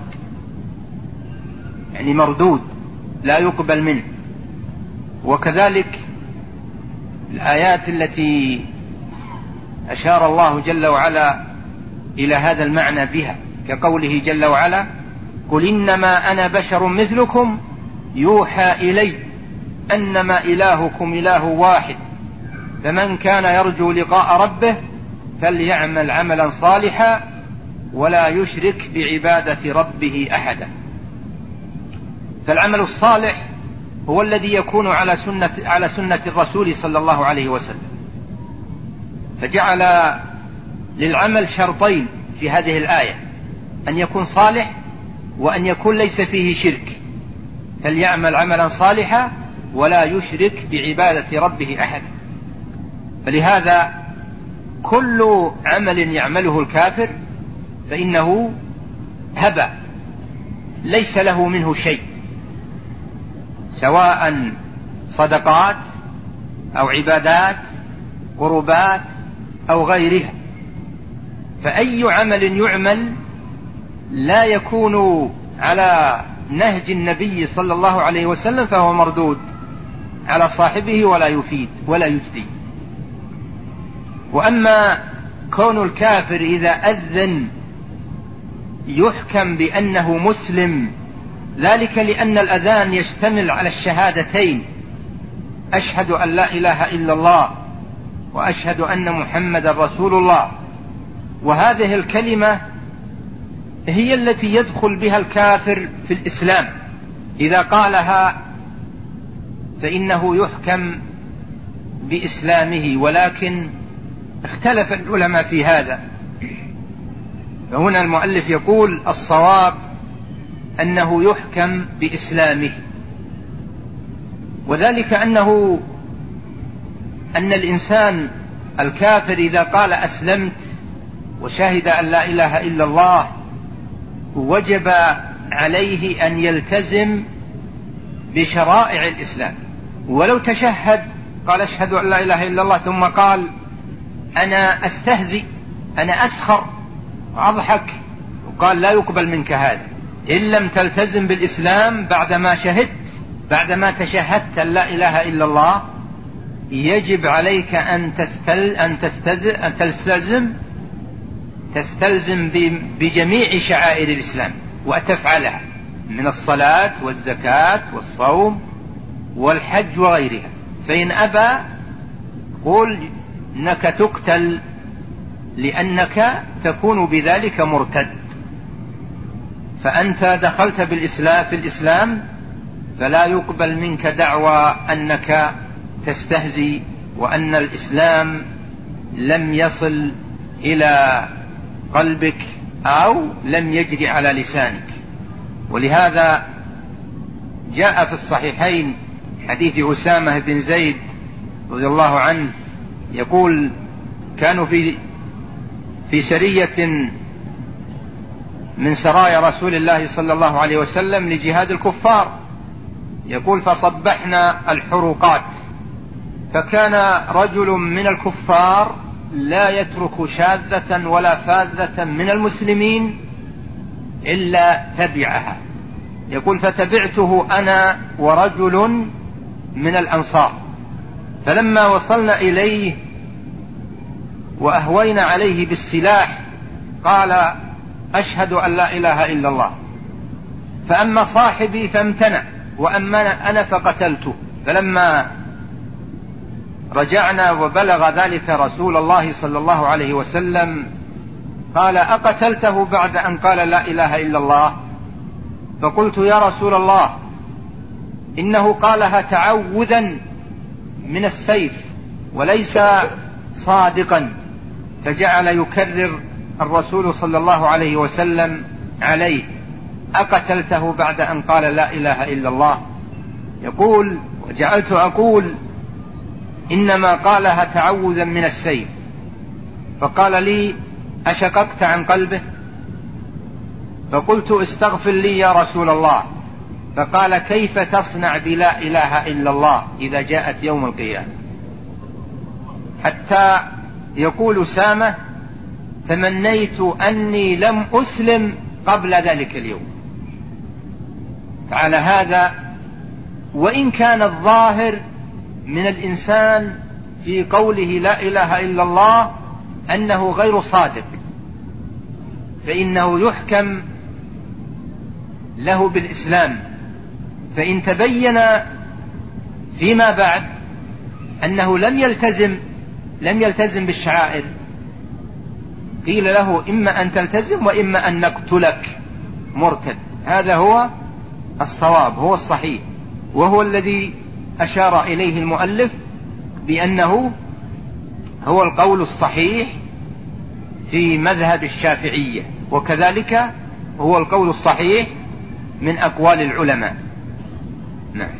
يعني مردود لا يقبل منه. وكذلك الآيات التي أشار الله جل وعلا إلى هذا المعنى بها، كقوله جل وعلا: قل إنما أنا بشر مثلكم يوحى إلي أنما إلهكم إله واحد فمن كان يرجو لقاء ربه فليعمل عملا صالحا ولا يشرك بعبادة ربه أحدا. فالعمل الصالح هو الذي يكون على سنة الرسول صلى الله عليه وسلم. فجعل للعمل شرطين في هذه الآية: أن يكون صالح وأن يكون ليس فيه شرك. فليعمل عملا صالحا ولا يشرك بعبادة ربه أحدا. فلهذا كل عمل يعمله الكافر فإنه هبى ليس له منه شيء، سواء صدقات أو عبادات قربات أو غيرها. فأي عمل يعمل لا يكون على نهج النبي صلى الله عليه وسلم فهو مردود على صاحبه ولا يفيد ولا يجدي. وأما كون الكافر إذا أذن يحكم بأنه مسلم، ذلك لأن الأذان يشتمل على الشهادتين: أشهد أن لا إله إلا الله وأشهد أن محمدا رسول الله. وهذه الكلمة هي التي يدخل بها الكافر في الإسلام. إذا قالها فإنه يحكم بإسلامه، ولكن اختلف العلماء في هذا. فهنا المؤلف يقول: الصواب أنه يحكم بإسلامه، وذلك أن الإنسان الكافر إذا قال أسلمت وشهد أن لا إله إلا الله وجب عليه أن يلتزم بشرائع الإسلام. ولو تشهد قال أشهد أن لا إله إلا الله ثم قال أنا أستهزئ أنا أسخر أضحك، وقال لا يقبل منك هذا إن لم تلتزم بالإسلام بعدما تشهدت أن لا إله إلا الله. يجب عليك أن تستلزم بجميع شعائر الإسلام وتفعلها من الصلاة والزكاة والصوم والحج وغيرها. فإن أبى قل إنك تقتل لأنك تكون بذلك مرتد. فأنت دخلت في الإسلام فلا يقبل منك دعوى أنك تستهزي وأن الإسلام لم يصل إلى قلبك أو لم يجري على لسانك. ولهذا جاء في الصحيحين حديث أسامة بن زيد رضي الله عنه يقول: كانوا في سرية من سرايا رسول الله صلى الله عليه وسلم لجهاد الكفار. يقول: فصبحنا الحروقات، فكان رجل من الكفار لا يترك شاذة ولا فاذة من المسلمين إلا تبعها. يقول: فتبعته أنا ورجل من الأنصار، فلما وصلنا إليه وأهوينا عليه بالسلاح قال: أشهد أن لا إله إلا الله. فأما صاحبي فامتنع وأما أنا فقتلته. فلما رجعنا وبلغ ذلك رسول الله صلى الله عليه وسلم قال: أقتلته بعد أن قال لا إله إلا الله؟ فقلت: يا رسول الله، إنه قالها تعوذا من السيف وليس صادقا. فجعل يكرر الرسول صلى الله عليه وسلم عليه: أقتلته بعد أن قال لا إله إلا الله؟ يقول: وجعلت أقول: إنما قالها تعوذا من السيف. فقال لي: أشققت عن قلبه؟ فقلت: استغفر لي يا رسول الله. فقال: كيف تصنع بلا إله إلا الله إذا جاءت يوم القيامة؟ حتى يقول سامة: تمنيت أني لم أسلم قبل ذلك اليوم. فعلى هذا، وإن كان الظاهر من الإنسان في قوله لا إله إلا الله أنه غير صادق، فإنه يحكم له بالإسلام. فإن تبين فيما بعد أنه لم يلتزم بالشعائر، قيل له: إما أن تلتزم وإما أن نقتلك مرتد. هذا هو الصواب، هو الصحيح، وهو الذي أشار إليه المؤلف بأنه هو القول الصحيح في مذهب الشافعية، وكذلك هو القول الصحيح من أقوال العلماء. نعم.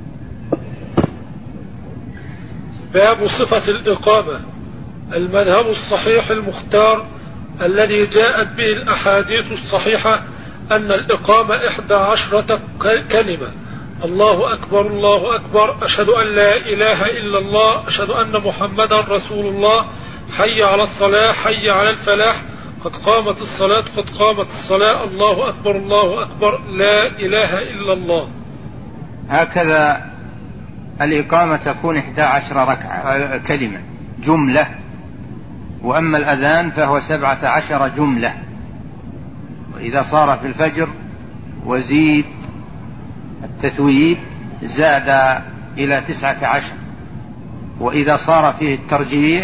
باب صفة الإقامة. المذهب الصحيح المختار الذي جاءت به الأحاديث الصحيحة أن الإقامة 11 كلمة: الله أكبر الله أكبر، أشهد أن لا إله إلا الله، أشهد أن محمدا رسول الله، حي على الصلاة، حي على الفلاح، قد قامت الصلاة، قد قامت الصلاة، الله أكبر الله أكبر، لا إله إلا الله. هكذا الإقامة تكون 11 كلمة جملة، وأما الأذان فهو 17 جملة. وإذا صار في الفجر وزيد التثويب زاد إلى 19، وإذا صار فيه الترجيع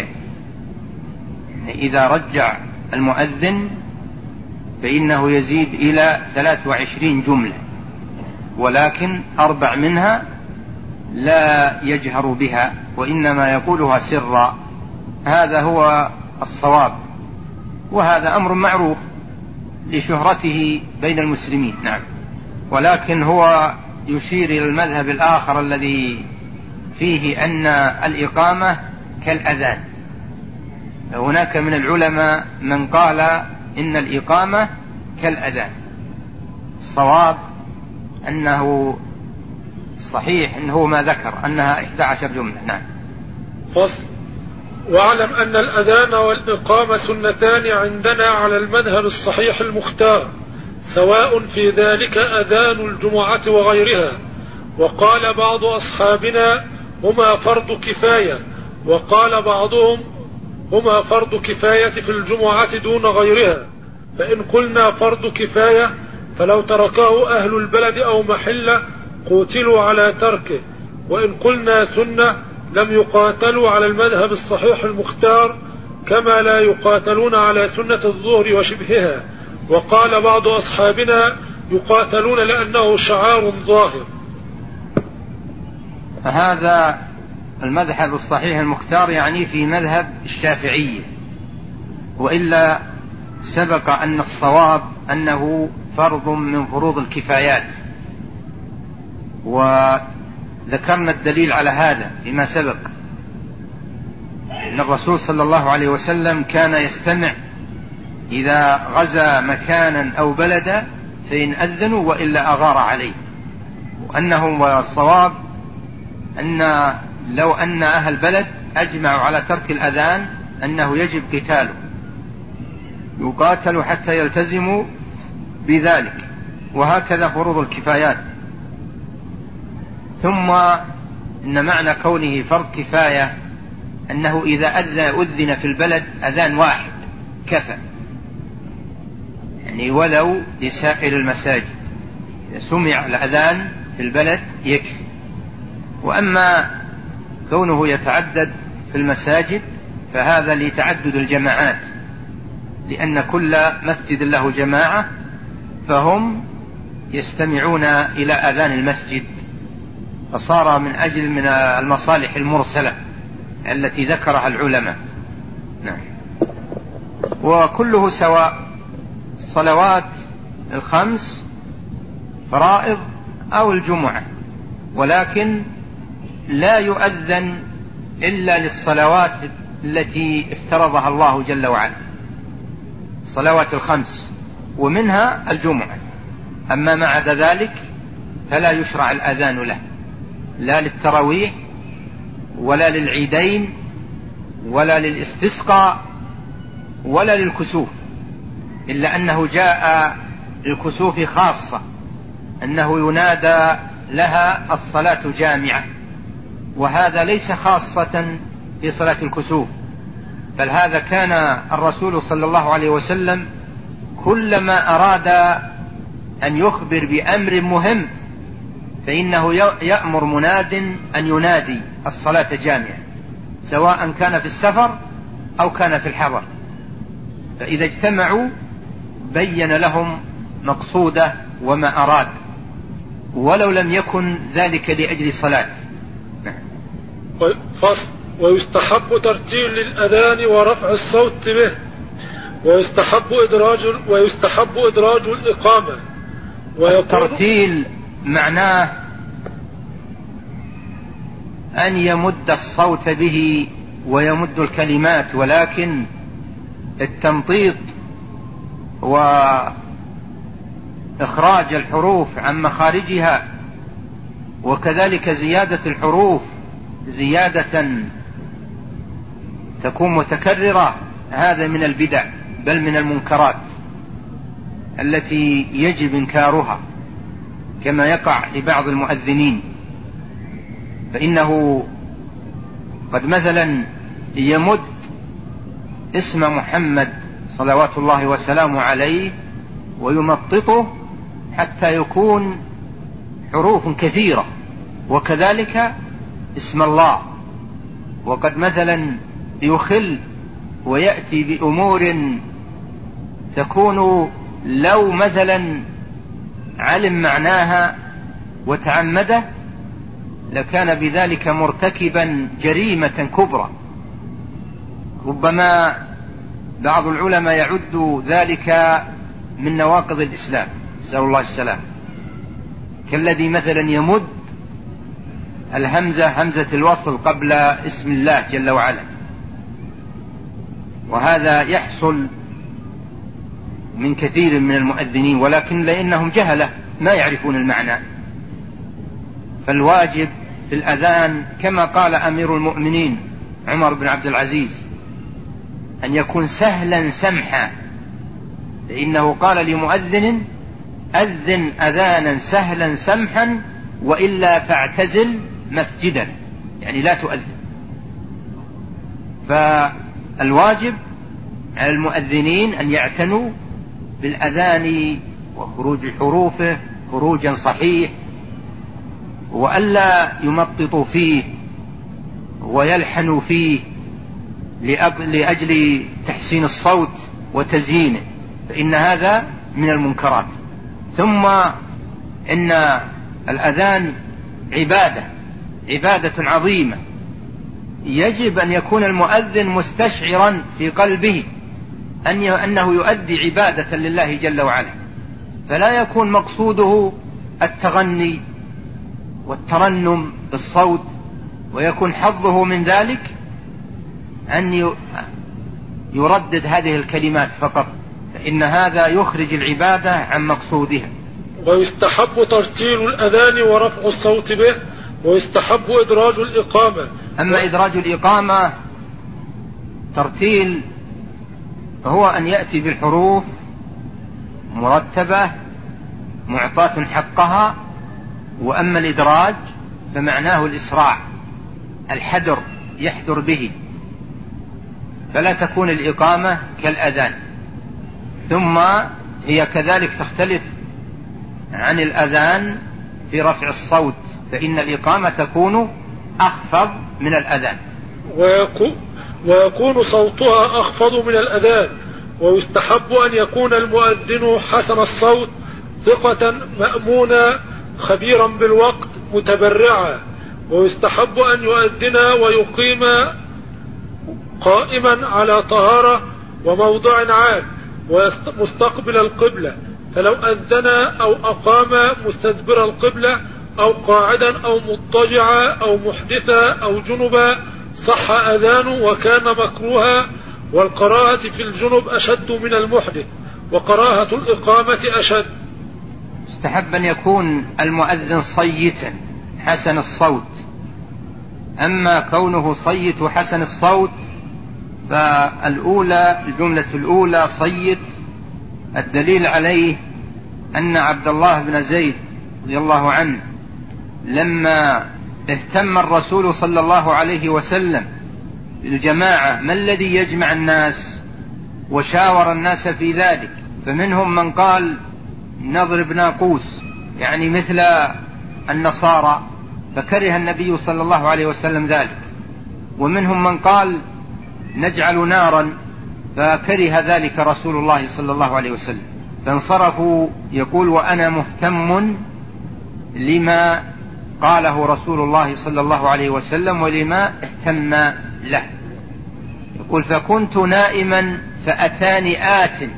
إذا رجع المؤذن فإنه يزيد إلى 23 جملة، ولكن 4 منها لا يجهر بها وإنما يقولها سرا. هذا هو الصواب، وهذا أمر معروف لشهرته بين المسلمين. نعم. ولكن هو يشير إلى المذهب الآخر الذي فيه أن الإقامة كالأذان. هناك من العلماء من قال إن الإقامة كالأذان. الصواب أنه صحيح أنه ما ذكر أنها 11 جملة. نعم. فصل. واعلم أن الأذان والإقامة سنتان عندنا على المذهب الصحيح المختار، سواء في ذلك أذان الجمعة وغيرها. وقال بعض أصحابنا: هما فرض كفاية، وقال بعضهم: هما فرض كفاية في الجمعة دون غيرها. فإن قلنا فرض كفاية فلو تركه أهل البلد أو محلة قوتلوا على تركه، وإن قلنا سنة لم يقاتلوا على المذهب الصحيح المختار، كما لا يقاتلون على سنة الظهر وشبهها. وقال بعض أصحابنا: يقاتلون لأنه شعار ظاهر. فهذا المذهب الصحيح المختار يعني في مذهب الشافعية، وإلا سبق أن الصواب أنه فرض من فروض الكفايات، وذكرنا الدليل على هذا فيما سبق، أن الرسول صلى الله عليه وسلم كان يستمع إذا غزا مكانا أو بلدا فإن أذنوا وإلا أغار عليه. وأنه الصواب أن لو أن أهل البلد أجمعوا على ترك الأذان أنه يجب قتاله، يقاتل حتى يلتزموا بذلك، وهكذا فروض الكفايات. ثم إن معنى كونه فرض كفاية أنه إذا أذن في البلد أذان واحد كفى، يعني ولو لسائر المساجد، إذا سمع الأذان في البلد يكفي. وأما كونه يتعدد في المساجد فهذا لتعدد الجماعات، لأن كل مسجد له جماعة، فهم يستمعون إلى أذان المسجد، فصار من المصالح المرسلة التي ذكرها العلماء. نعم. وكله سواء، الصلوات الخمس فرائض أو الجمعة، ولكن لا يؤذن إلا للصلوات التي افترضها الله جل وعلا، الصلوات الخمس ومنها الجمعة. أما ما عدا ذلك فلا يشرع الأذان له، لا للتراويح ولا للعيدين ولا للاستسقاء ولا للكسوف، إلا أنه جاء للكسوف خاصة أنه ينادى لها الصلاة جامعة، وهذا ليس خاصة في صلاة الكسوف، بل هذا كان الرسول صلى الله عليه وسلم كلما أراد أن يخبر بأمر مهم فإنه يأمر مناد أن ينادي الصلاة جامعة، سواء كان في السفر أو كان في الحضر، فإذا اجتمعوا بين لهم مقصوده وما أراد، ولو لم يكن ذلك لأجل صلاة. فصل. ويستحب ترتيل للأذان ورفع الصوت به، ويستحب إدراج الإقامة. الترتيل معناه أن يمد الصوت به ويمد الكلمات، ولكن التمطيط وإخراج الحروف عن مخارجها وكذلك زيادة الحروف زيادة تكون متكررة، هذا من البدع بل من المنكرات التي يجب إنكارها، كما يقع لبعض المؤذنين، فإنه قد مثلا يمد اسم محمد صلوات الله وسلامه عليه ويمططه حتى يكون حروف كثيرة، وكذلك اسم الله، وقد مثلا يخل ويأتي بأمور تكون لو مثلا علم معناها وتعمده لكان بذلك مرتكبا جريمة كبرى. ربما بعض العلماء يعد ذلك من نواقض الإسلام، نسأل الله السلام، كالذي مثلا يمد الهمزة همزة الوصل قبل اسم الله جل وعلا، وهذا يحصل من كثير من المؤذنين، ولكن لأنهم جهلة ما يعرفون المعنى. فالواجب في الأذان كما قال أمير المؤمنين عمر بن عبد العزيز أن يكون سهلا سمحا، لأنه قال لمؤذن أذن أذانا سهلا سمحا وإلا فاعتزل مسجدا، يعني لا تؤذن. فالواجب على المؤذنين أن يعتنوا بالأذان وخروج حروفه خروجا صحيح، وألا يمططوا فيه ويلحنوا فيه لأجل تحسين الصوت وتزيينه، فإن هذا من المنكرات. ثم إن الأذان عبادة عظيمة، يجب أن يكون المؤذن مستشعرا في قلبه أنه يؤدي عبادة لله جل وعلا، فلا يكون مقصوده التغني والترنم بالصوت، ويكون حظه من ذلك أن يردد هذه الكلمات فقط، فإن هذا يخرج العبادة عن مقصودها. ويستحب ترتيل الأذان ورفع الصوت به، ويستحب إدراج الإقامة. أما إدراج الإقامة ترتيل هو أن يأتي بالحروف مرتبة معطاة حقها، وأما الإدراج فمعناه الإسراع، الحدر يحدر به، فلا تكون الإقامة كالأذان. ثم هي كذلك تختلف عن الأذان في رفع الصوت، فإن الإقامة تكون أخفض من الأذان، ويكون صوتها أخفض من الأذان، ويستحب أن يكون المؤذن حسن الصوت ثقة مأمونا خبيرا بالوقت متبرعا. ويستحب أن يؤذن ويقيم قائما على طهارة وموضع عال ومستقبل القبلة، فلو أذن أو أقام مستدبر القبلة أو قاعدا أو مضطجعا أو محدثا أو جنبا صح أذانه وكان مكروها. والقراءة في الجنب أشد من المحدث، وقراءة الإقامة أشد. استحب أن يكون المؤذن صيتا حسن الصوت. أما كونه صيت حسن الصوت فالأولى الجملة الأولى صيت، الدليل عليه أن عبد الله بن زيد رضي الله عنه لما اهتم الرسول صلى الله عليه وسلم بالجماعة ما الذي يجمع الناس وشاور الناس في ذلك، فمنهم من قال نضرب ناقوس يعني مثل النصارى، فكره النبي صلى الله عليه وسلم ذلك. ومنهم من قال نجعل نارا، فكره ذلك رسول الله صلى الله عليه وسلم، فانصرفوا يقول وأنا مهتم لما قاله رسول الله صلى الله عليه وسلم ولما اهتم له. يقول فكنت نائما فأتاني آت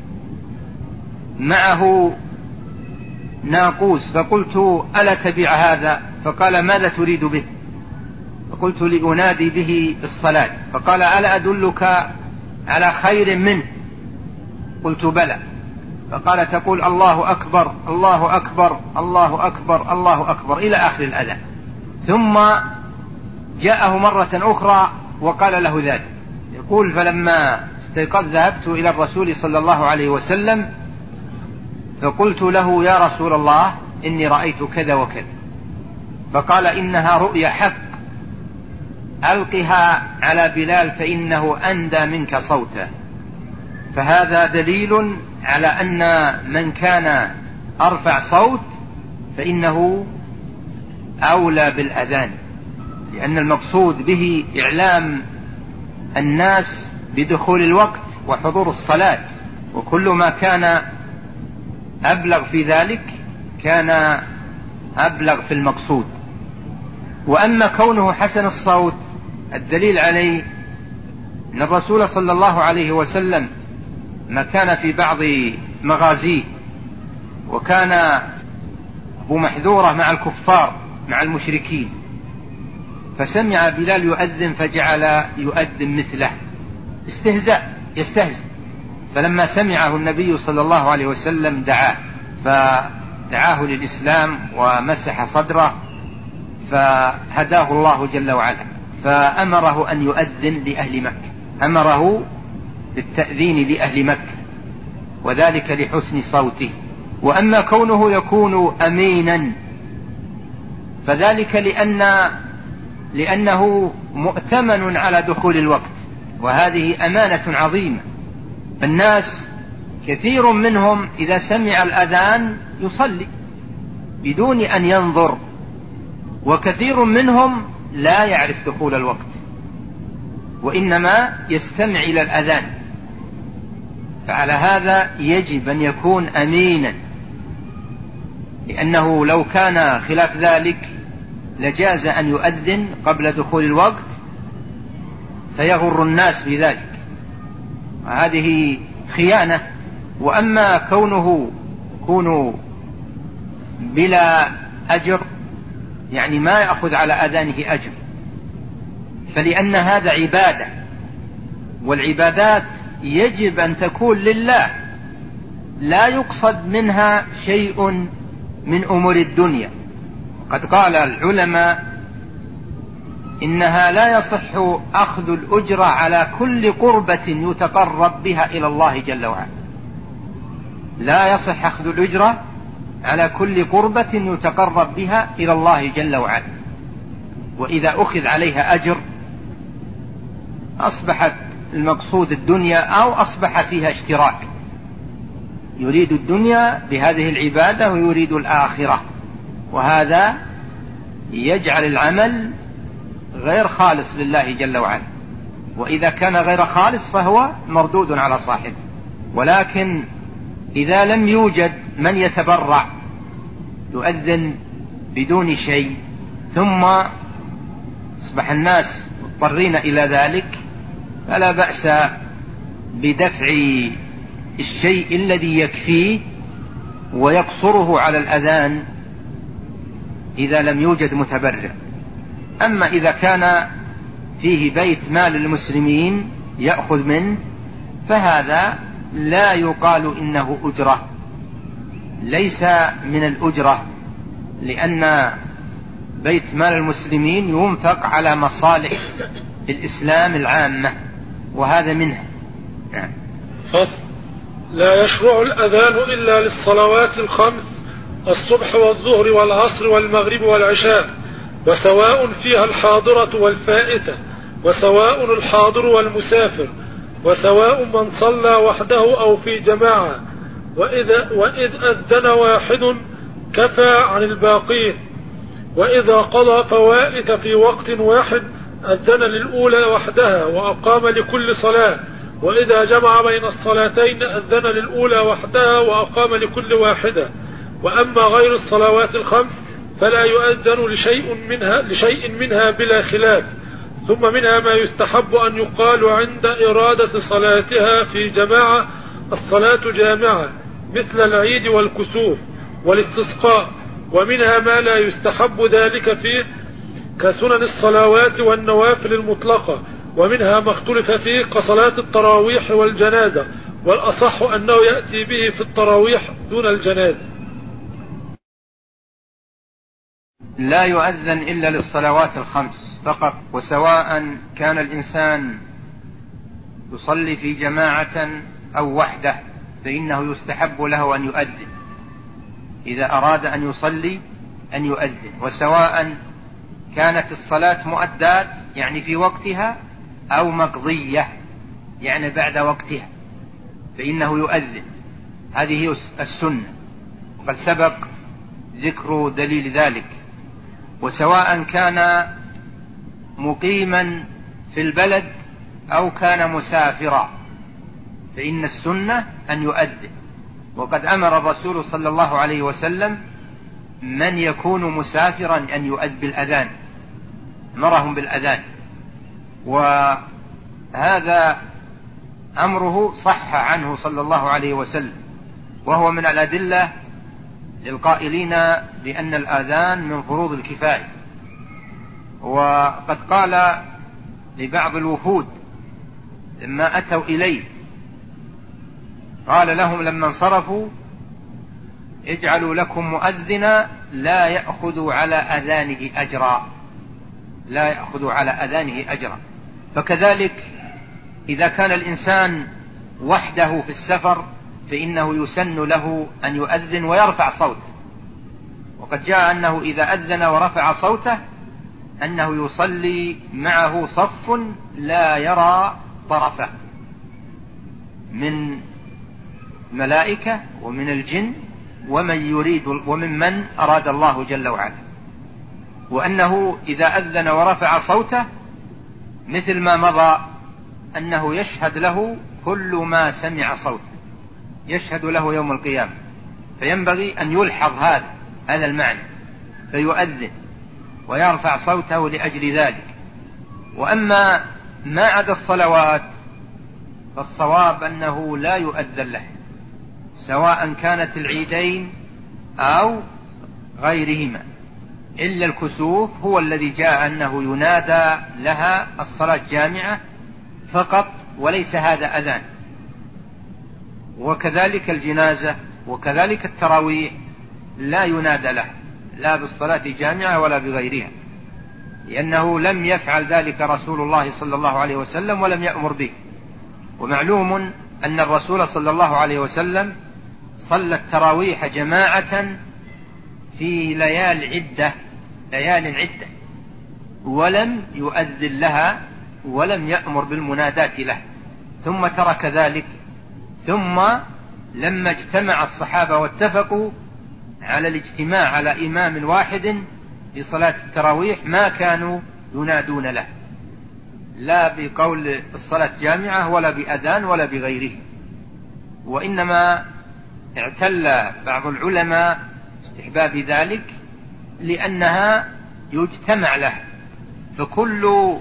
معه ناقوس فقلت ألا تبع هذا؟ فقال ماذا تريد به؟ فقلت لأنادي به الصلاة. فقال ألا أدلك على خير منه؟ قلت بلى. فقال تقول الله أكبر الله أكبر الله أكبر الله أكبر إلى آخر الأذان. ثم جاءه مرة أخرى وقال له ذلك. يقول فلما استيقظ ذهبت إلى الرسول صلى الله عليه وسلم فقلت له يا رسول الله إني رأيت كذا وكذا. فقال إنها رؤيا حق، ألقها على بلال فإنه أندى منك صوتا. فهذا دليل على أن من كان أرفع صوت فإنه أولى بالأذان، لأن المقصود به إعلام الناس بدخول الوقت وحضور الصلاة، وكل ما كان أبلغ في ذلك كان أبلغ في المقصود. وأما كونه حسن الصوت الدليل عليه أن الرسول صلى الله عليه وسلم ما كان في بعض مغازيه وكان أبو محذورة مع الكفار مع المشركين، فسمع بلال يؤذن فجعل يؤذن مثله يستهزئ. فلما سمعه النبي صلى الله عليه وسلم فدعاه للإسلام ومسح صدره فهداه الله جل وعلا، فأمره أن يؤذن لأهل مكة، أمره بالتأذين لأهل مكة، وذلك لحسن صوته. وأما كونه يكون أمينا فذلك لأنه مؤتمن على دخول الوقت، وهذه أمانة عظيمة. الناس كثير منهم إذا سمع الأذان يصلي بدون أن ينظر، وكثير منهم لا يعرف دخول الوقت وإنما يستمع إلى الأذان. فعلى هذا يجب أن يكون أمينا، لأنه لو كان خلاف ذلك لجاز أن يؤذن قبل دخول الوقت فيغر الناس بذلك، وهذه خيانة. وأما كونه بلا أجر يعني ما يأخذ على أذانه أجر، فلأن هذا عبادة، والعبادات يجب أن تكون لله لا يقصد منها شيء من أمور الدنيا. قد قال العلماء إنها لا يصح أخذ الأجرة على كل قربة يتقرب بها إلى الله جل وعلا، لا يصح أخذ الأجرة على كل قربة يتقرب بها إلى الله جل وعلا، وإذا أخذ عليها أجر أصبحت المقصود الدنيا أو أصبح فيها اشتراك، يريد الدنيا بهذه العبادة ويريد الآخرة، وهذا يجعل العمل غير خالص لله جل وعلا، وإذا كان غير خالص فهو مردود على صاحبه. ولكن إذا لم يوجد من يتبرع يؤذن بدون شيء ثم أصبح الناس مضطرين إلى ذلك فلا بأس بدفع الشيء الذي يكفيه ويقصره على الأذان إذا لم يوجد متبرع. أما إذا كان فيه بيت مال المسلمين يأخذ منه فهذا لا يقال إنه أجرة، ليس من الأجرة، لأن بيت مال المسلمين ينفق على مصالح الإسلام العامة وهذا منها. فصل: لا يشرع الأذان إلا للصلوات الخمس: الصبح والظهر والعصر والمغرب والعشاء، وسواء فيها الحاضرة والفائتة، وسواء الحاضر والمسافر، وسواء من صلى وحده أو في جماعة، وإذ أذن واحد كفى عن الباقين، وإذا قضى فوائت في وقت واحد أذن للأولى وحدها وأقام لكل صلاة، وإذا جمع بين الصلاتين أذن للأولى وحدها وأقام لكل واحدة. وأما غير الصلوات الخمس فلا يؤذن لشيء منها بلا خلاف. ثم منها ما يستحب أن يقال عند إرادة صلاتها في جماعة: الصلاة جامعة، مثل العيد والكسوف والاستسقاء. ومنها ما لا يستحب ذلك فيه كسنن الصلوات والنوافل المطلقة. ومنها ما اختلف فيه كصلاة التراويح والجنازة، والأصح أنه يأتي به في التراويح دون الجنازة. لا يؤذن إلا للصلوات الخمس فقط، وسواء كان الإنسان يصلي في جماعة أو وحده فإنه يستحب له أن يؤذن إذا أراد أن يصلي أن يؤذن، وسواء كانت الصلاة مؤدات يعني في وقتها أو مقضية يعني بعد وقتها فإنه يؤذن. هذه السنة وقد سبق ذكر دليل ذلك. وسواء كان مقيما في البلد أو كان مسافرا فإن السنة أن يؤذن. وقد أمر الرسول صلى الله عليه وسلم من يكون مسافرا أن يؤذن بالأذان، أمرهم بالأذان، وهذا أمره صح عنه صلى الله عليه وسلم، وهو من الأدلة للقائلين بأن الآذان من فروض الكفاية. وقد قال لبعض الوفود لما أتوا إليه قال لهم لما انصرفوا: اجعلوا لكم مؤذنا لا يأخذ على أذانه أجرا، لا يأخذ على أذانه أجرا. فكذلك إذا كان الإنسان وحده في السفر فإنه يسن له أن يؤذن ويرفع صوته، وقد جاء أنه إذا أذن ورفع صوته أنه يصلي معه صف لا يرى طرفه من ملائكة ومن الجن ومن أراد الله جل وعلا، وأنه إذا أذن ورفع صوته مثل ما مضى أنه يشهد له كل ما سمع صوته، يشهد له يوم القيامة، فينبغي أن يلحظ هذا المعنى فيؤذن ويرفع صوته لأجل ذلك. وأما ما عدا الصلوات فالصواب أنه لا يؤذن له، سواء كانت العيدين أو غيرهما، إلا الكسوف هو الذي جاء أنه ينادى لها الصلاة جامعة فقط وليس هذا أذان. وكذلك الجنازة وكذلك التراويح لا ينادى له لا بالصلاة جامعة ولا بغيرها، لأنه لم يفعل ذلك رسول الله صلى الله عليه وسلم ولم يأمر به. ومعلوم أن الرسول صلى الله عليه وسلم صلى التراويح جماعة في ليال عدة ولم يؤذن لها ولم يأمر بالمنادات له، ثم ترك ذلك. ثم لما اجتمع الصحابة واتفقوا على الاجتماع على إمام واحد لصلاة التراويح ما كانوا ينادون له لا بقول الصلاة جامعة ولا بأذان ولا بغيره. وإنما اعتل بعض العلماء استحباب ذلك لأنها يجتمع لها، فكل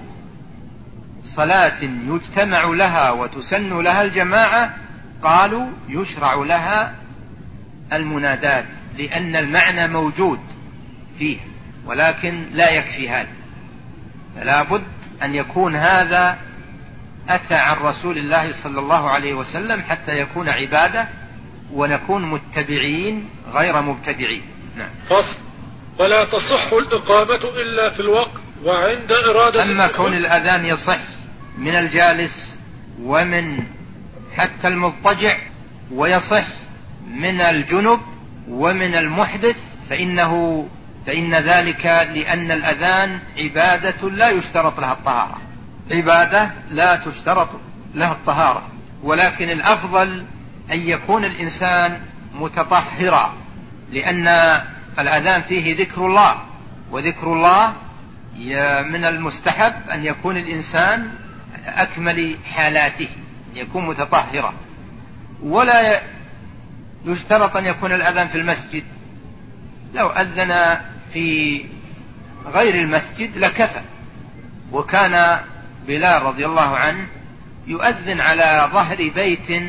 صلاة يجتمع لها وتسن لها الجماعة قالوا يشرع لها المنادات، لأن المعنى موجود فيه، ولكن لا يكفي هذا، فلا بد أن يكون هذا أتى عن رسول الله صلى الله عليه وسلم حتى يكون عبادة ونكون متبعين غير مبتدعين. نعم. فصل. ولا تصح الإقامة إلا في الوقت وعند إرادة. أما كون الأذان يصح من الجالس ومن حتى المضطجع، ويصح من الجنب ومن المحدث، فإن ذلك لأن الأذان عبادة لا يشترط لها الطهارة، عبادة لا تشترط لها الطهارة، ولكن الأفضل أن يكون الإنسان متطهرا، لأن الأذان فيه ذكر الله، وذكر الله من المستحب أن يكون الإنسان أكمل حالاته، يكون متطهرا. ولا يشترط أن يكون الأذان في المسجد، لو أذن في غير المسجد لكفى. وكان بلال رضي الله عنه يؤذن على ظهر بيت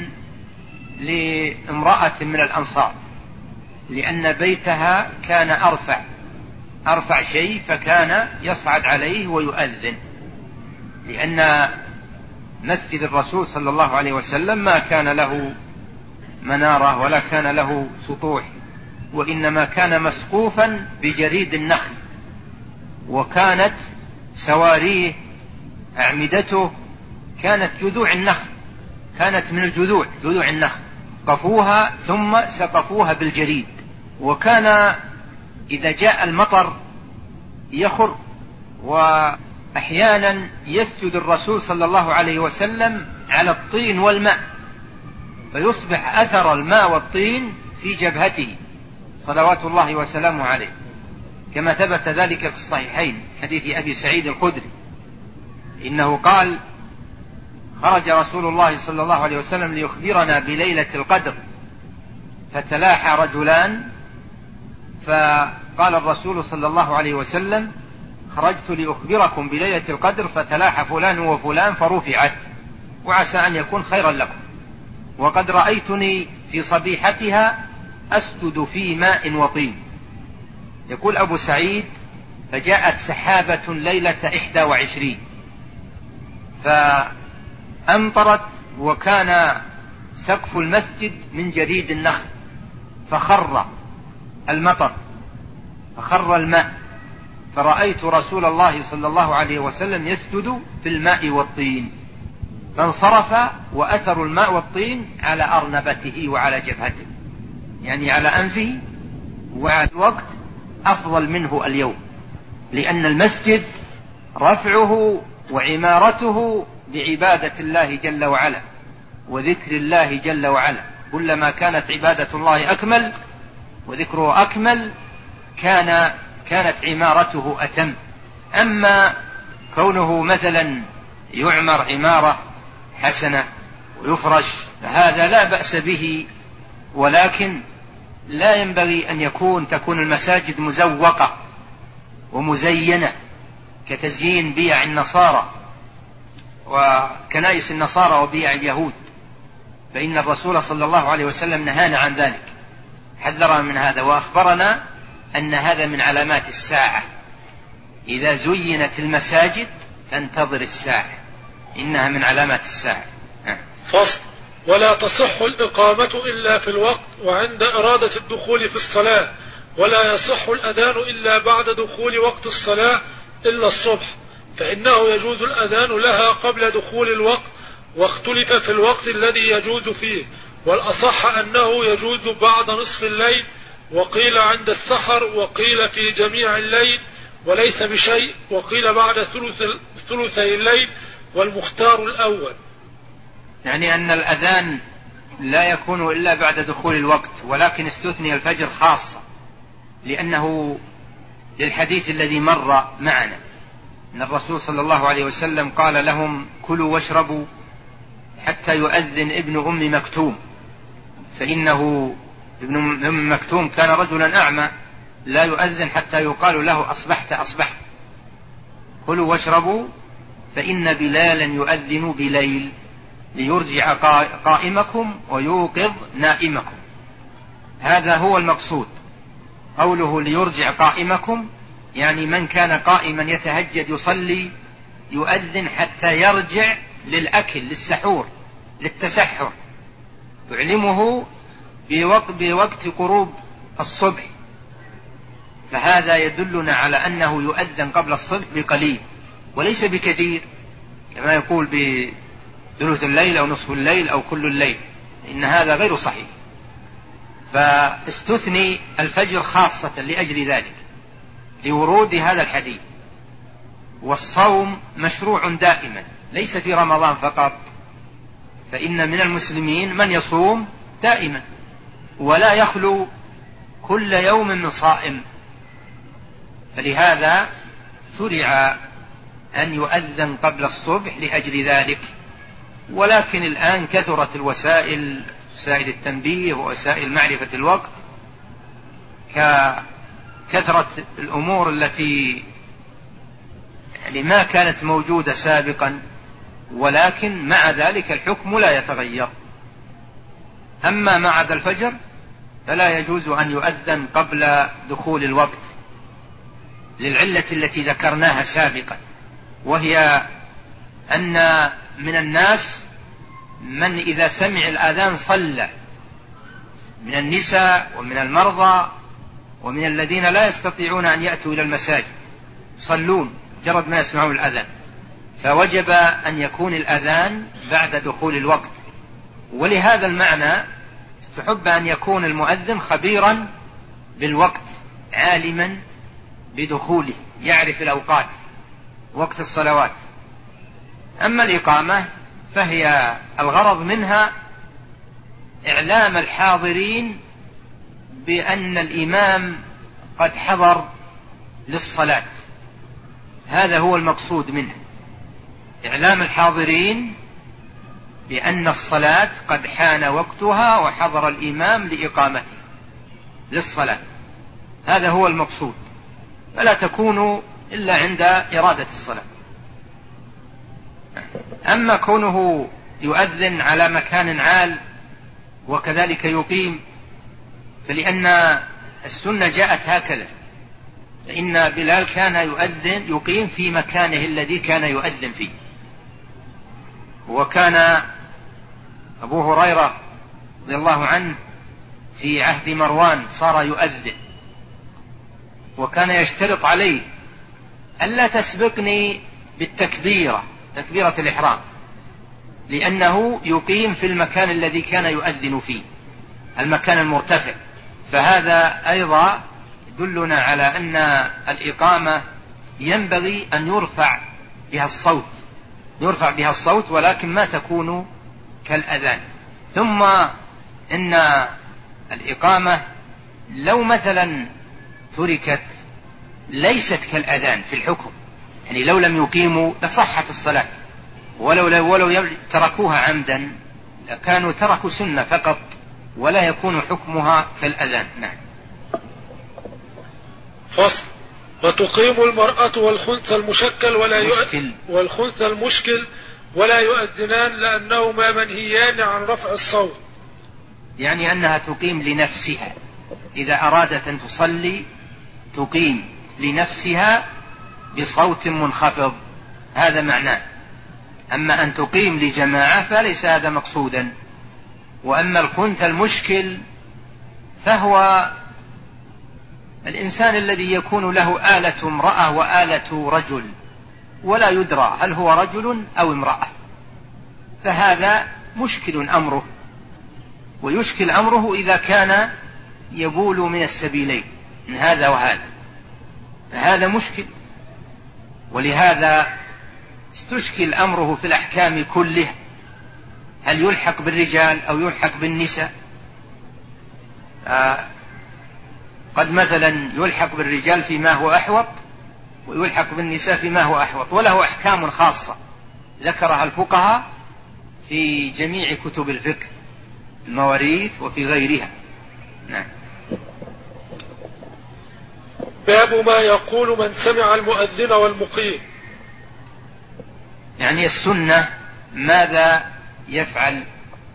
لامرأة من الأنصار، لأن بيتها كان أرفع شيء، فكان يصعد عليه ويؤذن، لأن مسجد الرسول صلى الله عليه وسلم ما كان له منارة ولا كان له سطوح، وإنما كان مسقوفا بجريد النخل، وكانت سواريه أعمدته كانت جذوع النخل، كانت من جذوع النخل، قفوها ثم سقفوها بالجريد. وكان إذا جاء المطر يخر، وأحيانا يسجد الرسول صلى الله عليه وسلم على الطين والماء، فيصبح أثر الماء والطين في جبهته صلوات الله وسلامه عليه، كما ثبت ذلك في الصحيحين حديث أبي سعيد الخدري إنه قال: خرج رسول الله صلى الله عليه وسلم ليخبرنا بليلة القدر، فتلاحى رجلان، فقال الرسول صلى الله عليه وسلم: خرجت لأخبركم بليلة القدر فتلاحى فلان وفلان فرفعت، وعسى أن يكون خيرا لكم، وقد رأيتني في صبيحتها أسجد في ماء وطين. يقول أبو سعيد: فجاءت سحابة ليلة 21 فأمطرت، وكان سقف المسجد من جريد النخل، فخر الماء، فرأيت رسول الله صلى الله عليه وسلم يسجد في الماء والطين، فانصرف وأثر الماء والطين على أرنبته وعلى جبهته، يعني على أنفه، وعلى الوقت أفضل منه اليوم، لأن المسجد رفعه وعمارته بعبادة الله جل وعلا وذكر الله جل وعلا، كلما كانت عبادة الله أكمل وذكره أكمل كانت عمارته أتم. أما كونه مثلا يعمر عمارة حسنة ويفرش فهذا لا بأس به، ولكن لا ينبغي أن تكون المساجد مزوقة ومزينة كتزيين بيع النصارى وكنائس النصارى وبيع اليهود، فإن الرسول صلى الله عليه وسلم نهانا عن ذلك، حذرنا من هذا، وأخبرنا أن هذا من علامات الساعة، إذا زينت المساجد فانتظر الساعة، إنها من علامات الساعة. فصل. ولا تصح الإقامة إلا في الوقت وعند إرادة الدخول في الصلاة، ولا يصح الأذان إلا بعد دخول وقت الصلاة إلا الصبح، فإنه يجوز الأذان لها قبل دخول الوقت، واختلف في الوقت الذي يجوز فيه، والأصح أنه يجوز بعد نصف الليل، وقيل عند السحر، وقيل في جميع الليل وليس بشيء، وقيل بعد ثلثي الليل، والمختار الأول. يعني أن الأذان لا يكون إلا بعد دخول الوقت، ولكن استثني الفجر خاصة، لأنه للحديث الذي مر معنا أن الرسول صلى الله عليه وسلم قال لهم: كلوا واشربوا حتى يؤذن ابن أم مكتوم، فإنه ابن مكتوم كان رجلا أعمى لا يؤذن حتى يقال له أصبحت أصبحت. كلوا واشربوا فإن بلالا يؤذن بليل ليرجع قائمكم ويوقظ نائمكم. هذا هو المقصود، قوله ليرجع قائمكم يعني من كان قائما يتهجد يصلي يؤذن حتى يرجع للأكل للسحور للتسحر، يعلمه بوقت قروب الصبح. فهذا يدلنا على أنه يؤذن قبل الصبح بقليل وليس بكثير كما يقول بثلث الليل أو نصف الليل أو كل الليل، إن هذا غير صحيح. فاستثني الفجر خاصة لأجل ذلك لورود هذا الحديث. والصوم مشروع دائما ليس في رمضان فقط، فإن من المسلمين من يصوم دائما ولا يخلو كل يوم من صائم، فلهذا شرع أن يؤذن قبل الصبح لأجل ذلك. ولكن الآن كثرت الوسائل، وسائل التنبيه ووسائل معرفة الوقت، ككثرة الأمور التي يعني ما كانت موجودة سابقا، ولكن مع ذلك الحكم لا يتغير. أما ما عدا الفجر فلا يجوز أن يؤذن قبل دخول الوقت للعلة التي ذكرناها سابقا، وهي أن من الناس من إذا سمع الآذان صلى، من النساء ومن المرضى ومن الذين لا يستطيعون أن يأتوا إلى المساجد يصلون مجرد ما يسمعون الأذان، فوجب أن يكون الأذان بعد دخول الوقت. ولهذا المعنى استحب أن يكون المؤذن خبيرا بالوقت عالما بدخوله، يعرف الأوقات وقت الصلوات. أما الإقامة فهي الغرض منها إعلام الحاضرين بأن الإمام قد حضر للصلاة، هذا هو المقصود منه، إعلام الحاضرين بأن الصلاة قد حان وقتها وحضر الإمام لإقامته للصلاة، هذا هو المقصود، فلا تكون إلا عند إرادة الصلاة. أما كونه يؤذن على مكان عال وكذلك يقيم، فلأن السنة جاءت هكذا، فإن بلال كان يقيم في مكانه الذي كان يؤذن فيه. وكان أبو هريرة رضي الله عنه في عهد مروان صار يؤذن، وكان يشترط عليه ألا تسبقني بالتكبيرة، تكبيرة الإحرام، لأنه يقيم في المكان الذي كان يؤذن فيه، المكان المرتفع. فهذا أيضا يدلنا على أن الإقامة ينبغي أن يرفع بها الصوت، ولكن ما تكون كالأذان. ثم إن الإقامة لو مثلا تركت ليست كالأذان في الحكم، يعني لو لم يقيموا لصحت الصلاة، ولو تركوها عمدا كانوا تركوا سنة فقط ولا يكون حكمها كالأذان. نعم. فصل. وتقيم المرأة والخنثى المشكل والخنثى المشكل ولا يؤذنان لأنهما منهيان عن رفع الصوت، يعني أنها تقيم لنفسها، إذا أرادت أن تصلي تقيم لنفسها بصوت منخفض، هذا معناه. أما أن تقيم لجماعة فليس هذا مقصودا. وأما الخنثى المشكل فهو الإنسان الذي يكون له آلة امرأة وآلة رجل ولا يدرى هل هو رجل أو امرأة، فهذا مشكل أمره، ويشكل أمره إذا كان يبول من السبيلين من هذا وهذا، فهذا مشكل. ولهذا استشكل أمره في الأحكام كلها، هل يلحق بالرجال أو يلحق بالنساء؟ قد مثلا يلحق بالرجال فيما هو أحوط ويلحق بالنساء فيما هو أحوط، وله أحكام خاصة ذكرها الفقهاء في جميع كتب الفقه. المواريث وفي غيرها. نعم. باب ما يقول من سمع المؤذن والمقيم. يعني السنة ماذا يفعل.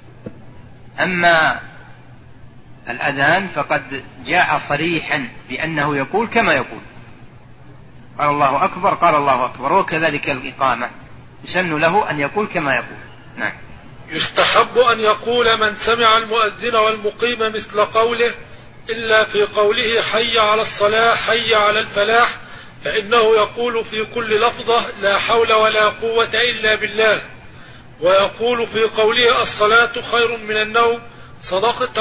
أما الأذان فقد جاء صريحا بأنه يقول كما يقول، قال الله أكبر قال الله أكبر، وكذلك الإقامة يسن له أن يقول كما يقول. نعم. يستحب أن يقول من سمع المؤذن والمقيم مثل قوله إلا في قوله حي على الصلاة حي على الفلاح، فإنه يقول في كل لفظة لا حول ولا قوة إلا بالله، ويقول في قوله الصلاة خير من النوم صدقت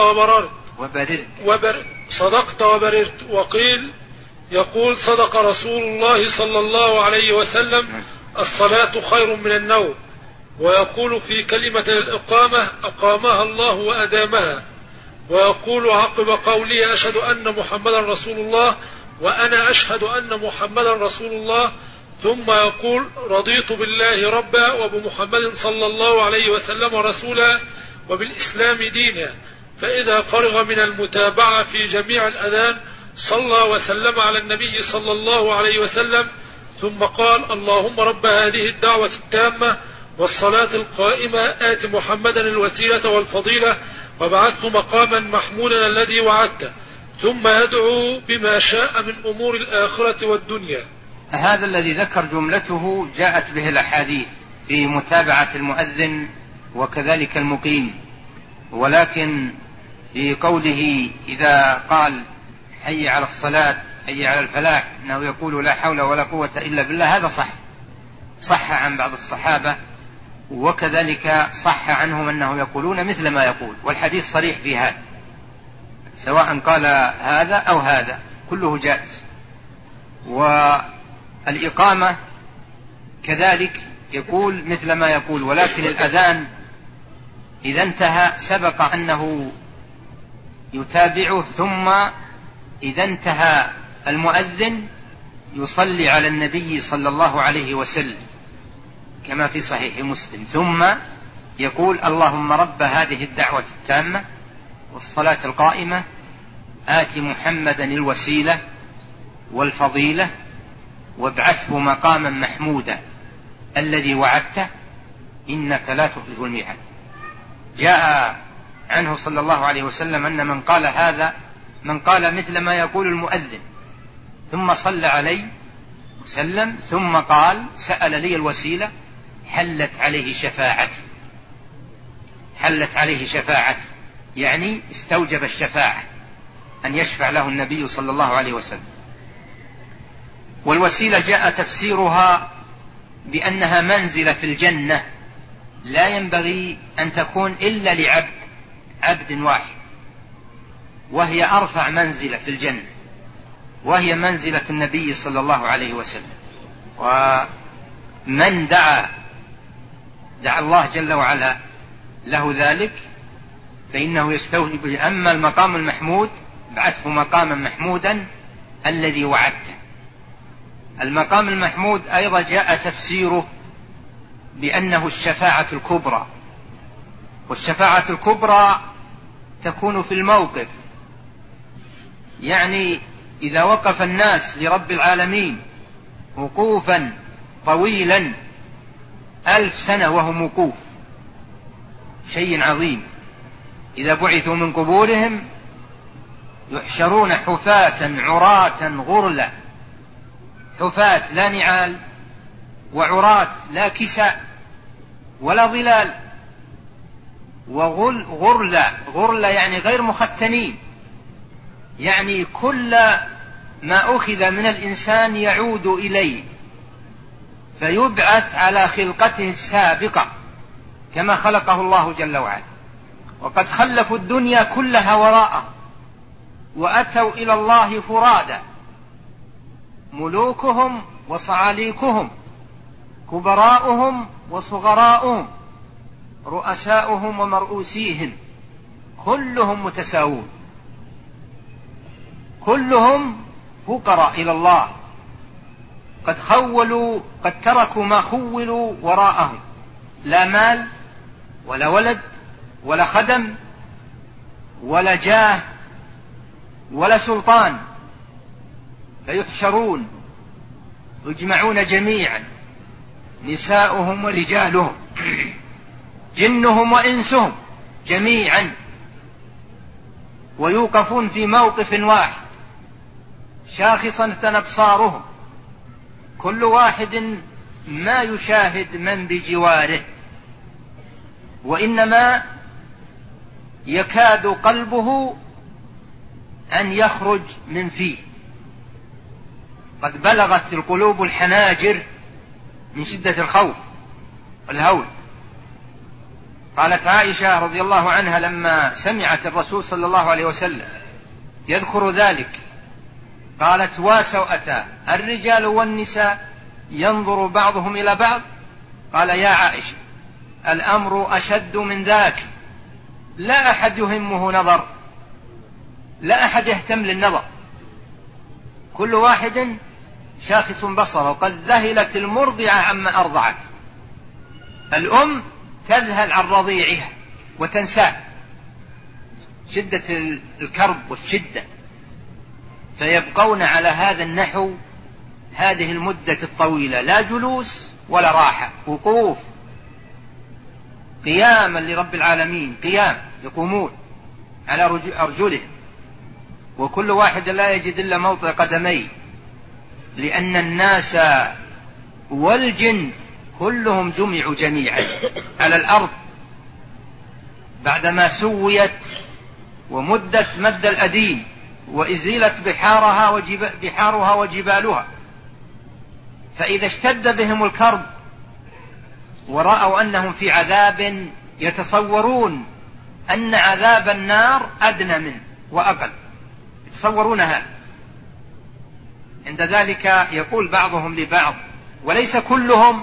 وبررت. وقيل يقول صدق رسول الله صلى الله عليه وسلم الصلاة خير من النوم. ويقول في كلمة الإقامة أقامها الله وأدامها. ويقول عقب قوله أشهد أن محمدا رسول الله وأنا أشهد أن محمدا رسول الله، ثم يقول رضيت بالله ربا وبمحمد صلى الله عليه وسلم رسولا وبالإسلام دينا. فإذا فرغ من المتابعة في جميع الأذان صلى وسلم على النبي صلى الله عليه وسلم، ثم قال اللهم رب هذه الدعوة التامة والصلاة القائمة آت محمدا الوسيلة والفضيلة وابعثه مقاما محمودا الذي وعدته، ثم يدعو بما شاء من أمور الآخرة والدنيا. هذا الذي ذكر جملته جاءت به الأحاديث في متابعة المؤذن وكذلك المقيم، ولكن في قوله إذا قال حي على الصلاة حي على الفلاح أنه يقول لا حول ولا قوة إلا بالله، هذا صح عن بعض الصحابة، وكذلك صح عنهم أنه يقولون مثل ما يقول، والحديث صريح في هذا، سواء قال هذا أو هذا كله جائز. والإقامة كذلك يقول مثل ما يقول، ولكن الأذان إذا انتهى سبق أنه يتابعه، ثم إذا انتهى المؤذن يصلي على النبي صلى الله عليه وسلم كما في صحيح مسلم، ثم يقول اللهم رب هذه الدعوة التامة والصلاة القائمة آت محمدا الوسيلة والفضيلة وابعثه مقاما محمودا الذي وعدته إنك لا تخلف الميعاد. جاء عنه صلى الله عليه وسلم أن من قال هذا من قال مثل ما يقول المؤذن ثم صلى عليه وسلم ثم قال سأل لي الوسيلة حلت عليه شفاعة، يعني استوجب الشفاعة أن يشفع له النبي صلى الله عليه وسلم. والوسيلة جاء تفسيرها بأنها منزلة في الجنة لا ينبغي أن تكون إلا لعبد واحد، وهي أرفع منزلة في الجنة، وهي منزلة النبي صلى الله عليه وسلم. ومن دعا الله جل وعلا له ذلك فإنه يستوجب. أما المقام المحمود بعثه مقاما محمودا الذي وعدته. المقام المحمود أيضا جاء تفسيره بأنه الشفاعة الكبرى، والشفاعة الكبرى تكون في الموقف، يعني إذا وقف الناس لرب العالمين وقوفا طويلا 1000 سنة وهم وقوف، شيء عظيم. إذا بعثوا من قبورهم يحشرون حفاة عراة غرلا، حفاة لا نعال، وعراة لا كساء ولا ظلال، غرلا يعني غير مختنين، يعني كل ما أخذ من الإنسان يعود إليه فيبعث على خلقته السابقة كما خلقه الله جل وعلا. وقد خلفوا الدنيا كلها وراءه وأتوا إلى الله فرادا، ملوكهم وصعاليكهم، كبراؤهم وصغراؤهم، رؤساؤهم ومرؤوسيهم، كلهم متساوون، كلهم فقراء إلى الله، قد تركوا ما خولوا وراءهم، لا مال ولا ولد ولا خدم ولا جاه ولا سلطان، فيحشرون يجمعون جميعا، نساؤهم ورجالهم، جنهم وإنسهم جميعا، ويوقفون في موقف واحد شاخصة أبصارهم، كل واحد ما يشاهد من بجواره، وإنما يكاد قلبه أن يخرج من فيه، قد بلغت القلوب الحناجر من شدة الخوف والهول. قالت عائشة رضي الله عنها لما سمعت الرسول صلى الله عليه وسلم يذكر ذلك، قالت: وسوءتا الرجال والنساء ينظر بعضهم إلى بعض. قال: يا عائشة الأمر أشد من ذاك، لا أحد يهمه نظر، لا أحد يهتم للنظر، كل واحد شاخص بصره. قد ذهلت المرضعة عما أرضعت، الأم تذهل عن رضيعها وتنساه، شدة الكرب والشدة، فيبقون على هذا النحو هذه المدة الطويلة، لا جلوس ولا راحة، وقوف قياما لرب العالمين، قيام يقومون على أرجلهم، وكل واحد لا يجد إلا موطئ قدميه، لأن الناس والجن كلهم جمعوا جميعا على الأرض بعدما سويت ومدت مد الأديم، وإزيلت بحارها وجبالها. فإذا اشتد بهم الكرب ورأوا أنهم في عذاب، يتصورون أن عذاب النار أدنى منه وأقل، يتصورون هذا. عند ذلك يقول بعضهم لبعض، وليس كلهم،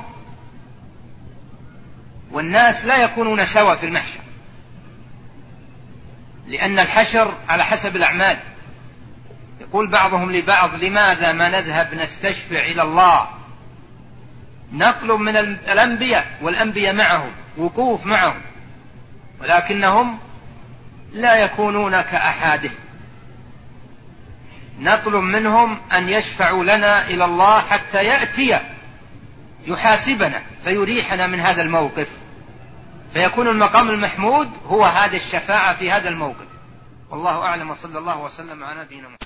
والناس لا يكونون سوا في المحشر، لأن الحشر على حسب الأعمال. يقول بعضهم لبعض: لماذا ما نذهب نستشفع إلى الله، نطلب من الأنبياء والأنبياء معهم، وقوف معهم، ولكنهم لا يكونون كأحادهم، نطلب منهم أن يشفعوا لنا إلى الله حتى يأتي يحاسبنا فيريحنا من هذا الموقف، فيكون المقام المحمود هو هذه الشفاعة في هذا الموقف. والله أعلم، وصلى الله وسلم على نبينا محمد.